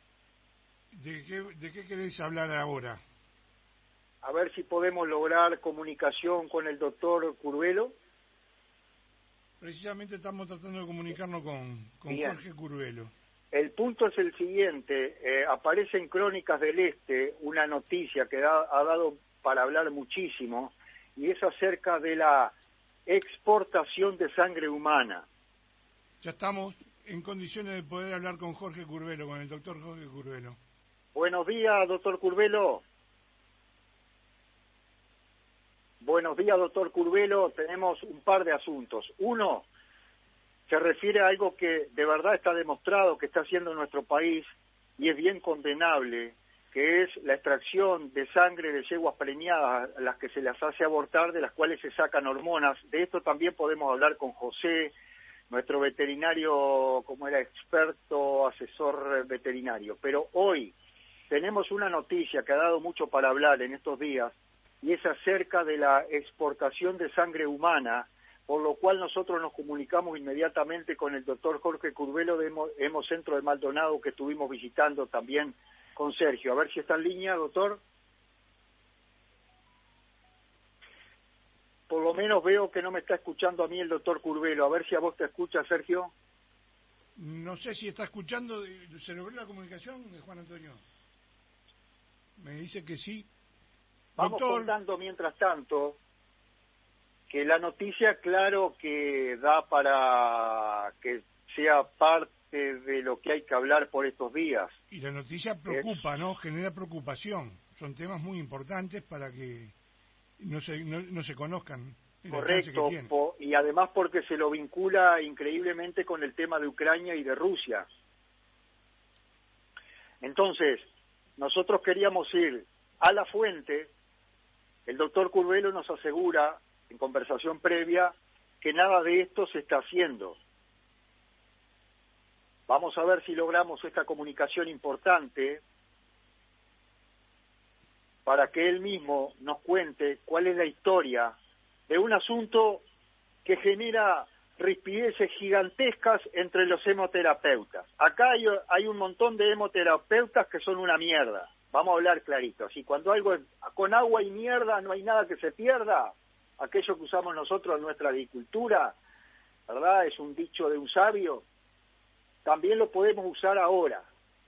¿De qué, de qué querés hablar ahora? A ver si podemos lograr comunicación con el doctor Curvelo. Precisamente estamos tratando de comunicarnos con, con Jorge Curvelo. El punto es el siguiente, eh, aparece en Crónicas del Este una noticia que da, ha dado para hablar muchísimo, y es acerca de la exportación de sangre humana. Ya estamos en condiciones de poder hablar con Jorge Curvelo, con el doctor Jorge Curvelo. Buenos días, doctor Curvelo. Buenos días, doctor Curvelo. Tenemos un par de asuntos. Uno, se refiere a algo que de verdad está demostrado que está haciendo nuestro país y es bien condenable, que es la extracción de sangre de yeguas preñadas, a las que se las hace abortar, de las cuales se sacan hormonas. De esto también podemos hablar con José, nuestro veterinario, como era experto, asesor veterinario. Pero hoy tenemos una noticia que ha dado mucho para hablar en estos días, y es acerca de la exportación de sangre humana, por lo cual nosotros nos comunicamos inmediatamente con el doctor Jorge Curvelo de Hemocentro de Maldonado, que estuvimos visitando también con Sergio. A ver si está en línea, doctor. Por lo menos veo que no me está escuchando a mí el doctor Curvelo. A ver si a vos te escucha, Sergio. No sé si está escuchando. ¿Se logró la comunicación, Juan Antonio? Me dice que sí. Vamos Doctor. contando mientras tanto que la noticia, claro, que da para que sea parte de lo que hay que hablar por estos días. Y la noticia preocupa, es... ¿no? Genera preocupación. Son temas muy importantes para que no se, no, no se conozcan. Correcto, po, y además porque se lo vincula increíblemente con el tema de Ucrania y de Rusia. Entonces, nosotros queríamos ir a la fuente. El doctor Curvelo nos asegura, en conversación previa, que nada de esto se está haciendo. Vamos a ver si logramos esta comunicación importante para que él mismo nos cuente cuál es la historia de un asunto que genera rispideces gigantescas entre los hemoterapeutas. Acá hay, hay un montón de hemoterapeutas que son una mierda. Vamos a hablar clarito. Así, cuando algo es, con agua y mierda no hay nada que se pierda, aquello que usamos nosotros en nuestra agricultura, ¿verdad? Es un dicho de un sabio. También lo podemos usar ahora.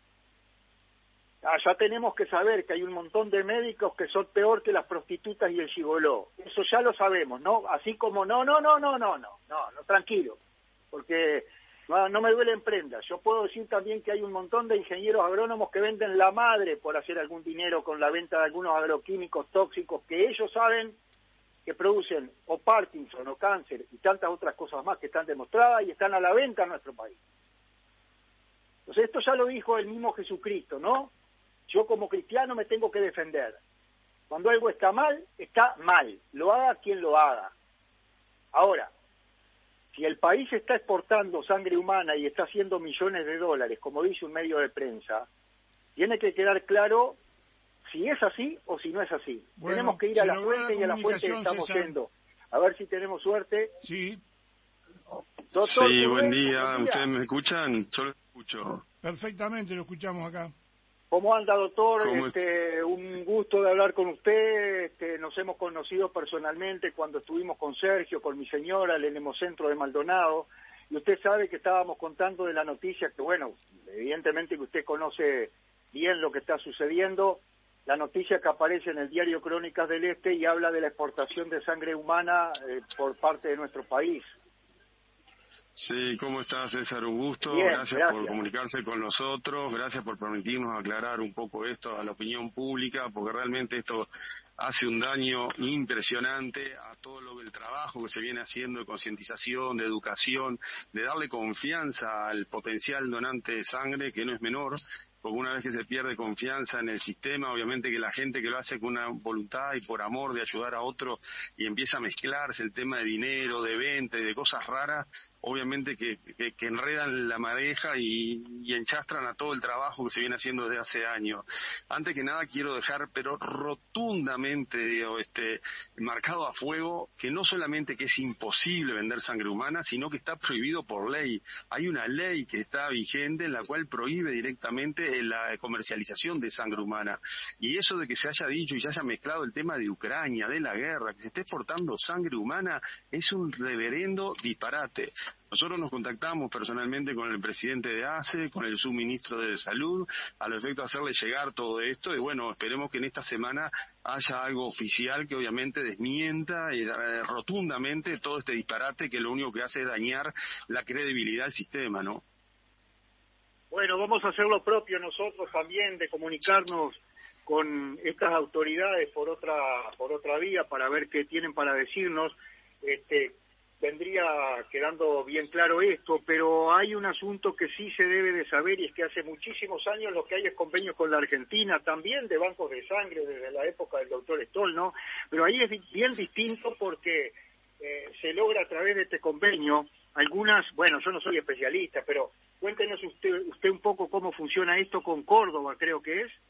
Ah, ya tenemos que saber que hay un montón de médicos que son peor que las prostitutas y el gigoló. Eso ya lo sabemos, ¿no? Así como no, no, no, no, no, no, no, no, tranquilo, porque no, no me duelen prendas. Yo puedo decir también que hay un montón de ingenieros agrónomos que venden la madre por hacer algún dinero con la venta de algunos agroquímicos tóxicos que ellos saben que producen o Parkinson o cáncer y tantas otras cosas más que están demostradas y están a la venta en nuestro país. Entonces esto ya lo dijo el mismo Jesucristo, ¿no? Yo como cristiano me tengo que defender. Cuando algo está mal, está mal. Lo haga quien lo haga. Ahora, si el país está exportando sangre humana y está haciendo millones de dólares, como dice un medio de prensa, tiene que quedar claro si es así o si no es así. Bueno, tenemos que ir a la fuente la y a la fuente que estamos César. yendo. A ver si tenemos suerte. Sí. Doctor, sí, buen Rubén, día. buen día. ¿Ustedes me escuchan? Yo lo escucho. Perfectamente, lo escuchamos acá. ¿Cómo anda, doctor? ¿Cómo Este, un gusto de hablar con usted. Este, nos hemos conocido personalmente cuando estuvimos con Sergio, con mi señora, en el Hemocentro de Maldonado. Y usted sabe que estábamos contando de la noticia que, bueno, evidentemente que usted conoce bien lo que está sucediendo. La noticia que aparece en el diario Crónicas del Este y habla de la exportación de sangre humana eh, por parte de nuestro país. Sí, ¿cómo estás, César? Un gusto. Bien, gracias, gracias por comunicarse con nosotros. Gracias por permitirnos aclarar un poco esto a la opinión pública, porque realmente esto hace un daño impresionante a todo lo el trabajo que se viene haciendo de concientización, de educación, de darle confianza al potencial donante de sangre, que no es menor, porque una vez que se pierde confianza en el sistema, obviamente que la gente que lo hace con una voluntad y por amor de ayudar a otro y empieza a mezclarse el tema de dinero, de venta y de cosas raras, obviamente que, que, que enredan la madeja y, y enchastran a todo el trabajo que se viene haciendo desde hace años. Antes que nada quiero dejar, pero rotundamente, digo, este, marcado a fuego, que no solamente que es imposible vender sangre humana, sino que está prohibido por ley. Hay una ley que está vigente en la cual prohíbe directamente la comercialización de sangre humana. Y eso de que se haya dicho y se haya mezclado el tema de Ucrania, de la guerra, que se esté exportando sangre humana, es un reverendo disparate. Nosotros nos contactamos personalmente con el presidente de A C E, con el subministro de Salud, al efecto de hacerle llegar todo esto, y bueno, esperemos que en esta semana haya algo oficial que obviamente desmienta y, eh, rotundamente todo este disparate que lo único que hace es dañar la credibilidad del sistema, ¿no? Bueno, vamos a hacer lo propio nosotros también, de comunicarnos con estas autoridades por otra por otra vía para ver qué tienen para decirnos. Este, vendría quedando bien claro esto, pero hay un asunto que sí se debe de saber, y es que hace muchísimos años lo que hay es convenios con la Argentina, también de bancos de sangre desde la época del doctor Stoll, ¿no? Pero ahí es bien distinto porque eh, se logra a través de este convenio algunas, bueno, yo no soy especialista, pero cuéntenos usted, usted un poco cómo funciona esto con Córdoba, creo que es.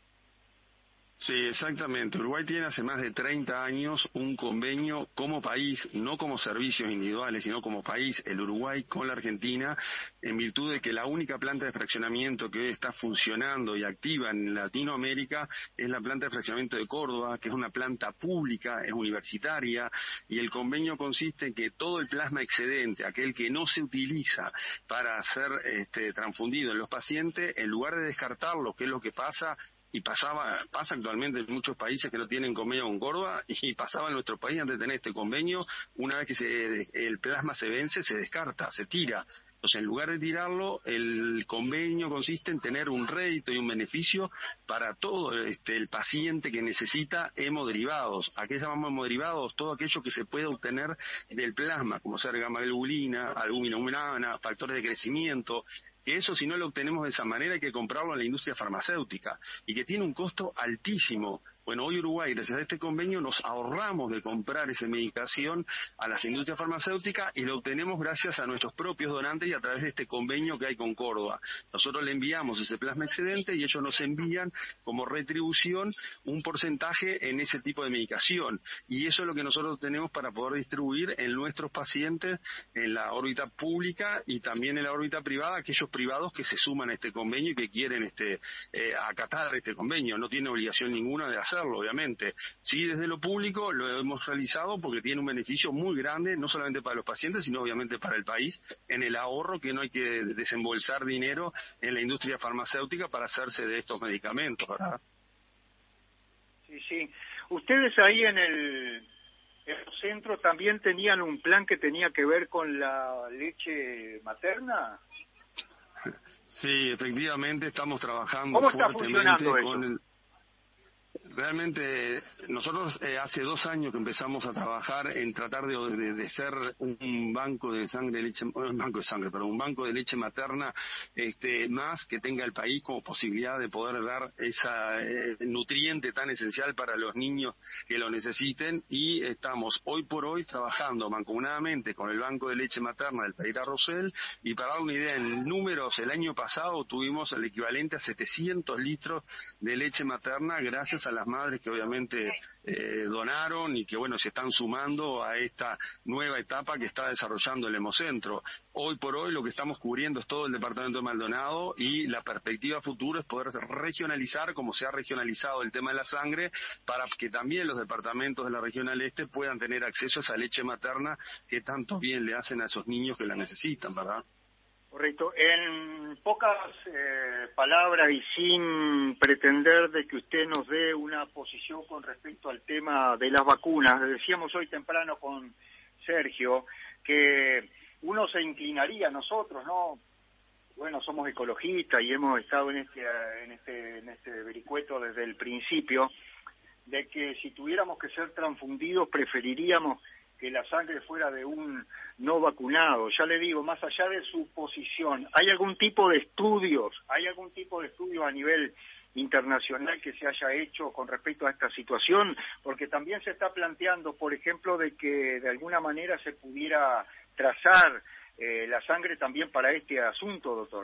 Sí, exactamente. Uruguay tiene hace más de treinta años un convenio como país, no como servicios individuales, sino como país, el Uruguay con la Argentina, en virtud de que la única planta de fraccionamiento que hoy está funcionando y activa en Latinoamérica es la planta de fraccionamiento de Córdoba, que es una planta pública, es universitaria, y el convenio consiste en que todo el plasma excedente, aquel que no se utiliza para ser este, transfundido en los pacientes, en lugar de descartarlo, que es lo que pasa y pasaba pasa actualmente en muchos países que no tienen convenio con Córdoba, y pasaba en nuestro país antes de tener este convenio, una vez que se, el plasma se vence, se descarta, se tira. Entonces, en lugar de tirarlo, el convenio consiste en tener un rédito y un beneficio para todo este, el paciente que necesita hemoderivados. ¿A qué llamamos hemoderivados? Todo aquello que se puede obtener del plasma, como ser gamma-globulina, albúmina humana, factores de crecimiento, que eso, si no lo obtenemos de esa manera, hay que comprarlo en la industria farmacéutica, y que tiene un costo altísimo. Bueno, hoy Uruguay, gracias a este convenio, nos ahorramos de comprar esa medicación a las industrias farmacéuticas y lo obtenemos gracias a nuestros propios donantes y a través de este convenio que hay con Córdoba. Nosotros le enviamos ese plasma excedente y ellos nos envían como retribución un porcentaje en ese tipo de medicación. Y eso es lo que nosotros tenemos para poder distribuir en nuestros pacientes en la órbita pública y también en la órbita privada, aquellos privados que se suman a este convenio y que quieren este eh, acatar este convenio. No tiene obligación ninguna de hacerlo, obviamente. Sí, desde lo público lo hemos realizado porque tiene un beneficio muy grande, no solamente para los pacientes, sino obviamente para el país, en el ahorro que no hay que desembolsar dinero en la industria farmacéutica para hacerse de estos medicamentos, ¿verdad? Sí, sí. Ustedes ahí en el, en el centro también tenían un plan que tenía que ver con la leche materna. Sí, efectivamente estamos trabajando ¿Cómo está fuertemente funcionando con eso? el... Realmente nosotros eh, hace dos años que empezamos a trabajar en tratar de, de, de ser un banco de sangre, de leche, un banco de sangre, pero un banco de leche materna este, más que tenga el país como posibilidad de poder dar esa eh, nutriente tan esencial para los niños que lo necesiten, y estamos hoy por hoy trabajando mancomunadamente con el banco de leche materna del Pereira Rosell. Y para dar una idea en números, el año pasado tuvimos el equivalente a setecientos litros de leche materna gracias a las madres que obviamente eh, donaron y que bueno se están sumando a esta nueva etapa que está desarrollando el Hemocentro. Hoy por hoy lo que estamos cubriendo es todo el departamento de Maldonado y la perspectiva futura es poder regionalizar como se ha regionalizado el tema de la sangre para que también los departamentos de la regional este puedan tener acceso a esa leche materna que tanto bien le hacen a esos niños que la necesitan, ¿verdad? Correcto. En pocas eh, palabras y sin pretender de que usted nos dé una posición con respecto al tema de las vacunas, decíamos hoy temprano con Sergio que uno se inclinaría, nosotros, ¿no? Bueno, somos ecologistas y hemos estado en este, en este, en este vericueto desde el principio, de que si tuviéramos que ser transfundidos preferiríamos que la sangre fuera de un no vacunado. Ya le digo, más allá de su posición, ¿hay algún tipo de estudios, hay algún tipo de estudio a nivel internacional que se haya hecho con respecto a esta situación? Porque también se está planteando, por ejemplo, de que de alguna manera se pudiera trazar eh, la sangre también para este asunto, doctor.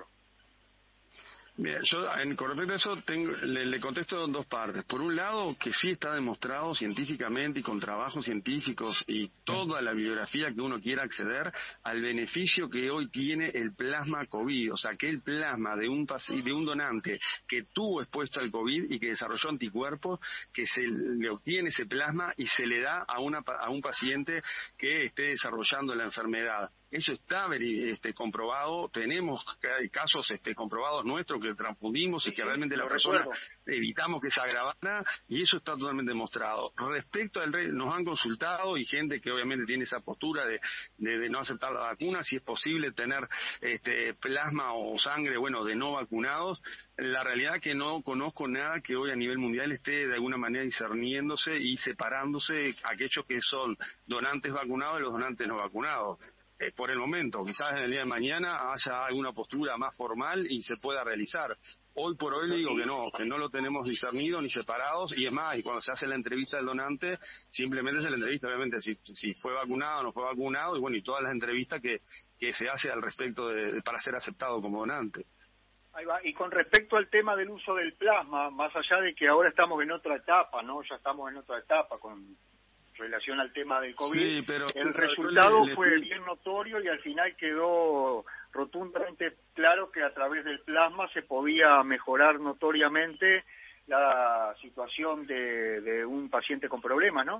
Bien, yo en, con respecto a eso tengo, le, le contesto en dos partes. Por un lado, que sí está demostrado científicamente y con trabajos científicos y toda la bibliografía que uno quiera acceder al beneficio que hoy tiene el plasma COVID. O sea, que el plasma de un de un donante que tuvo expuesto al COVID y que desarrolló anticuerpos, que se le obtiene ese plasma y se le da a, una, a un paciente que esté desarrollando la enfermedad. Eso está este, comprobado, tenemos casos este, comprobados nuestros que transfundimos y que realmente la persona evitamos que se agravara, y eso está totalmente demostrado. Respecto al rey, nos han consultado y gente que obviamente tiene esa postura de, de, de no aceptar la vacuna, si es posible tener este plasma o sangre, bueno, de no vacunados. La realidad que no conozco nada que hoy a nivel mundial esté de alguna manera discerniéndose y separándose aquellos que son donantes vacunados de los donantes no vacunados. Eh, por el momento, quizás en el día de mañana haya alguna postura más formal y se pueda realizar. Hoy por hoy le digo que no, que no lo tenemos discernido ni separados, y es más, y cuando se hace la entrevista del donante, simplemente se la entrevista, obviamente, si, si fue vacunado o no fue vacunado, y bueno, y todas las entrevistas que, que se hace al respecto de, de, para ser aceptado como donante. Ahí va. Y con respecto al tema del uso del plasma, más allá de que ahora estamos en otra etapa, ¿no? Ya estamos en otra etapa con relación al tema del COVID, sí, pero el resultado le, le, fue bien notorio y al final quedó rotundamente claro que a través del plasma se podía mejorar notoriamente la situación de, de un paciente con problemas, ¿no?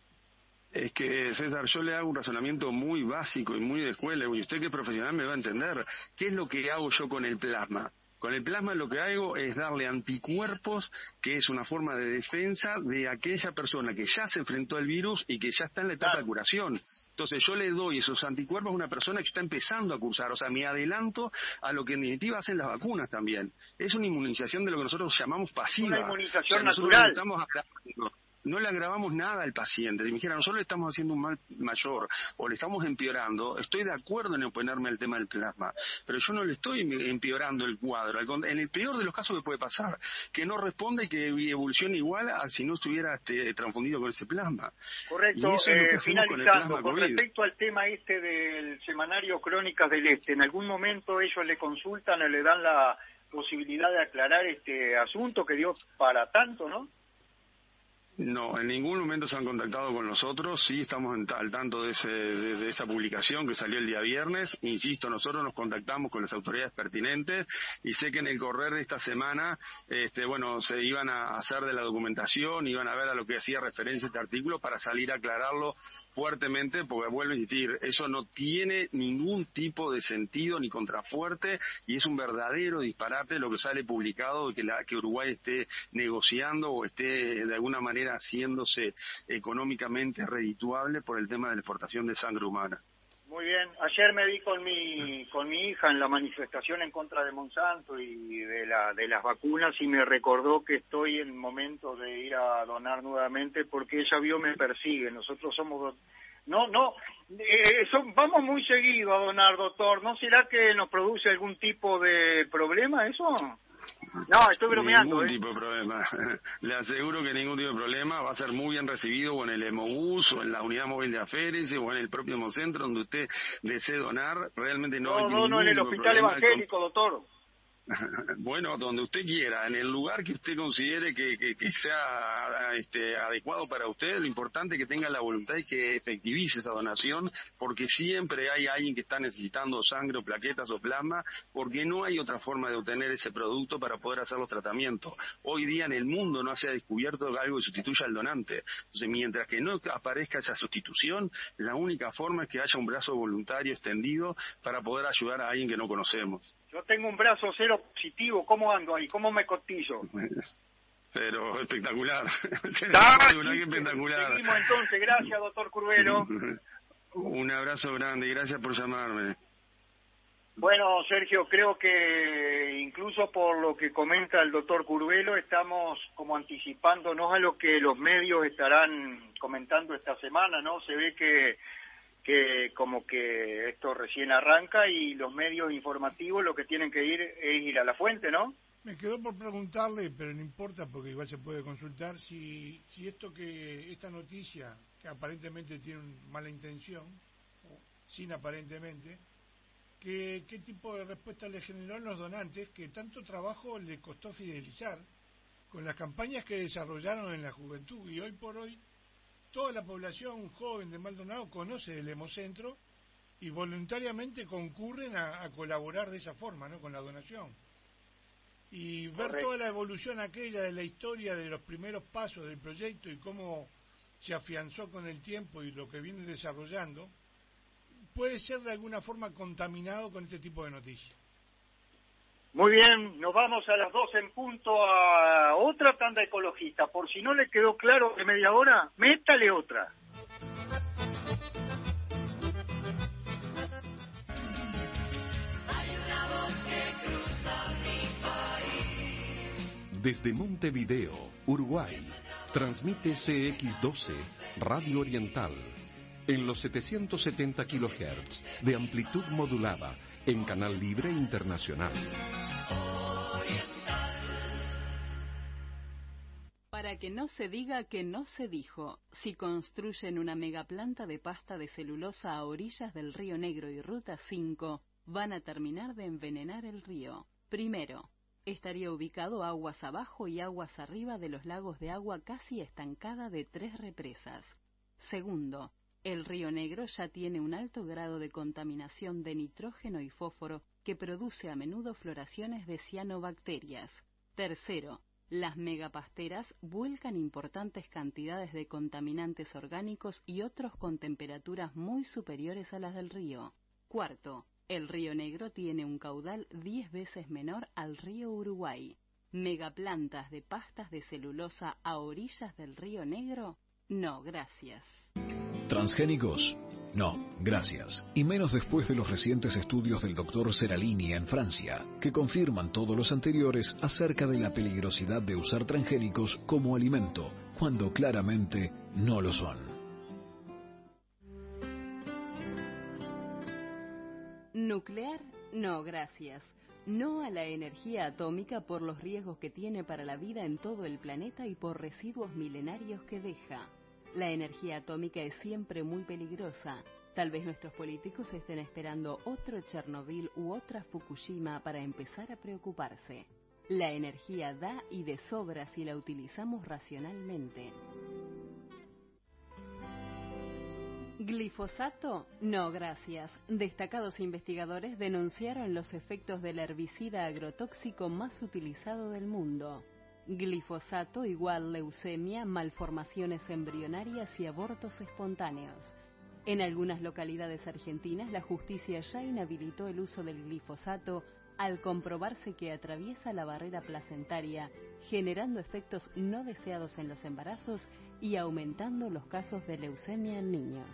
Es que, César, yo le hago un razonamiento muy básico y muy de escuela, y usted que es profesional me va a entender. ¿Qué es lo que hago yo con el plasma? Con el plasma lo que hago es darle anticuerpos, que es una forma de defensa de aquella persona que ya se enfrentó al virus y que ya está en la etapa de curación. Entonces yo le doy esos anticuerpos a una persona que está empezando a cursar, o sea, me adelanto a lo que en definitiva hacen las vacunas también. Es una inmunización de lo que nosotros llamamos pasiva. Una inmunización o sea, natural. Estamos no le agravamos nada al paciente. Si me dijera, nosotros le estamos haciendo un mal mayor o le estamos empeorando, estoy de acuerdo en oponerme al tema del plasma, pero yo no le estoy empeorando el cuadro. En el peor de los casos que puede pasar, que no responde y que evolucione igual a si no estuviera este, transfundido con ese plasma. Correcto. Es eh, finalizando, con, con respecto al tema este del semanario Crónicas del Este, ¿en algún momento ellos le consultan o le dan la posibilidad de aclarar este asunto que dio para tanto, no? No, en ningún momento se han contactado con nosotros, sí estamos en, al tanto de, ese, de, de esa publicación que salió el día viernes, insisto, nosotros nos contactamos con las autoridades pertinentes y sé que en el correr de esta semana, este, bueno, se iban a hacer de la documentación, iban a ver a lo que hacía referencia este artículo para salir a aclararlo fuertemente, porque vuelvo a insistir, eso no tiene ningún tipo de sentido ni contrafuerte y es un verdadero disparate lo que sale publicado de que, la, que Uruguay esté negociando o esté de alguna manera haciéndose económicamente redituable por el tema de la exportación de sangre humana. Muy bien, ayer me vi con mi con mi hija en la manifestación en contra de Monsanto y de la de las vacunas y me recordó que estoy en momento de ir a donar nuevamente porque ella vio me persigue. Nosotros somos no no eh, son, vamos muy seguido a donar, doctor. ¿No será que nos produce algún tipo de problema eso? No, estoy bromeando. Ningún ¿eh? tipo de problema. Le aseguro que ningún tipo de problema. Va a ser muy bien recibido o en el Hemobús, o en la unidad móvil de Aférese, o en el propio Hemocentro, donde usted desee donar. Realmente no, no hay No, ningún no, en el tipo de hospital problema. evangélico, doctor. Bueno, donde usted quiera, en el lugar que usted considere que, que, que sea este, adecuado para usted, lo importante es que tenga la voluntad y que efectivice esa donación, porque siempre hay alguien que está necesitando sangre o plaquetas o plasma, porque no hay otra forma de obtener ese producto para poder hacer los tratamientos. Hoy día en el mundo no se ha descubierto algo que sustituya al donante. Entonces, mientras que no aparezca esa sustitución, la única forma es que haya un brazo voluntario extendido para poder ayudar a alguien que no conocemos. Yo tengo un brazo cero positivo, ¿cómo ando ahí? ¿Cómo me cotizo? Pero espectacular. Ah, sí, espectacular. Seguimos entonces, gracias, doctor Curvelo. Un abrazo grande y gracias por llamarme. Bueno, Sergio, creo que incluso por lo que comenta el doctor Curvelo, estamos como anticipándonos a lo que los medios estarán comentando esta semana, ¿no? Se ve que que como que esto recién arranca y los medios informativos lo que tienen que ir es ir a la fuente, ¿no? Me quedó por preguntarle, pero no importa porque igual se puede consultar, si si esto que esta noticia, que aparentemente tiene una mala intención, o sin aparentemente, que, ¿qué tipo de respuesta le generó a los donantes que tanto trabajo le costó fidelizar con las campañas que desarrollaron en la juventud? Y hoy por hoy toda la población joven de Maldonado conoce el Hemocentro y voluntariamente concurren a, a colaborar de esa forma, ¿no? Con la donación. Y ver Correcto. Toda la evolución aquella de la historia de los primeros pasos del proyecto y cómo se afianzó con el tiempo y lo que viene desarrollando, puede ser de alguna forma contaminado con este tipo de noticias. Muy bien, nos vamos a las dos en punto a otra tanda ecologista. Por si no le quedó claro de media hora, métale otra. Hay una voz que cruza mi país. Desde Montevideo, Uruguay, transmite C X doce, Radio Oriental, en los setecientos setenta kilohertz de amplitud modulada, en Canal Libre Internacional. Para que no se diga que no se dijo, si construyen una megaplanta de pasta de celulosa a orillas del Río Negro y Ruta cinco, van a terminar de envenenar el río. Primero, estaría ubicado aguas abajo y aguas arriba de los lagos de agua casi estancada de tres represas. Segundo, el Río Negro ya tiene un alto grado de contaminación de nitrógeno y fósforo que produce a menudo floraciones de cianobacterias. Tercero, las megapasteras vuelcan importantes cantidades de contaminantes orgánicos y otros con temperaturas muy superiores a las del río. Cuarto, el Río Negro tiene un caudal diez veces menor al río Uruguay. ¿Megaplantas de pastas de celulosa a orillas del Río Negro? No, gracias. Transgénicos, No, gracias. Y menos después de los recientes estudios del doctor Seralini en Francia, que confirman todos los anteriores acerca de la peligrosidad de usar transgénicos como alimento, cuando claramente no lo son. Nuclear, no, gracias. No a la energía atómica por los riesgos que tiene para la vida en todo el planeta y por residuos milenarios que deja. La energía atómica es siempre muy peligrosa. Tal vez nuestros políticos estén esperando otro Chernobyl u otra Fukushima para empezar a preocuparse. La energía da y de sobra si la utilizamos racionalmente. ¿Glifosato? No, gracias. Destacados investigadores denunciaron los efectos del herbicida agrotóxico más utilizado del mundo. Glifosato igual leucemia, malformaciones embrionarias y abortos espontáneos. En algunas localidades argentinas, la justicia ya inhabilitó el uso del glifosato al comprobarse que atraviesa la barrera placentaria, generando efectos no deseados en los embarazos y aumentando los casos de leucemia en niños.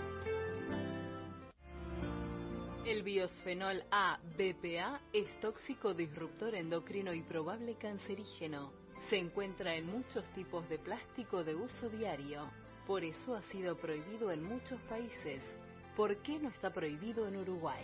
El biosfenol A, B P A, es tóxico, disruptor endocrino y probable cancerígeno. Se encuentra en muchos tipos de plástico de uso diario. Por eso ha sido prohibido en muchos países. ¿Por qué no está prohibido en Uruguay?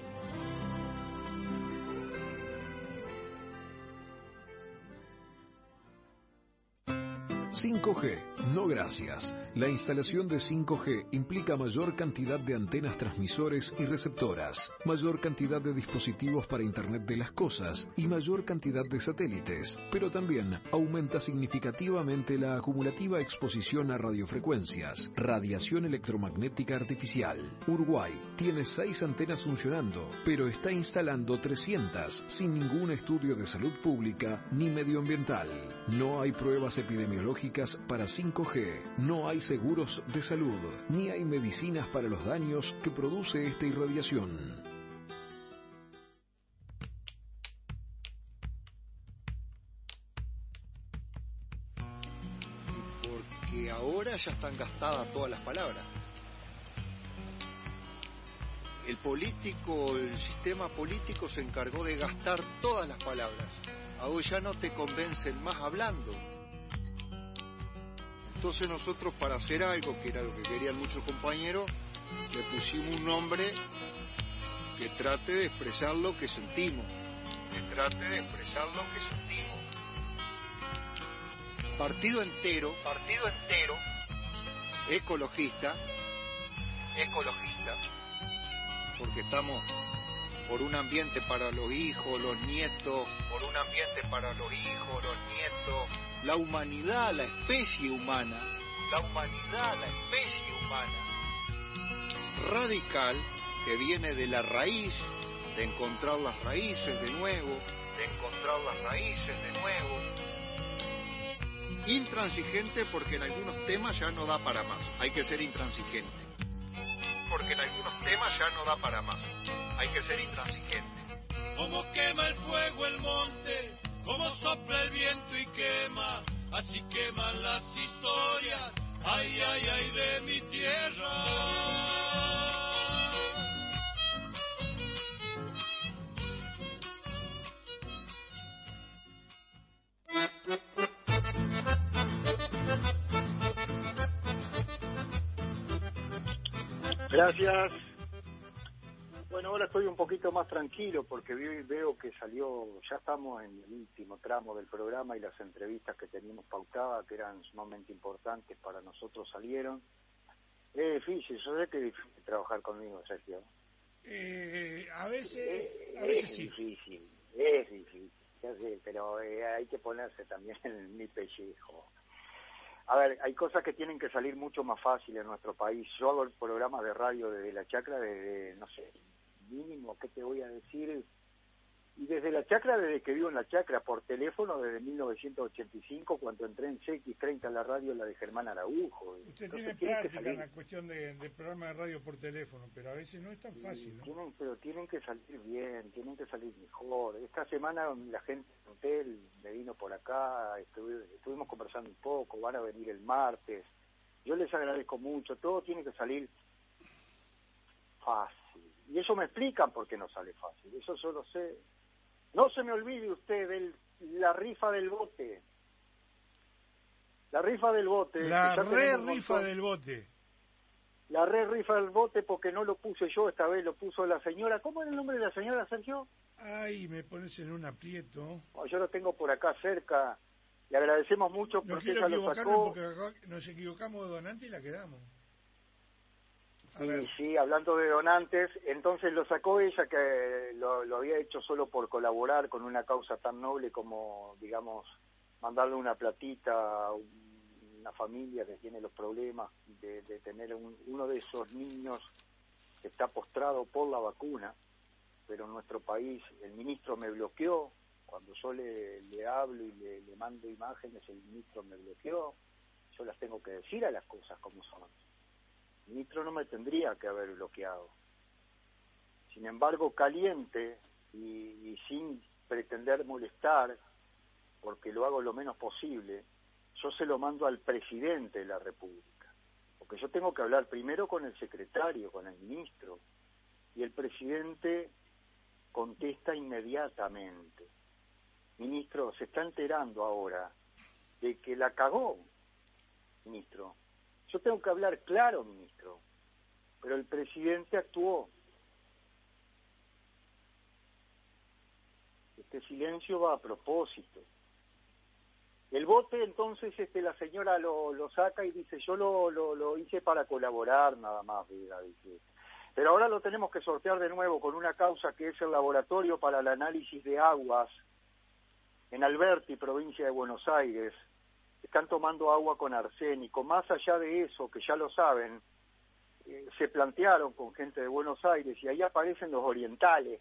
cinco G, no gracias. La instalación de cinco G implica mayor cantidad de antenas transmisores y receptoras, mayor cantidad de dispositivos para Internet de las cosas y mayor cantidad de satélites, pero también aumenta significativamente la acumulativa exposición a radiofrecuencias, radiación electromagnética artificial. Uruguay tiene seis antenas funcionando, pero está instalando trescientas sin ningún estudio de salud pública ni medioambiental. No hay pruebas epidemiológicas para cinco G, no hay seguros de salud, ni hay medicinas para los daños que produce esta irradiación. Y porque ahora ya están gastadas todas las palabras. El político, el sistema político se encargó de gastar todas las palabras. Ahora ya no te convencen más hablando. Entonces nosotros, para hacer algo, que era lo que querían muchos compañeros, le pusimos un nombre que trate de expresar lo que sentimos. Que trate de expresar lo que sentimos. Partido entero, partido entero, ecologista, ecologista, porque estamos por un ambiente para los hijos, los nietos, por un ambiente para los hijos, los nietos, la humanidad, la especie humana, la humanidad, la especie humana, radical, que viene de la raíz, de encontrar las raíces de nuevo, de encontrar las raíces de nuevo, intransigente, porque en algunos temas ya no da para más, hay que ser intransigente, porque en algunos temas ya no da para más, hay que ser intransigente. Como quema el fuego el monte, como sopla el viento y quema, así queman las historias, ay, ay, ay, de mi tierra. Gracias. Bueno, ahora estoy un poquito más tranquilo porque veo que salió, ya estamos en el último tramo del programa y las entrevistas que teníamos pautadas, que eran sumamente importantes para nosotros, salieron. Es difícil, yo sé que es difícil trabajar conmigo, Sergio. Eh, a veces, es, a veces es sí. difícil, es difícil, ya sé, pero eh, hay que ponerse también en mi pellejo. A ver, hay cosas que tienen que salir mucho más fácil en nuestro país. Yo hago el programa de radio desde la chacra, desde, no sé, mínimo, ¿qué te voy a decir? Y desde la chacra, desde que vivo en la chacra, por teléfono, desde mil novecientos ochenta y cinco, cuando entré en C X treinta, la radio, la de Germán Araujo. Usted Entonces, tiene práctica salir... en la cuestión de, de programa de radio por teléfono, pero a veces no es tan fácil, ¿no? Tienen, pero tienen que salir bien, tienen que salir mejor. Esta semana la gente del hotel me vino por acá, estuve, estuvimos conversando un poco, van a venir el martes. Yo les agradezco mucho, todo tiene que salir fácil. Y ellos me explican por qué no sale fácil. Eso yo lo sé. No se me olvide usted de la rifa del bote. La rifa del bote. La re rifa del bote. La re rifa del bote porque no lo puse yo, esta vez lo puso la señora. ¿Cómo es el nombre de la señora, Sergio? Ay, me pones en un aprieto. Oh, yo lo tengo por acá cerca. Le agradecemos mucho no porque ella lo sacó. Porque nos equivocamos de donante y la quedamos. A sí, ver. sí, hablando de donantes, entonces lo sacó ella que lo, lo había hecho solo por colaborar con una causa tan noble como, digamos, mandarle una platita a una familia que tiene los problemas de, de tener un, uno de esos niños que está postrado por la vacuna, pero en nuestro país el ministro me bloqueó. Cuando yo le, le hablo y le, le mando imágenes, el ministro me bloqueó. Yo las tengo que decir a las cosas como son. El ministro no me tendría que haber bloqueado. Sin embargo, caliente y, y sin pretender molestar, porque lo hago lo menos posible, yo se lo mando al presidente de la República. Porque yo tengo que hablar primero con el secretario, con el ministro, y el presidente contesta inmediatamente. Ministro, se está enterando ahora de que la cagó, ministro. Yo tengo que hablar claro, ministro, pero el presidente actuó. Este silencio va a propósito. El bote, entonces, este, la señora lo, lo saca y dice, yo lo, lo, lo hice para colaborar nada más, vida, dice. Pero ahora lo tenemos que sortear de nuevo con una causa que es el Laboratorio para el Análisis de Aguas en Alberti, provincia de Buenos Aires. Están tomando agua con arsénico. Más allá de eso, que ya lo saben, eh, se plantearon con gente de Buenos Aires y ahí aparecen los orientales.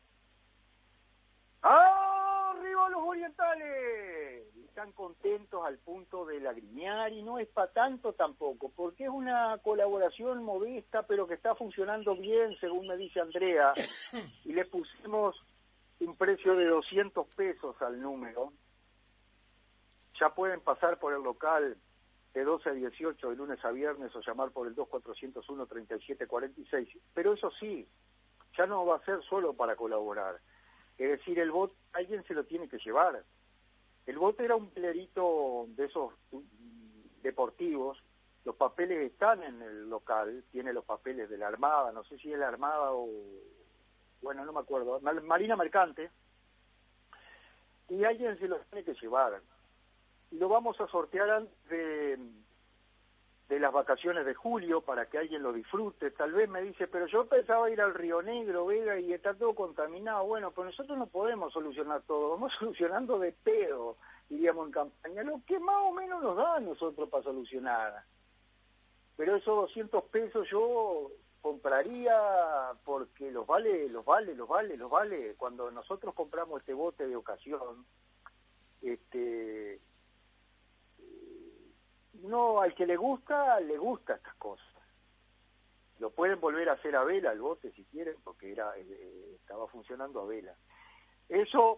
¡Ah, arriba los orientales! Están contentos al punto de lagrimear y no es para tanto tampoco, porque es una colaboración modesta, pero que está funcionando bien, según me dice Andrea, y le pusimos un precio de doscientos pesos al número. Ya pueden pasar por el local de doce a dieciocho de lunes a viernes o llamar por el dos cuatro cero uno, tres siete cuatro seis, pero eso sí, ya no va a ser solo para colaborar, es decir, el bote alguien se lo tiene que llevar. El bote era un pelerito de esos deportivos, los papeles están en el local, tiene los papeles de la Armada, no sé si es la Armada o, bueno, no me acuerdo, Marina Mercante, y alguien se lo tiene que llevar. Y lo vamos a sortear antes de, de las vacaciones de julio para que alguien lo disfrute. Tal vez me dice, pero yo pensaba ir al Río Negro, Vega, y está todo contaminado. Bueno, pues nosotros no podemos solucionar todo, vamos solucionando de pedo, diríamos en campaña, lo que más o menos nos da a nosotros para solucionar. Pero esos doscientos pesos yo compraría porque los vale, los vale, los vale, los vale. Cuando nosotros compramos este bote de ocasión, este... no, al que le gusta, le gusta estas cosas. Lo pueden volver a hacer a vela el bote si quieren, porque era eh, estaba funcionando a vela. Eso,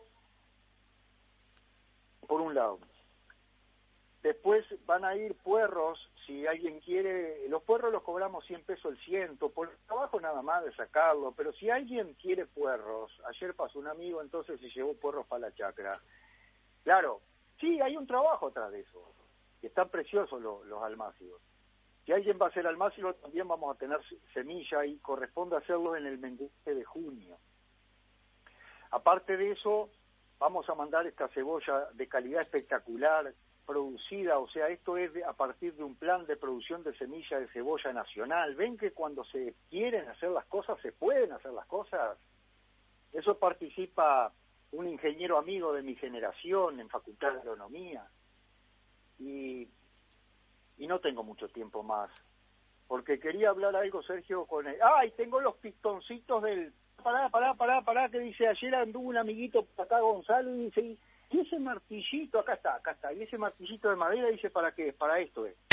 por un lado. Después van a ir puerros, si alguien quiere, los puerros los cobramos cien pesos el ciento, por el trabajo nada más de sacarlo, pero si alguien quiere puerros, ayer pasó un amigo, entonces se llevó puerros para la chacra. Claro, sí, hay un trabajo atrás de eso. Están preciosos los, los almácigos. Si alguien va a hacer almácigo, también vamos a tener semilla y corresponde hacerlo en el mes de junio. Aparte de eso, vamos a mandar esta cebolla de calidad espectacular, producida, o sea, esto es de, a partir de un plan de producción de semilla de cebolla nacional. ¿Ven que cuando se quieren hacer las cosas, se pueden hacer las cosas? Eso participa un ingeniero amigo de mi generación en Facultad de Agronomía. Y, y no tengo mucho tiempo más, porque quería hablar algo, Sergio, con él. ¡Ay, tengo los pistoncitos del... Pará, pará, pará, pará, que dice, ayer anduvo un amiguito por acá, Gonzalo, y dice, y ese martillito, acá está, acá está, y ese martillito de madera, dice, ¿para qué? Para esto es.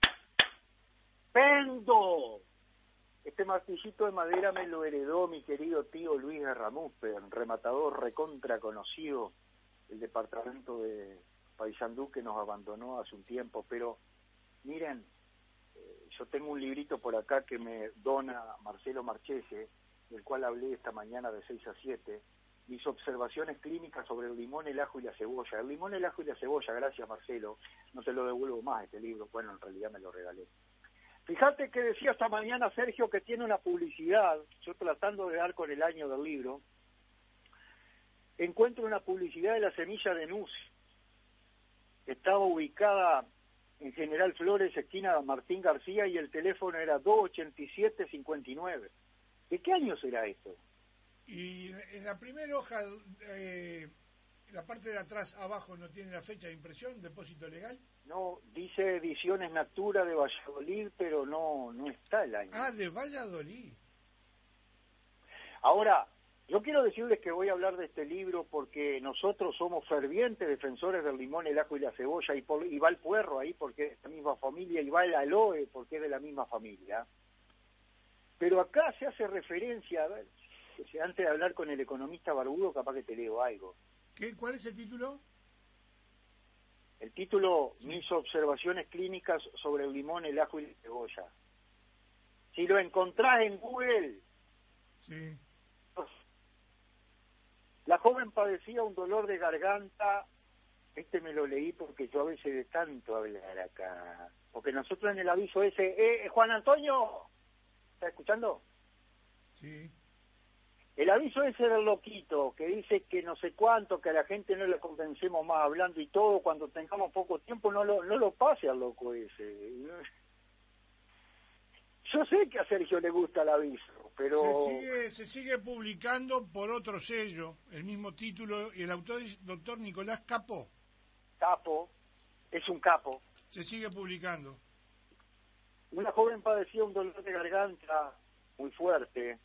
¡Pendo! Este martillito de madera me lo heredó mi querido tío Luis de Ramuzpen, rematador recontra conocido del departamento de Paysandú, que nos abandonó hace un tiempo, pero miren, eh, yo tengo un librito por acá que me dona Marcelo Marchese, del cual hablé esta mañana de seis a siete, mis observaciones clínicas sobre el limón, el ajo y la cebolla. El limón, el ajo y la cebolla, gracias Marcelo, no te lo devuelvo más este libro, bueno, en realidad me lo regalé. Fíjate que decía esta mañana Sergio que tiene una publicidad, yo tratando de dar con el año del libro, encuentro una publicidad de la semilla de Nus. Estaba ubicada en General Flores, esquina Martín García, y el teléfono era dos ochenta y siete cincuenta y nueve. ¿De qué año será esto? Y en la primera hoja, eh, la parte de atrás abajo no tiene la fecha de impresión, depósito legal. No, dice Ediciones Natura de Valladolid, pero no, no está el año. Ah, de Valladolid. Ahora, yo quiero decirles que voy a hablar de este libro porque nosotros somos fervientes defensores del limón, el ajo y la cebolla, y, por, y va el puerro ahí porque es de la misma familia, y va el aloe porque es de la misma familia. Pero acá se hace referencia, a ver, antes de hablar con el economista Barbudo, capaz que te leo algo. ¿Qué? ¿Cuál es el título? El título, Mis observaciones clínicas sobre el limón, el ajo y la cebolla. Si lo encontrás en Google... Sí. La joven padecía un dolor de garganta, este me lo leí porque yo a veces de tanto hablar acá, porque nosotros en el aviso ese, eh, Juan Antonio, ¿está escuchando? Sí. El aviso ese del loquito, que dice que no sé cuánto, que a la gente no le convencemos más hablando y todo, cuando tengamos poco tiempo, no lo, no lo pase al loco ese. Yo sé que a Sergio le gusta el aviso, pero... Se sigue, se sigue publicando por otro sello, el mismo título, y el autor es doctor Nicolás Capó. Capo, es un capo. Se sigue publicando. Una joven padecía un dolor de garganta muy fuerte.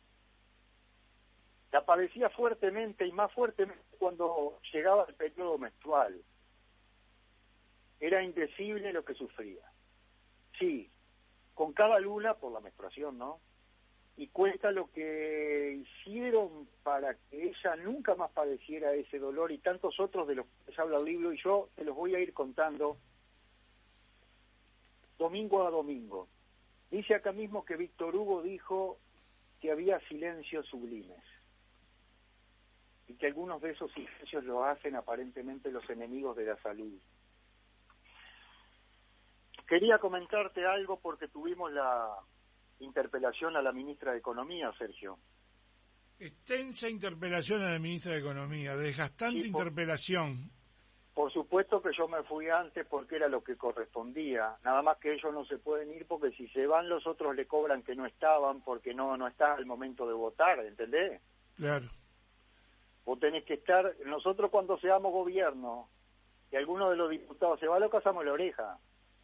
La padecía fuertemente y más fuertemente cuando llegaba el periodo menstrual. Era indecible lo que sufría. Sí, con cada luna por la menstruación, ¿no? Y cuenta lo que hicieron para que ella nunca más padeciera ese dolor y tantos otros de los que habla el libro, y yo te los voy a ir contando domingo a domingo. Dice acá mismo que Víctor Hugo dijo que había silencios sublimes y que algunos de esos silencios los hacen aparentemente los enemigos de la salud. Quería comentarte algo porque tuvimos la interpelación a la ministra de Economía, Sergio. Extensa interpelación a la ministra de Economía, desgastante Sí, por, interpelación. Por supuesto que yo me fui antes porque era lo que correspondía, nada más que ellos no se pueden ir porque si se van los otros le cobran que no estaban porque no, no está al momento de votar, ¿entendés? Claro. Vos tenés que estar, nosotros cuando seamos gobierno y alguno de los diputados se va, lo cazamos la oreja.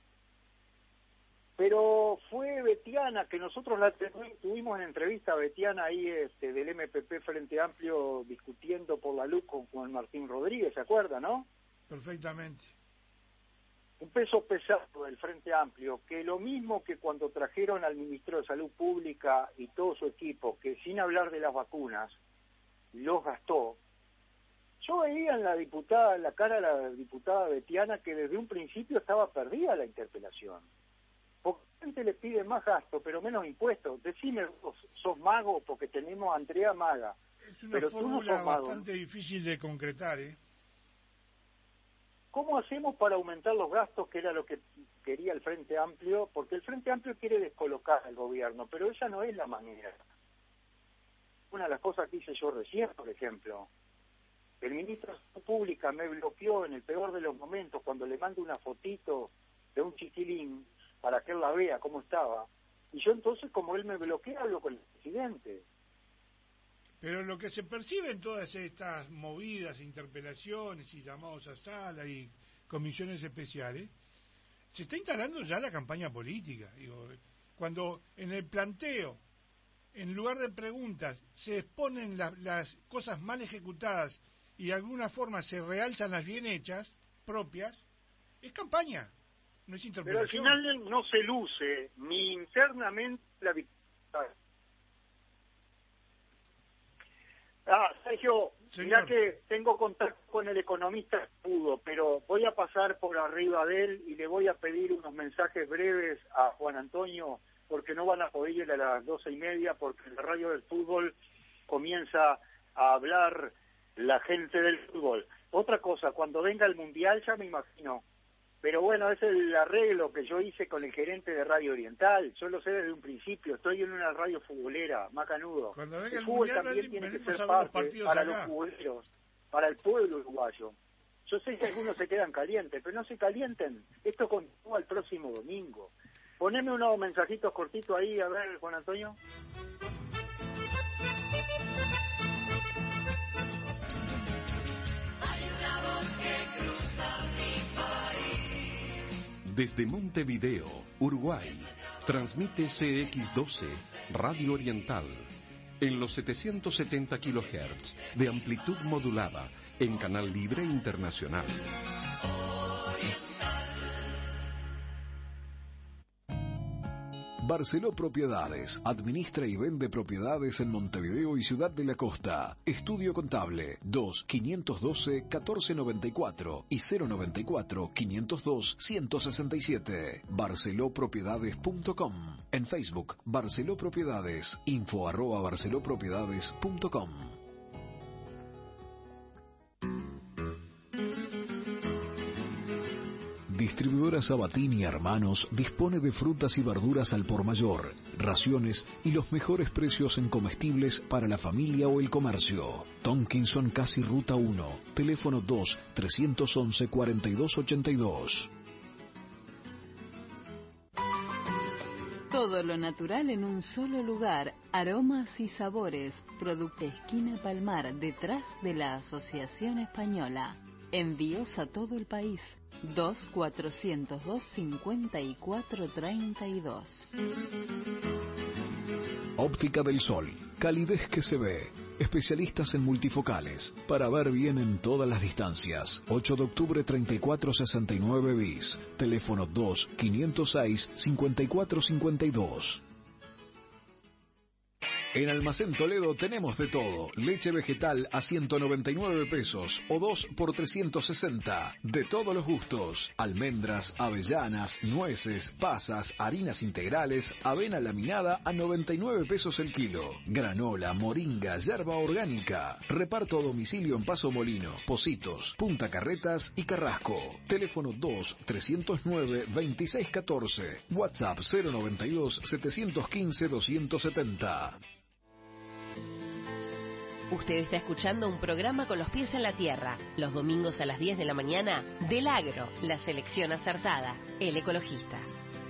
Pero fue Betiana, que nosotros la tuvimos en entrevista, Betiana ahí este, del M P P Frente Amplio discutiendo por la luz con, con Martín Rodríguez, ¿se acuerda, no? Perfectamente. Un peso pesado del Frente Amplio, que lo mismo que cuando trajeron al ministro de Salud Pública y todo su equipo, que sin hablar de las vacunas, los gastó. Yo veía en la diputada, en la cara de la diputada Betiana, que desde un principio estaba perdida la interpelación. Porque la gente le pide más gasto, pero menos impuestos. Decime, vos sos mago porque tenemos a Andrea Maga. Es una pero tú no fórmula sos mago. bastante difícil de concretar, ¿eh? ¿Cómo hacemos para aumentar los gastos, que era lo que quería el Frente Amplio? Porque el Frente Amplio quiere descolocar al gobierno, pero esa no es la manera. Una de las cosas que hice yo recién, por ejemplo, el ministro de Salud Pública me bloqueó en el peor de los momentos cuando le mando una fotito de un chiquilín para que él la vea cómo estaba. Y yo entonces, como él me bloquea, hablo con el presidente. Pero lo que se percibe en todas estas movidas, interpelaciones y llamados a sala y comisiones especiales, se está instalando ya la campaña política. Digo, cuando en el planteo, en lugar de preguntas, se exponen la, las cosas mal ejecutadas y de alguna forma se realzan las bien hechas, propias, es campaña, no es interpelación. Pero al final no se luce ni internamente la victoria. Ah, Sergio, ya que tengo contacto con el economista pudo, pero voy a pasar por arriba de él y le voy a pedir unos mensajes breves a Juan Antonio porque no van a poder ir a las doce y media, porque la radio del fútbol comienza a hablar la gente del fútbol. Otra cosa, cuando venga el Mundial ya me imagino. Pero bueno, ese es el arreglo que yo hice con el gerente de Radio Oriental. Yo lo sé desde un principio. Estoy en una radio futbolera, macanudo. Cuando venga el el fútbol Mundial, también venimos tiene que ser a ver los parte partidos para acá. los futboleros, para el pueblo uruguayo. Yo sé que algunos se quedan calientes, pero no se calienten. Esto continúa el próximo domingo. Poneme unos mensajitos cortitos ahí, a ver, Juan Antonio. Desde Montevideo, Uruguay, transmite C X doce, Radio Oriental, en los setecientos setenta kilohertz de amplitud modulada, en Canal Libre Internacional. Barceló Propiedades. Administra y vende propiedades en Montevideo y Ciudad de la Costa. Estudio contable dos quinientos doce catorce noventa y cuatro y cero noventa y cuatro quinientos dos ciento sesenta y siete. barceló propiedades punto com. En Facebook, Barceló Propiedades. Info arroba barceló propiedades punto com. Distribuidora Sabatini Hermanos dispone de frutas y verduras al por mayor, raciones y los mejores precios en comestibles para la familia o el comercio. Tonkinson Casi Ruta uno, teléfono dos trescientos once cuarenta y dos ochenta y dos. Todo lo natural en un solo lugar. Aromas y sabores. Producto Esquina Palmar, detrás de la Asociación Española. Envíos a todo el país. dos cuatrocientos dos cincuenta y cuatro treinta y dos. Óptica del Sol. Calidez que se ve. Especialistas en multifocales. Para ver bien en todas las distancias. ocho de octubre treinta y cuatro sesenta y nueve bis. Teléfono dos quinientos seis cincuenta y cuatro cincuenta y dos. En Almacén Toledo tenemos de todo. Leche vegetal a ciento noventa y nueve pesos o dos por trescientos sesenta. De todos los gustos. Almendras, avellanas, nueces, pasas, harinas integrales, avena laminada a noventa y nueve pesos el kilo. Granola, moringa, yerba orgánica. Reparto a domicilio en Paso Molino, Positos, Punta Carretas y Carrasco. Teléfono dos trescientos nueve veintiséis catorce. WhatsApp cero noventa y dos setecientos quince doscientos setenta. Usted está escuchando un programa con los pies en la tierra, los domingos a las diez de la mañana, del Agro, la selección acertada, el ecologista.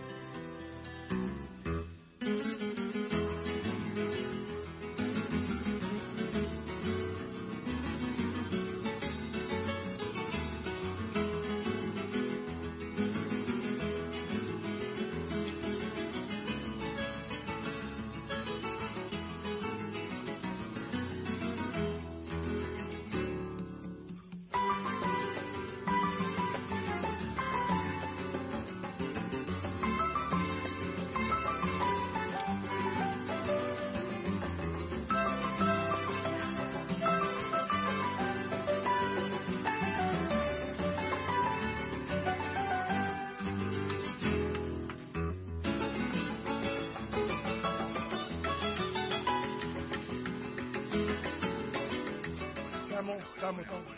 Estamos, estamos.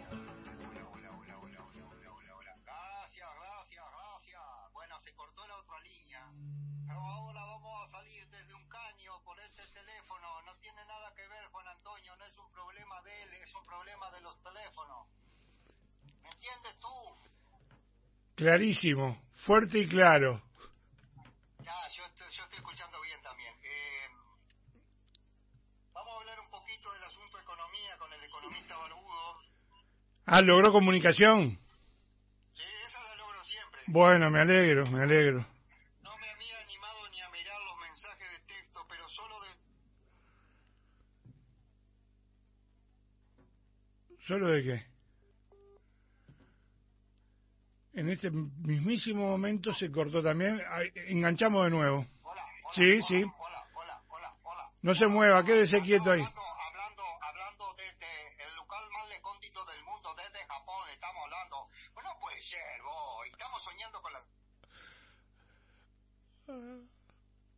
Gracias, gracias, gracias. Bueno, se cortó la otra línea. Pero ahora vamos a salir desde un caño por este teléfono. No tiene nada que ver, Juan Antonio. No es un problema de él, es un problema de los teléfonos. ¿Me entiendes tú? Clarísimo, fuerte y claro. Ya, yo estoy, yo estoy escuchando bien también. Eh, vamos a hablar un poquito del asunto economía con el economista Barbudo. Ah, ¿logró comunicación? Sí, esa la logro siempre. Bueno, me alegro, me alegro. No me había animado ni a mirar los mensajes de texto, pero solo de... ¿Solo de qué? En este mismísimo momento se cortó también. Ay, enganchamos de nuevo. Hola, hola, sí, hola, sí. Hola, hola, hola, hola. No se mueva, quédese quieto ahí. Hablando, hablando, hablando desde el local más recóndito del mundo, desde Japón, estamos hablando. Bueno, no puede ser, vos. Estamos soñando con la...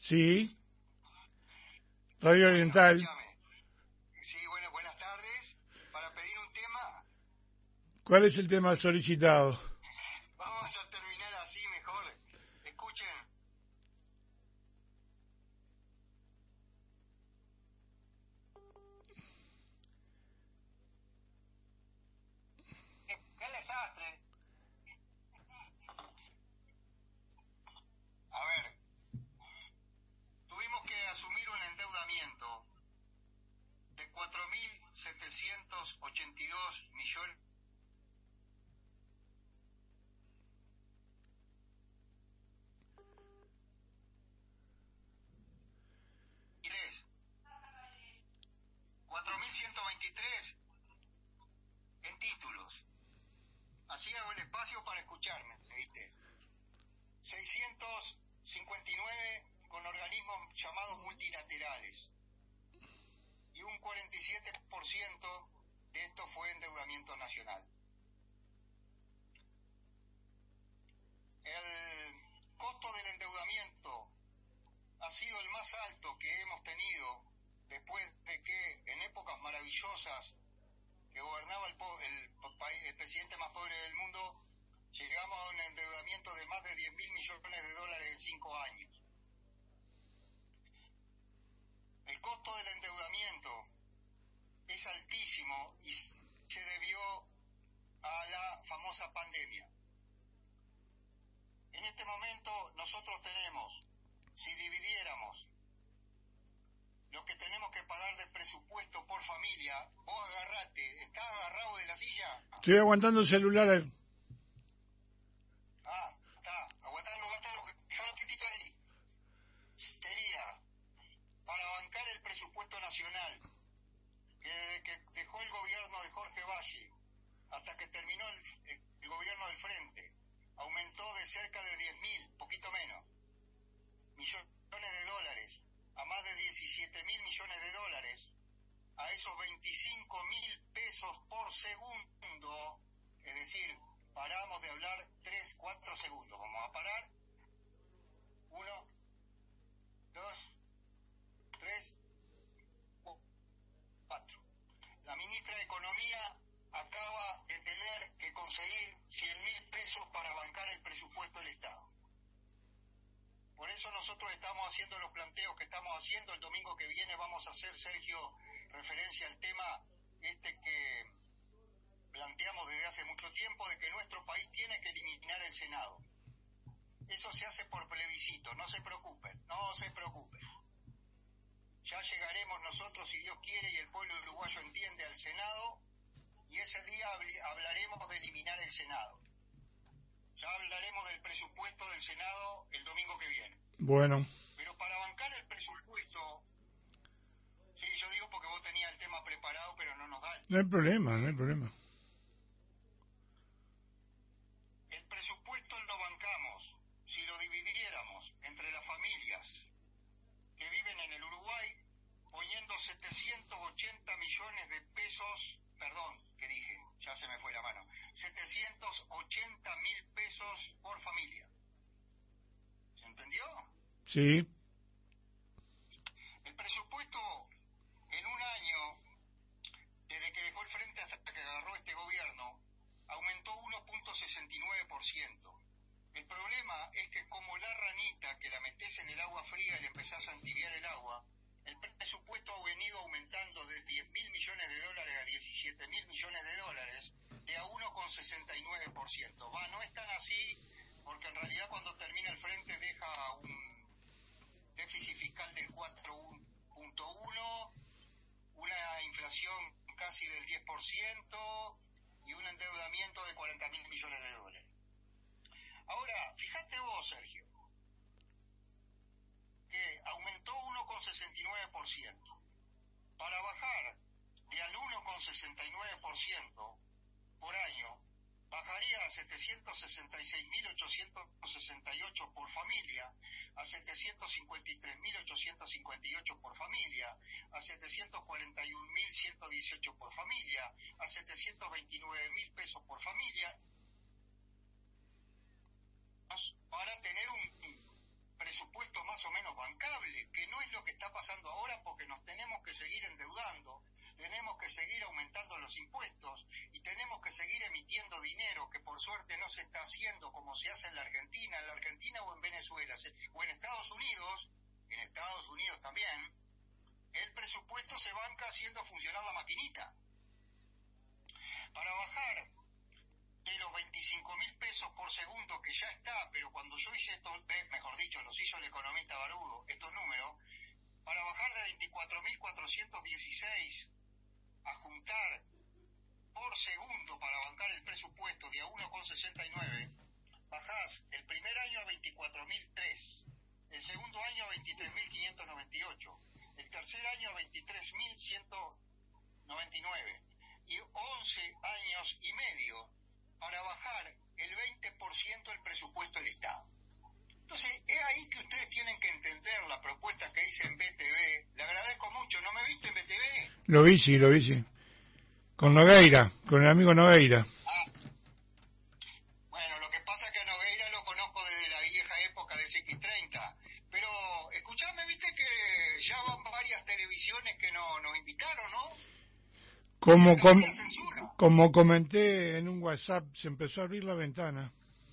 Sí. Radio Oriental. Sí, bueno, buenas tardes. Para pedir un tema. ¿Cuál es el tema solicitado? Vamos a terminar así mejor. Escuchen. ¡Qué desastre! A ver, tuvimos que asumir un endeudamiento de cuatro mil setecientos ochenta y dos millones. cuatro mil ciento veintitrés en títulos. Así hago el espacio para escucharme, ¿viste? seiscientos cincuenta y nueve con organismos llamados multilaterales. Y un cuarenta y siete por ciento de esto fue endeudamiento nacional. El costo del endeudamiento ha sido el más alto que hemos tenido después de que en épocas maravillosas que gobernaba el, po el, país, el presidente más pobre del mundo, llegamos a un endeudamiento de más de diez mil millones de dólares en cinco años. El costo del endeudamiento es altísimo y se debió a la famosa pandemia. En este momento nosotros tenemos, si dividiéramos lo que tenemos que pagar de presupuesto por familia, vos agarrate, ¿estás agarrado de la silla? Estoy aguantando el celular. Ah, está, aguantando, aguantando, dejá un poquitito ahí. Sería, para bancar el presupuesto nacional, que desde que dejó el gobierno de Jorge Valle hasta que terminó el, el, el gobierno del Frente, aumentó de cerca de diez mil, poquito menos, millones de dólares, a más de diecisiete mil millones de dólares, a esos veinticinco mil pesos por segundo, es decir, paramos de hablar tres, cuatro segundos, vamos a parar, uno, dos, tres, cuatro. La ministra de Economía acaba de tener que conseguir cien mil pesos para bancar el presupuesto del Estado. Por eso nosotros estamos haciendo los planteos que estamos haciendo. El domingo que viene vamos a hacer, Sergio, referencia al tema este que planteamos desde hace mucho tiempo, de que nuestro país tiene que eliminar el Senado. Eso se hace por plebiscito, no se preocupen, no se preocupen. Ya llegaremos nosotros, si Dios quiere y el pueblo uruguayo entiende, al Senado, y ese día hablaremos de eliminar el Senado. Ya hablaremos del presupuesto del Senado el domingo que viene. Bueno. Pero para bancar el presupuesto, sí, yo digo porque vos tenías el tema preparado, pero no nos da. No hay problema, no hay problema. El presupuesto lo bancamos si lo dividiéramos entre las familias que viven en el Uruguay, poniendo setecientos ochenta millones de pesos, perdón, ¿qué dije? Ya se me fue la mano. setecientos ochenta mil pesos por familia. ¿Se entendió? Sí. El presupuesto en un año, desde que dejó el Frente hasta que agarró este gobierno, aumentó uno punto sesenta y nueve por ciento. El problema es que como la ranita que la metés en el agua fría y le empezás a entibiar el agua, el presupuesto ha venido aumentando de diez mil millones de dólares a diecisiete mil millones de dólares, de a uno coma sesenta y nueve por ciento. Va, no es tan así, porque en realidad cuando termina el Frente deja un déficit fiscal del cuatro punto uno, una inflación casi del diez por ciento y un endeudamiento de cuarenta mil millones de dólares. Ahora, fíjate vos, Sergio, que aumentó uno coma sesenta y nueve por ciento. Para bajar de al uno coma sesenta y nueve por ciento por año, bajaría a setecientos sesenta y seis mil ochocientos sesenta y ocho por familia, a setecientos cincuenta y tres mil ochocientos cincuenta y ocho por familia, a setecientos cuarenta y un mil ciento dieciocho por familia, a setecientos veintinueve mil pesos por familia, para tener un presupuestos más o menos bancables, que no es lo que está pasando ahora porque nos tenemos que seguir endeudando, tenemos que seguir aumentando los impuestos y tenemos que seguir emitiendo dinero que por suerte no se está haciendo como se hace en la Argentina, en la Argentina o en Venezuela, o en Estados Unidos, en Estados Unidos también, el presupuesto se banca haciendo funcionar la maquinita. Para bajar de los veinticinco mil pesos por segundo que ya está, pero cuando yo hice esto, mejor dicho, los hizo el economista Barudo, estos números, para bajar de veinticuatro mil cuatrocientos dieciséis a juntar por segundo para bancar el presupuesto de a uno con sesenta y nueve, bajás el primer año a veinticuatro mil tres, el segundo año a veintitrés mil quinientos noventa y ocho, el tercer año a veintitrés mil ciento noventa y nueve y once años y medio para bajar el veinte por ciento del presupuesto del Estado. Entonces, es ahí que ustedes tienen que entender la propuesta que hice en B T V. Le agradezco mucho. ¿No me viste en B T V? Lo vi, sí, lo vi, sí. Con Nogueira, con el amigo Nogueira. Ah. Bueno, lo que pasa es que a Nogueira lo conozco desde la vieja época de C X treinta. Pero, escuchame, viste que ya van varias televisiones que no, nos invitaron, ¿no? Como, com, como comenté en un WhatsApp, se empezó a abrir la ventana.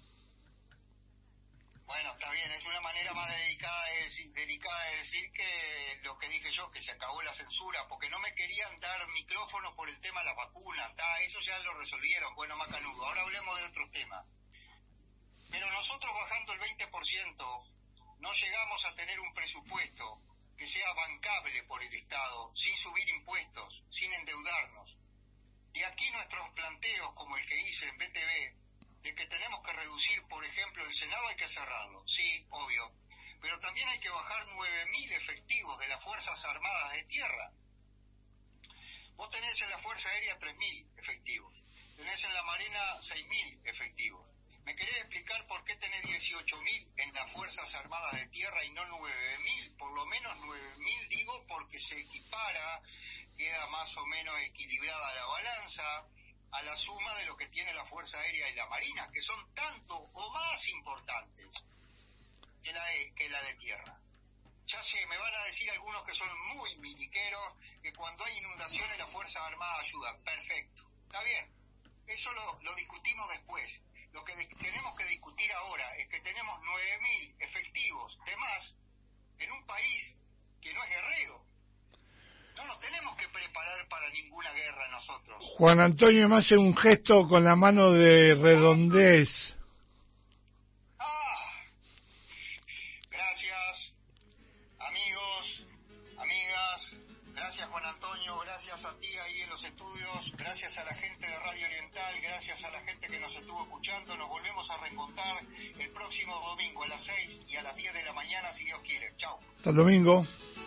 Bueno, está bien, es una manera más delicada de decir, delicada de decir que lo que dije yo, que se acabó la censura, porque no me querían dar micrófono por el tema de las vacunas, ¿tá? Eso ya lo resolvieron, bueno, macanudo. Ahora hablemos de otro tema. Pero nosotros bajando el veinte por ciento no llegamos a tener un presupuesto que sea bancable por el Estado, sin subir impuestos, sin endeudarnos. De aquí nuestros planteos, como el que hice en B T V, de que tenemos que reducir, por ejemplo, el Senado hay que cerrarlo, sí, obvio, pero también hay que bajar nueve mil efectivos de las Fuerzas Armadas de Tierra. Vos tenés en la Fuerza Aérea tres mil efectivos, tenés en la Marina seis mil efectivos. ¿Me querés explicar por qué tenés dieciocho mil en las Fuerzas Armadas de Tierra y no nueve mil? Por lo menos nueve mil, digo, porque se equipara, queda más o menos equilibrada la balanza a la suma de lo que tiene la Fuerza Aérea y la Marina, que son tanto o más importantes que la de, que la de tierra. Ya sé, me van a decir algunos que son muy miliqueros, que cuando hay inundaciones la Fuerza Armada ayuda. Perfecto, está bien, eso lo, lo discutimos después. Lo que de, tenemos que discutir ahora es que tenemos nueve mil efectivos de más en un país que no es guerrero. No nos tenemos que preparar para ninguna guerra nosotros. Juan Antonio me hace un gesto con la mano de redondez. Ah, gracias, amigos, amigas. Gracias, Juan Antonio. Gracias a ti ahí en los estudios. Gracias a la gente de Radio Oriental. Gracias a la gente que nos estuvo escuchando. Nos volvemos a reencontrar el próximo domingo a las seis y a las diez de la mañana, si Dios quiere. Chao. Hasta el domingo.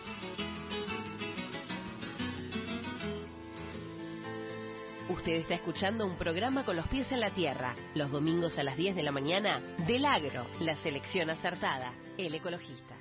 Usted está escuchando un programa con los pies en la tierra, los domingos a las diez de la mañana, del Agro, la selección acertada, el ecologista.